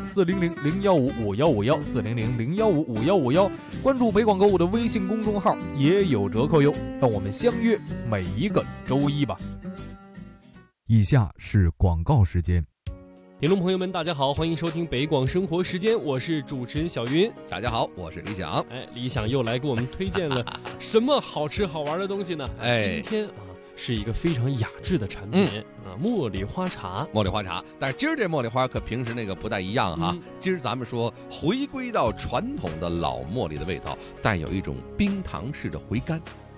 400-015-5151，400-015-5151，关注北广购物的微信公众号也有折扣哟。让我们相约每一个周一吧。 以下是广告时间。 听众朋友们，大家好，欢迎收听北广生活时间，我是主持人小云。 大家好，我是李想。 李想又来给我们推荐了什么好吃好玩的东西呢？今天是一个非常雅致的产品茉莉花茶。 茉莉花茶，但是今儿这茉莉花可平时那个不太一样哈。今儿咱们说回归到传统的老茉莉的味道，带有一种冰糖式的回甘。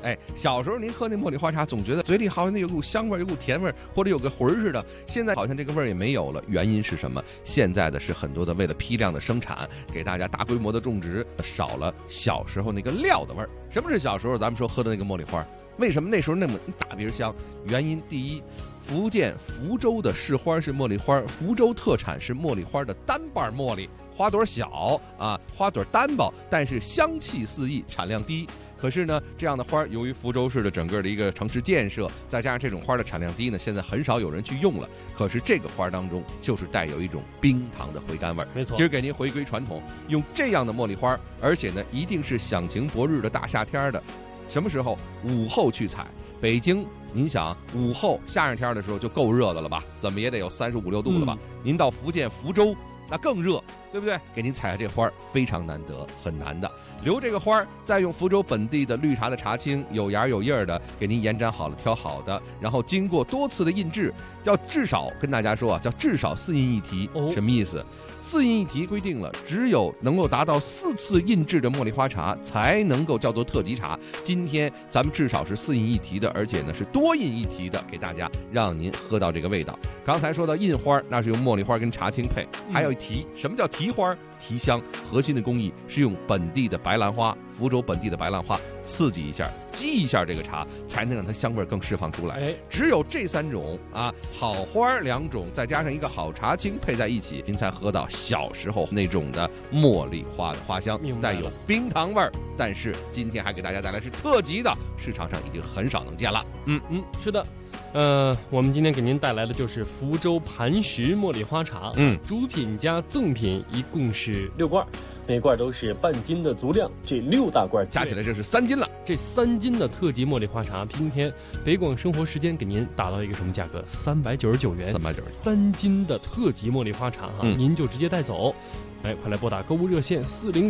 哎，小时候您喝那茉莉花茶，总觉得嘴里好像有股香味，有股甜味，或者有个魂似的。现在好像这个味儿也没有了，原因是什么？现在的是很多的为了批量的生产，给大家大规模的种植，少了小时候那个料的味儿。什么是小时候咱们说喝的那个茉莉花？为什么那时候那么大鼻香？原因第一，福建福州的市花是茉莉花，福州特产是茉莉花的单瓣茉莉，花朵小啊，花朵单薄，但是香气四溢，产量低。可是呢，这样的花由于福州市的整个的一个城市建设，再加上这种花的产量低呢，现在很少有人去用了。可是这个花当中就是带有一种冰糖的回甘味儿。 没错， 今儿给您回归传统，用这样的茉莉花，而且呢，一定是响晴博日的大夏天的，什么时候？午后去采。北京，您想午后夏天的时候就够热的了吧？怎么也得有35、6度了吧？您到福建福州，那更热，对不对？给您采下这花非常难得，很难的。留这个花，再用福州本地的绿茶的茶青，有芽有叶的，给您延展好了，挑好的，然后经过多次的印制，要至少跟大家说啊，叫至少4印1提，什么意思？4印1提规定了，只有能够达到4次印制的茉莉花茶才能够叫做特级茶。今天咱们至少是4印1提的，而且呢是多印1提的，给大家让您喝到这个味道。刚才说到印花，那是用茉莉花跟茶青配，还有提。什么叫提花？提香，核心的工艺是用本地的白兰花，福州本地的白兰花刺激一下，激一下这个茶，才能让它香味更释放出来。只有这3种啊，好花2种，再加上一个好茶青配在一起，您才喝到小时候那种的茉莉花的花香，带有冰糖味儿。但是今天还给大家带来是特级的，市场上已经很少能见了。 是的。我们今天给您带来的就是福州磐石茉莉花茶，主品加赠品一共是6罐，每罐都是半斤的足量，这6大罐加起来这是3斤了。 这3斤的特级茉莉花茶，今天北广生活时间给您打到一个什么价格？399元，3斤的特级茉莉花茶哈，您就直接带走。来，快来拨打购物热线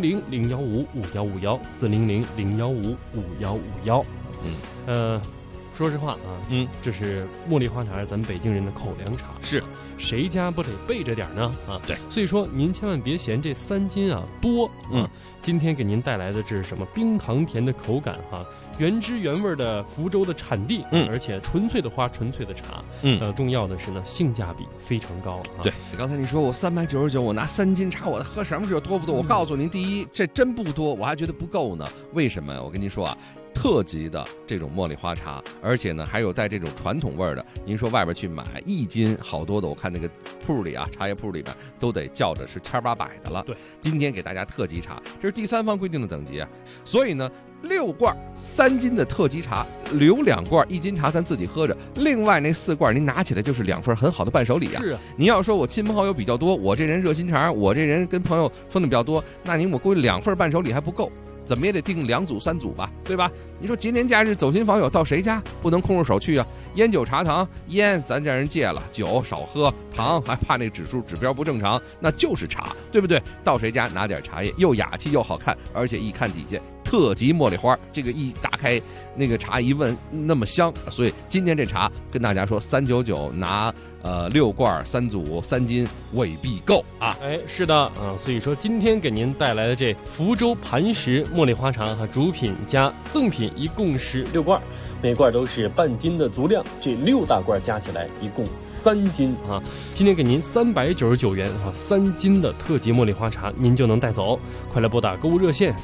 400-015-5151，400-015-5151。说实话啊，这是茉莉花茶是咱们北京人的口粮茶， 是谁家不得备着点呢？啊， 对， 所以说您千万别嫌这3斤啊多。今天给您带来的这是什么？冰糖甜的口感哈，原汁原味的福州的产地，而且纯粹的花，纯粹的茶，重要的是呢，性价比非常高啊。 对，刚才你说我399，我拿3斤茶，我喝什么酒多不多？我告诉您，第一，这真不多，我还觉得不够呢。为什么呀？我跟您说啊。特级的这种茉莉花茶，而且呢还有带这种传统味儿的。您说外边去买1斤，好多的，我看那个铺里啊，茶叶铺里边都得叫着是1800的了。 对， 今天给大家特级茶，这是第3方规定的等级啊。所以呢，6罐3斤的特级茶，留2罐1斤茶咱自己喝着，另外那4罐您拿起来就是2份很好的伴手礼啊。 是啊， 您要说我亲朋好友比较多，我这人热心肠，我这人跟朋友分的比较多，那您我估计2份伴手礼还不够。怎么也得订2组3组吧，对吧？你说节年假日走亲访友到谁家不能空着手去啊？烟酒茶糖，烟咱让人戒了，酒少喝，糖还怕那指标不正常，那就是茶，对不对？到谁家拿点茶叶，又雅气又好看，而且一看底下特级茉莉花，这个一打开那个茶一闻那么香，所以今天这茶跟大家说399拿6罐3组3斤未必够啊！ 是的啊，所以说今天给您带来的这福州磐石茉莉花茶哈，主品加赠品一共是6罐，每罐都是半斤的足量，这6大罐加起来一共3斤啊！今天给您399元哈，3斤的特级茉莉花茶您就能带走，快来拨打购物热线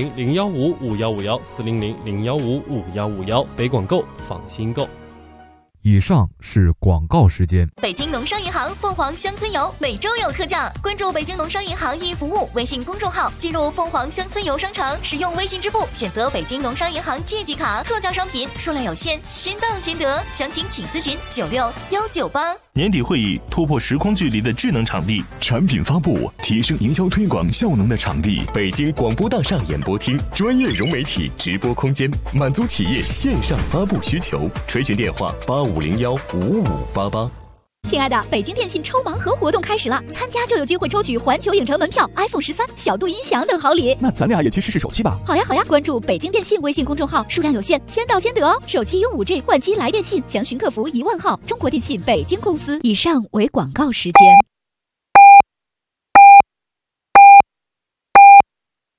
400-015-5151，400-015-5151，北广购放心购。 以上是广告时间。 北京农商银行凤凰乡村游每周有特价，关注北京农商银行易服务微信公众号，进入凤凰乡村游商城，使用微信支付选择北京农商银行借记卡，特价商品数量有限，先到先得，详情请咨询96198。 年底会议突破时空距离的智能场地，产品发布提升营销推广效能的场地，北京广播大厦演播厅，专业融媒体直播空间，满足企业线上发布需求。垂询电话85015588。 亲爱的，北京电信抽盲盒活动开始了，参加就有机会抽取环球影城门票、iPhone 13、小度音响等好礼。 那咱俩也去试试手气吧。 好呀好呀，关注北京电信微信公众号，数量有限，先到先得哦。手机用5G 换机来电信，详询客服10000号。中国电信北京公司。以上为广告时间。